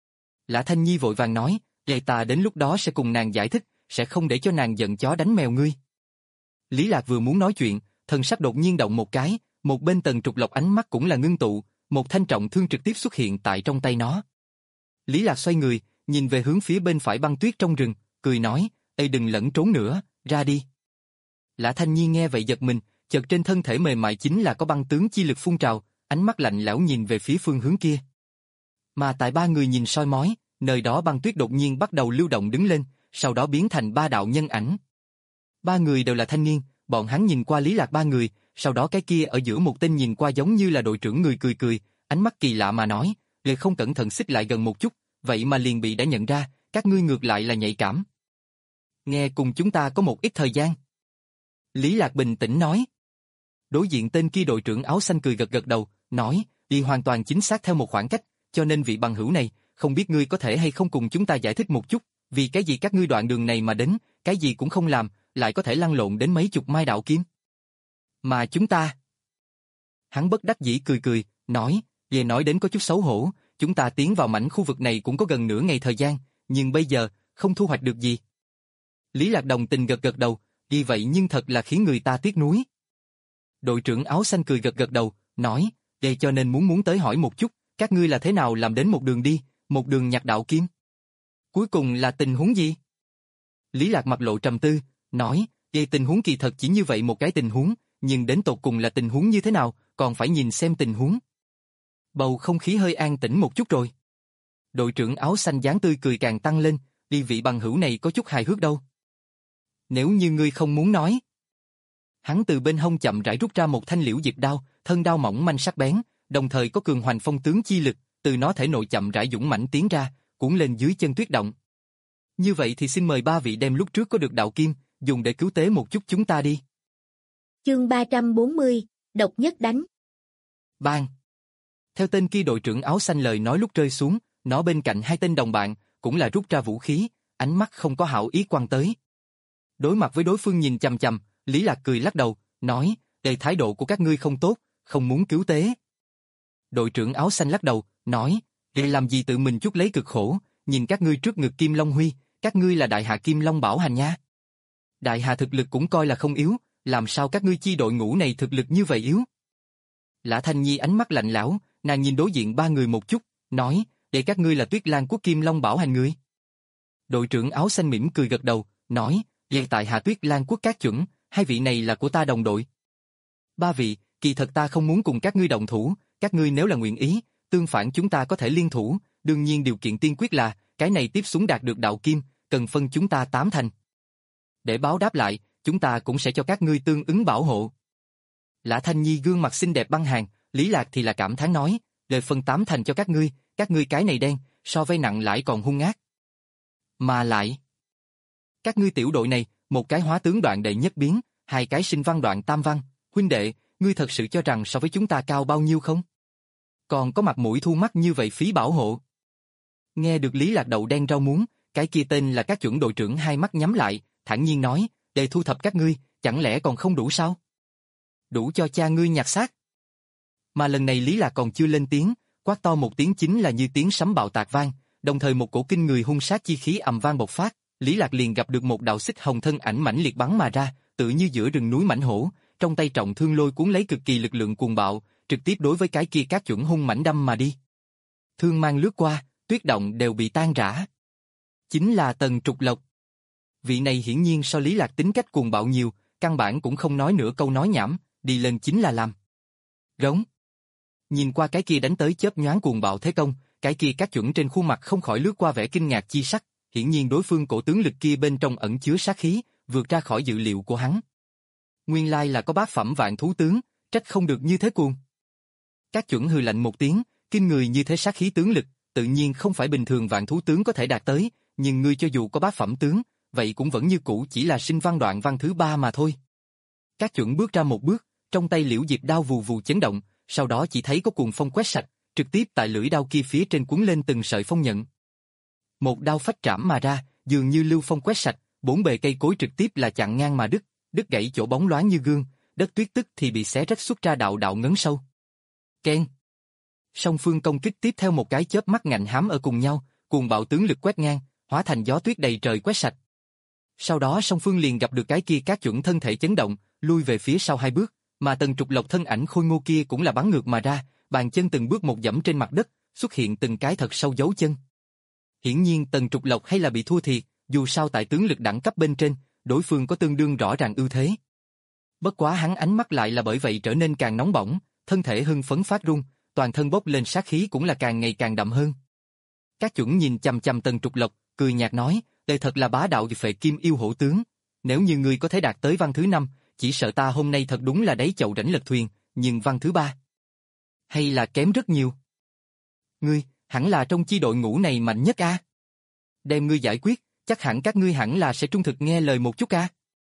Lã Thanh Nhi vội vàng nói, vậy ta đến lúc đó sẽ cùng nàng giải thích, sẽ không để cho nàng giận chó đánh mèo ngươi. Lý Lạc vừa muốn nói chuyện, thần sắc đột nhiên động một cái, một bên Tần Trục Lộc ánh mắt cũng là ngưng tụ, một thanh trọng thương trực tiếp xuất hiện tại trong tay nó. Lý Lạc xoay người, nhìn về hướng phía bên phải băng tuyết trong rừng, cười nói, ê đừng lẫn trốn nữa, ra đi. Lã Thanh Nhi nghe vậy giật mình, chợt trên thân thể mềm mại chính là có băng tướng chi lực phun trào, ánh mắt lạnh lẽo nhìn về phía phương hướng kia. Mà tại ba người nhìn soi mói, nơi đó băng tuyết đột nhiên bắt đầu lưu động đứng lên, sau đó biến thành ba đạo nhân ảnh. Ba người đều là thanh niên, bọn hắn nhìn qua Lý Lạc ba người, sau đó cái kia ở giữa một tên nhìn qua giống như là đội trưởng người cười cười, ánh mắt kỳ lạ mà nói, lời không cẩn thận xích lại gần một chút, vậy mà liền bị đã nhận ra, các ngươi ngược lại là nhạy cảm. Nghe cùng chúng ta có một ít thời gian. Lý Lạc bình tĩnh nói. Đối diện tên kia đội trưởng áo xanh cười gật gật đầu, nói, đi hoàn toàn chính xác theo một khoảng cách, cho nên vị bằng hữu này, không biết ngươi có thể hay không cùng chúng ta giải thích một chút, vì cái gì các ngươi đoạn đường này mà đến, cái gì cũng không làm, lại có thể lăn lộn đến mấy chục mai đạo kiếm. Mà chúng ta... Hắn bất đắc dĩ cười cười, nói, về nói đến có chút xấu hổ, chúng ta tiến vào mảnh khu vực này cũng có gần nửa ngày thời gian, nhưng bây giờ, không thu hoạch được gì. Lý Lạc đồng tình gật gật đầu, vì vậy nhưng thật là khiến người ta tiếc nuối. Đội trưởng áo xanh cười gật gật đầu, nói, để cho nên muốn muốn tới hỏi một chút, các ngươi là thế nào làm đến một đường đi, một đường nhặt đạo kim. Cuối cùng là tình huống gì? Lý Lạc mặt lộ trầm tư, nói, về tình huống kỳ thật chỉ như vậy một cái tình huống, nhưng đến tột cùng là tình huống như thế nào, còn phải nhìn xem tình huống. Bầu không khí hơi an tĩnh một chút rồi. Đội trưởng áo xanh dáng tươi cười càng tăng lên, đi vị bằng hữu này có chút hài hước đâu. Nếu như ngươi không muốn nói. Hắn từ bên hông chậm rãi rút ra một thanh liễu diệp đao, thân đao mỏng manh sắc bén, đồng thời có cường hoành phong tướng chi lực, từ nó thể nội chậm rãi dũng mãnh tiến ra, cuốn lên dưới chân tuyết động. Như vậy thì xin mời ba vị đem lúc trước có được đạo kim, dùng để cứu tế một chút chúng ta đi. Chương ba trăm bốn mươi, độc nhất đánh. Bang! Theo tên kia đội trưởng áo xanh lời nói lúc rơi xuống, nó bên cạnh hai tên đồng bạn, cũng là rút ra vũ khí, ánh mắt không có hảo ý quăng tới. Đối mặt với đối phương nhìn chằm chằm, Lý Lạc cười lắc đầu, nói, đây thái độ của các ngươi không tốt, không muốn cứu tế. Đội trưởng áo xanh lắc đầu, nói, để làm gì tự mình chút lấy cực khổ, nhìn các ngươi trước ngực Kim Long Huy, các ngươi là đại hạ Kim Long bảo hành nha. Đại hạ thực lực cũng coi là không yếu, làm sao các ngươi chi đội ngũ này thực lực như vậy yếu? Lã Thanh Nhi ánh mắt lạnh lẽo, nàng nhìn đối diện ba người một chút, nói, để các ngươi là Tuyết Lang quốc Kim Long bảo hành người. Đội trưởng áo xanh mỉm cười gật đầu, nói, vậy tại hạ Tuyết Lang quốc các chuẩn, hai vị này là của ta đồng đội. Ba vị, kỳ thật ta không muốn cùng các ngươi đồng thủ, các ngươi nếu là nguyện ý, tương phản chúng ta có thể liên thủ, đương nhiên điều kiện tiên quyết là, cái này tiếp súng đạt được đạo kim, cần phân chúng ta tám thành. Để báo đáp lại, chúng ta cũng sẽ cho các ngươi tương ứng bảo hộ. Lã Thanh Nhi gương mặt xinh đẹp băng hàng, Lý Lạc thì là cảm thán nói, đời phân tám thành cho các ngươi, các ngươi cái này đen, so với nặng lãi còn hung ác. Mà lại, các ngươi tiểu đội này, một cái hóa tướng đoạn đệ nhất biến, hai cái sinh văn đoạn tam văn, huynh đệ, ngươi thật sự cho rằng so với chúng ta cao bao nhiêu không? Còn có mặt mũi thu mắt như vậy phí bảo hộ. Nghe được Lý Lạc đậu đen rau muống, cái kia tên là các chuẩn đội trưởng hai mắt nhắm lại, thản nhiên nói, để thu thập các ngươi, chẳng lẽ còn không đủ sao? Đủ cho cha ngươi nhặt xác. Mà lần này Lý Lạc còn chưa lên tiếng, quát to một tiếng chính là như tiếng sấm bạo tạc vang, đồng thời một cổ kinh người hung sát chi khí ầm vang bộc phát, Lý Lạc liền gặp được một đạo xích hồng thân ảnh mãnh liệt bắn mà ra, tự như giữa rừng núi mãnh hổ, trong tay trọng thương lôi cuốn lấy cực kỳ lực lượng cuồng bạo, trực tiếp đối với cái kia các chuẩn hung mãnh đâm mà đi. Thương mang lướt qua, tuyết động đều bị tan rã. Chính là Tần Trục Lộc. Vị này hiển nhiên so Lý Lạc tính cách cuồng bạo nhiều, căn bản cũng không nói nửa câu nói nhảm, đi lên chính là làm. Rống. Nhìn qua cái kia đánh tới chớp nhoáng cuồng bạo thế công, cái kia các chuẩn trên khuôn mặt không khỏi lướt qua vẻ kinh ngạc chi sắc, hiển nhiên đối phương cổ tướng lực kia bên trong ẩn chứa sát khí, vượt ra khỏi dự liệu của hắn. Nguyên lai là có bát phẩm vạn thú tướng, trách không được như thế cuồng. Các chuẩn hừ lạnh một tiếng, kinh người như thế sát khí tướng lực, tự nhiên không phải bình thường vạn thú tướng có thể đạt tới, nhưng ngươi cho dù có bát phẩm tướng, vậy cũng vẫn như cũ chỉ là sinh văn đoạn văn thứ ba mà thôi. Các chuẩn bước ra một bước, trong tay liễu diệp đao vù vù chấn động, sau đó chỉ thấy có cuồng phong quét sạch, trực tiếp tại lưỡi đao kia phía trên cuốn lên từng sợi phong nhận. Một đao phách trảm mà ra, dường như lưu phong quét sạch, bốn bề cây cối trực tiếp là chặn ngang mà đứt, đứt gãy chỗ bóng loáng như gương, đất tuyết tức thì bị xé rách xuất ra đạo đạo ngấn sâu. Keng. Song phương công kích tiếp theo một cái chớp mắt ngạnh hám ở cùng nhau, cuồng bạo tướng lực quét ngang, hóa thành gió tuyết đầy trời quét sạch. Sau đó song phương liền gặp được cái kia các chuẩn thân thể chấn động, lui về phía sau hai bước, mà Tần Trục Lộc thân ảnh khôi ngô kia cũng là bắn ngược mà ra, bàn chân từng bước một dẫm trên mặt đất, xuất hiện từng cái thật sâu dấu chân. Hiển nhiên Tần Trục Lộc hay là bị thua thiệt, dù sao tại tướng lực đẳng cấp bên trên, đối phương có tương đương rõ ràng ưu thế. Bất quá hắn ánh mắt lại là bởi vậy trở nên càng nóng bỏng, thân thể hưng phấn phát run, toàn thân bốc lên sát khí cũng là càng ngày càng đậm hơn. Các chuẩn nhìn chằm chằm Tần Trục Lộc, cười nhạt nói, đây thật là bá đạo phệ kim yêu hổ tướng, nếu như ngươi có thể đạt tới văn thứ năm, chỉ sợ ta hôm nay thật đúng là đáy chậu rảnh lật thuyền, nhưng văn thứ ba, hay là kém rất nhiều. Ngươi, hẳn là trong chi đội ngũ này mạnh nhất a. Đem ngươi giải quyết, chắc hẳn các ngươi hẳn là sẽ trung thực nghe lời một chút a.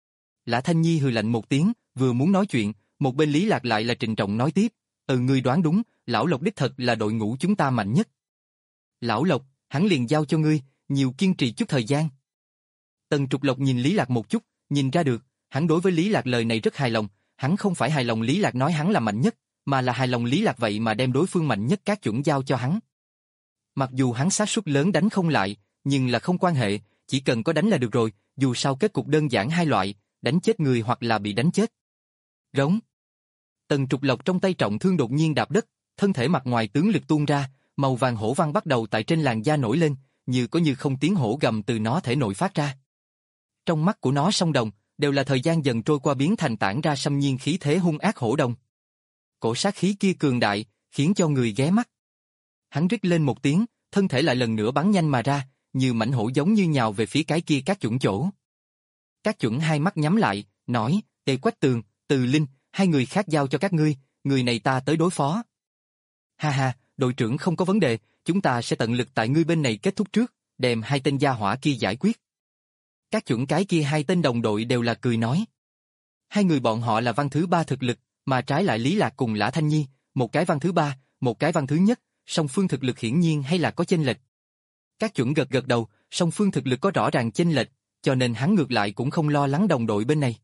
Lã Thanh Nhi hừ lạnh một tiếng, vừa muốn nói chuyện, một bên Lý Lạc lại là trịnh trọng nói tiếp, ừ ngươi đoán đúng, lão Lộc đích thật là đội ngũ chúng ta mạnh nhất. Lão Lộc, hắn liền giao cho ngươi, nhiều kiên trì chút thời gian. Tần Trục Lộc nhìn Lý Lạc một chút, nhìn ra được, hắn đối với Lý Lạc lời này rất hài lòng, hắn không phải hài lòng Lý Lạc nói hắn là mạnh nhất, mà là hài lòng Lý Lạc vậy mà đem đối phương mạnh nhất các chuẩn giao cho hắn. Mặc dù hắn xác suất lớn đánh không lại, nhưng là không quan hệ, chỉ cần có đánh là được rồi, dù sao kết cục đơn giản hai loại, đánh chết người hoặc là bị đánh chết. Rống. Tần Trục Lộc trong tay trọng thương đột nhiên đạp đất, thân thể mặt ngoài tướng lực tuôn ra, màu vàng hổ văn bắt đầu tại trên làn da nổi lên, như có như không tiếng hổ gầm từ nó thể nội phát ra. Trong mắt của nó song đồng, đều là thời gian dần trôi qua biến thành tản ra xâm nhiên khí thế hung ác hổ đồng. Cổ sát khí kia cường đại, khiến cho người ghé mắt. Hắn rít lên một tiếng, thân thể lại lần nữa bắn nhanh mà ra, như mãnh hổ giống như nhào về phía cái kia các chuẩn chỗ. Các chuẩn hai mắt nhắm lại, nói, Tề Quách Tường, Từ Linh, hai người khác giao cho các ngươi, người này ta tới đối phó. Ha ha, đội trưởng không có vấn đề, chúng ta sẽ tận lực tại ngươi bên này kết thúc trước, đem hai tên gia hỏa kia giải quyết. Các chuẩn cái kia hai tên đồng đội đều là cười nói. Hai người bọn họ là văn thứ ba thực lực, mà trái lại Lý Lạc cùng Lã Thanh Nhi, một cái văn thứ ba, một cái văn thứ nhất, song phương thực lực hiển nhiên hay là có chênh lệch. Các chuẩn gật gật đầu, song phương thực lực có rõ ràng chênh lệch, cho nên hắn ngược lại cũng không lo lắng đồng đội bên này.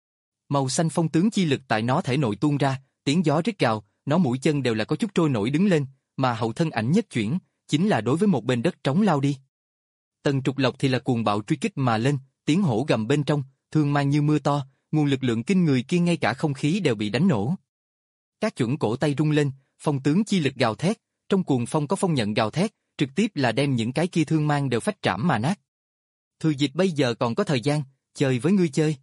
Màu xanh phong tướng chi lực tại nó thể nội tuôn ra, tiếng gió rít gào, nó mũi chân đều là có chút trôi nổi đứng lên, mà hậu thân ảnh nhất chuyển, chính là đối với một bên đất trống lao đi. Tần Trục Lộc thì là cuồng bạo truy kích mà lên, tiếng hổ gầm bên trong, thương mang như mưa to, nguồn lực lượng kinh người kia ngay cả không khí đều bị đánh nổ. Các chuẩn cổ tay rung lên, phong tướng chi lực gào thét, trong cuồng phong có phong nhận gào thét, trực tiếp là đem những cái kia thương mang đều phách trảm mà nát. Thừa dịp bây giờ còn có thời gian, chơi với ngươi chơi.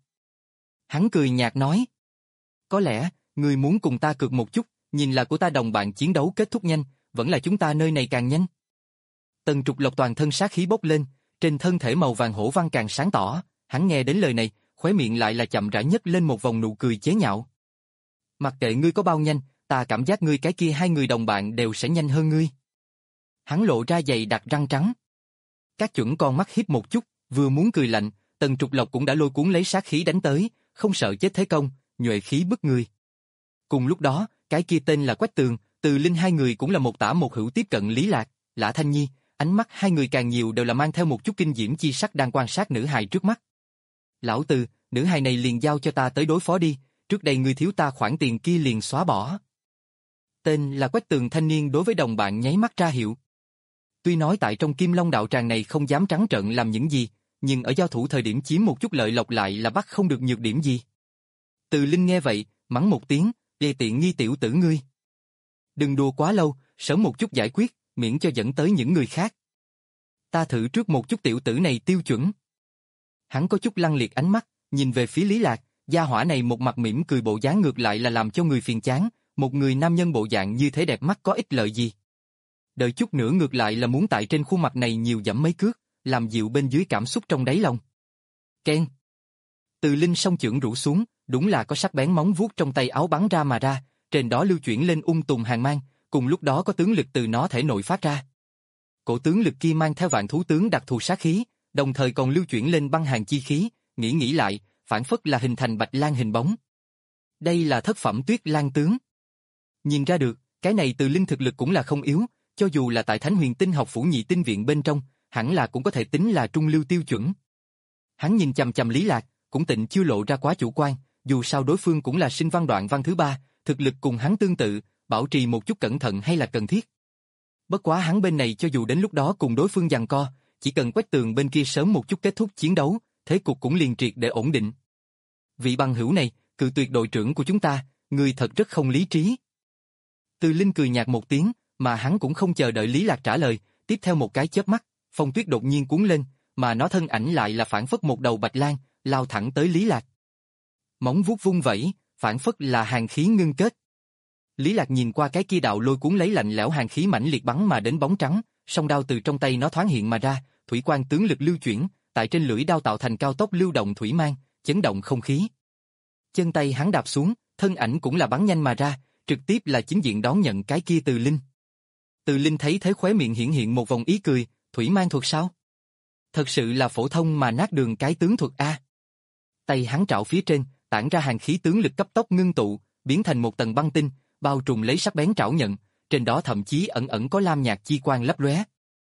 Hắn cười nhạt nói. Có lẽ, ngươi muốn cùng ta cược một chút, nhìn là của ta đồng bạn chiến đấu kết thúc nhanh, vẫn là chúng ta nơi này càng nhanh. Tần Trục Lộc toàn thân sát khí bốc lên, trên thân thể màu vàng hổ văn càng sáng tỏ, hắn nghe đến lời này, khóe miệng lại là chậm rãi nhếch lên một vòng nụ cười chế nhạo. Mặc kệ ngươi có bao nhanh, ta cảm giác ngươi cái kia hai người đồng bạn đều sẽ nhanh hơn ngươi. Hắn lộ ra dày đặc răng trắng. Các chuẩn con mắt híp một chút, vừa muốn cười lạnh, Tần Trục Lộc cũng đã lôi cuốn lấy sát khí đánh tới, không sợ chết thế công, nhuệ khí bức người. Cùng lúc đó, cái kia tên là Quách Tường, Từ Linh hai người cũng là một tả một hữu tiếp cận Lý Lạc, Lã Thanh Nhi, ánh mắt hai người càng nhiều đều là mang theo một chút kinh diễm chi sắc đang quan sát nữ hài trước mắt. Lão Từ, nữ hài này liền giao cho ta tới đối phó đi, trước đây ngươi thiếu ta khoản tiền kia liền xóa bỏ. Tên là Quách Tường thanh niên đối với đồng bạn nháy mắt ra hiệu. Tuy nói tại trong Kim Long đạo tràng này không dám trắng trợn làm những gì, nhưng ở giao thủ thời điểm chiếm một chút lợi lộc lại là bắt không được nhược điểm gì. Từ Linh nghe vậy, mắng một tiếng, "Ghê tiện nghi tiểu tử ngươi. Đừng đùa quá lâu, sớm một chút giải quyết, miễn cho dẫn tới những người khác. Ta thử trước một chút tiểu tử này tiêu chuẩn." Hắn có chút lăng liệt ánh mắt, nhìn về phía Lý Lạc, gia hỏa này một mặt mỉm cười bộ dáng ngược lại là làm cho người phiền chán, một người nam nhân bộ dạng như thế đẹp mắt có ích lợi gì. Đợi chút nữa ngược lại là muốn tại trên khuôn mặt này nhiều dẫm mấy cước, làm dịu bên dưới cảm xúc trong đáy lòng. Ken. Từ Linh song chưởng rũ xuống, đúng là có sắc bén móng vuốt trong tay áo bắn ra mà ra, trên đó lưu chuyển lên ung tùm hàng mang, cùng lúc đó có tướng lực từ nó thể nội phát ra. Cổ tướng lực kia mang theo vạn thú tướng đặc thù sát khí, đồng thời còn lưu chuyển lên băng hàn chi khí, nghĩ nghĩ lại, phản phất là hình thành bạch lan hình bóng. Đây là thất phẩm Tuyết Lan tướng. Nhìn ra được, cái này Từ Linh thực lực cũng là không yếu, cho dù là tại Thánh Huyền Tinh học phủ nhị tinh viện bên trong, hẳn là cũng có thể tính là trung lưu tiêu chuẩn. Hắn nhìn chằm chằm Lý Lạc, cũng tịnh chưa lộ ra quá chủ quan, dù sao đối phương cũng là sinh văn đoạn văn thứ ba, thực lực cùng hắn tương tự, bảo trì một chút cẩn thận hay là cần thiết. Bất quá hắn bên này cho dù đến lúc đó cùng đối phương giằng co, chỉ cần Quách Tường bên kia sớm một chút kết thúc chiến đấu, thế cục cũng liền triệt để ổn định. Vị bằng hữu này, cự tuyệt đội trưởng của chúng ta, người thật rất không lý trí. Từ Linh cười nhạt một tiếng, mà hắn cũng không chờ đợi Lý Lạc trả lời, tiếp theo một cái chớp mắt, phong tuyết đột nhiên cuốn lên, mà nó thân ảnh lại là phản phất một đầu bạch lang, lao thẳng tới Lý Lạc. Móng vuốt vung vẩy, phản phất là hàn khí ngưng kết. Lý Lạc nhìn qua cái kia đạo lôi cuốn lấy lạnh lẽo hàn khí mãnh liệt bắn mà đến bóng trắng, song đao từ trong tay nó thoáng hiện mà ra, thủy quang tướng lực lưu chuyển, tại trên lưỡi đao tạo thành cao tốc lưu động thủy mang, chấn động không khí. Chân tay hắn đạp xuống, thân ảnh cũng là bắn nhanh mà ra, trực tiếp là chính diện đón nhận cái kia Từ Linh. Từ Linh thấy thế khóe miệng hiện hiện một vòng ý cười, thủy mang thuật sao? Thật sự là phổ thông mà nát đường cái tướng thuật a. Tay hắn trảo phía trên, tản ra hàn khí tướng lực cấp tốc ngưng tụ, biến thành một tầng băng tinh, bao trùm lấy sắc bén trảo nhận, trên đó thậm chí ẩn ẩn có lam nhạt chi quang lấp lóe.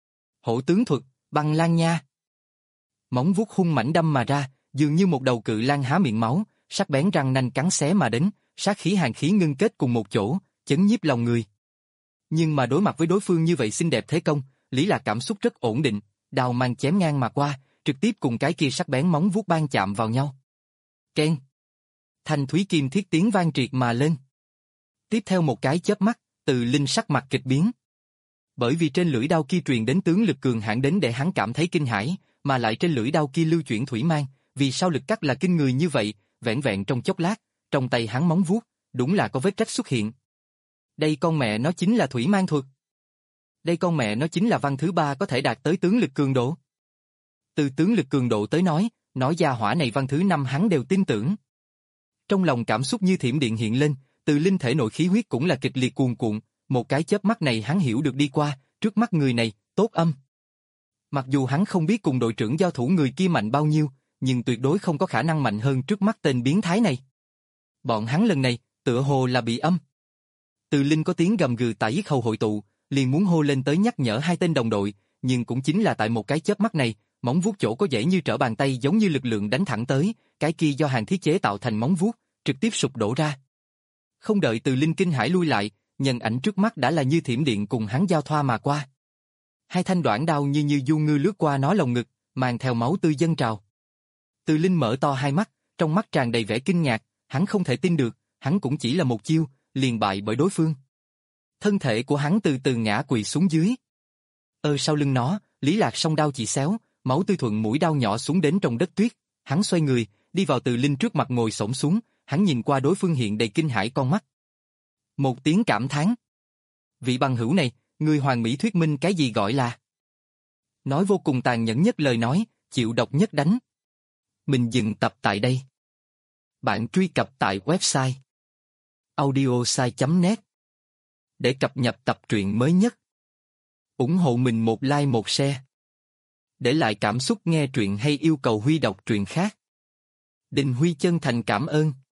Hổ tướng thuật, băng lan nha. Móng vuốt hung mãnh đâm mà ra, dường như một đầu cự lang há miệng máu, sắc bén răng nanh cắn xé mà đến, sát khí hàn khí ngưng kết cùng một chỗ, chấn nhiếp lòng người. Nhưng mà đối mặt với đối phương như vậy xinh đẹp thế công, Lý Lạc cảm xúc rất ổn định, đao mang chém ngang mà qua, trực tiếp cùng cái kia sắc bén móng vuốt ban chạm vào nhau. Ken. Thanh thúy kim thiết tiếng vang triệt mà lên. Tiếp theo một cái chớp mắt, Từ Linh sắc mặt kịch biến. Bởi vì trên lưỡi đao kia truyền đến tướng lực cường hãn đến để hắn cảm thấy kinh hãi, mà lại trên lưỡi đao kia lưu chuyển thủy mang, vì sao lực cắt là kinh người như vậy, vẹn vẹn trong chốc lát, trong tay hắn móng vuốt, đúng là có vết rách xuất hiện. Đây con mẹ nó chính là thủy mang thuật. Đây con mẹ nó chính là văn thứ ba có thể đạt tới tướng lực cường độ. Từ tướng lực cường độ tới nói, nói gia hỏa này văn thứ năm hắn đều tin tưởng. Trong lòng cảm xúc như thiểm điện hiện lên, Từ Linh thể nội khí huyết cũng là kịch liệt cuồn cuộn, một cái chớp mắt này hắn hiểu được đi qua, trước mắt người này, tốt âm. Mặc dù hắn không biết cùng đội trưởng giao thủ người kia mạnh bao nhiêu, nhưng tuyệt đối không có khả năng mạnh hơn trước mắt tên biến thái này. Bọn hắn lần này, tựa hồ là bị âm. Từ Linh có tiếng gầm gừ tại yết hầu hội tụ, liền muốn hô lên tới nhắc nhở hai tên đồng đội, nhưng cũng chính là tại một cái chớp mắt này, móng vuốt chỗ có dễ như trở bàn tay giống như lực lượng đánh thẳng tới, cái kia do hàn thiết chế tạo thành móng vuốt, trực tiếp sụp đổ ra. Không đợi Từ Linh kinh hãi lui lại, nhân ảnh trước mắt đã là như thiểm điện cùng hắn giao thoa mà qua. Hai thanh đoạn đao như như du ngư lướt qua nó lồng ngực, mang theo máu tươi dâng trào. Từ Linh mở to hai mắt, trong mắt tràn đầy vẻ kinh ngạc, hắn không thể tin được, hắn cũng chỉ là một chiêu, liền bại bởi đối phương. Thân thể của hắn từ từ ngã quỳ xuống dưới. Ở sau lưng nó, Lý Lạc song đao chỉ xéo, máu tươi thuận mũi đao nhỏ xuống đến trong đất tuyết. Hắn xoay người, đi vào Từ Linh trước mặt ngồi xổm xuống, hắn nhìn qua đối phương hiện đầy kinh hãi con mắt. Một tiếng cảm thán. Vị bằng hữu này, người hoàn mỹ thuyết minh cái gì gọi là Nói vô cùng tàn nhẫn nhất lời nói, chịu độc nhất đánh. Mình dừng tập tại đây. Bạn truy cập tại website audiosai chấm net để cập nhật tập truyện mới nhất. Ủng hộ mình một like một share. Để lại cảm xúc nghe truyện hay yêu cầu Huy đọc truyện khác. Đình Huy chân thành cảm ơn.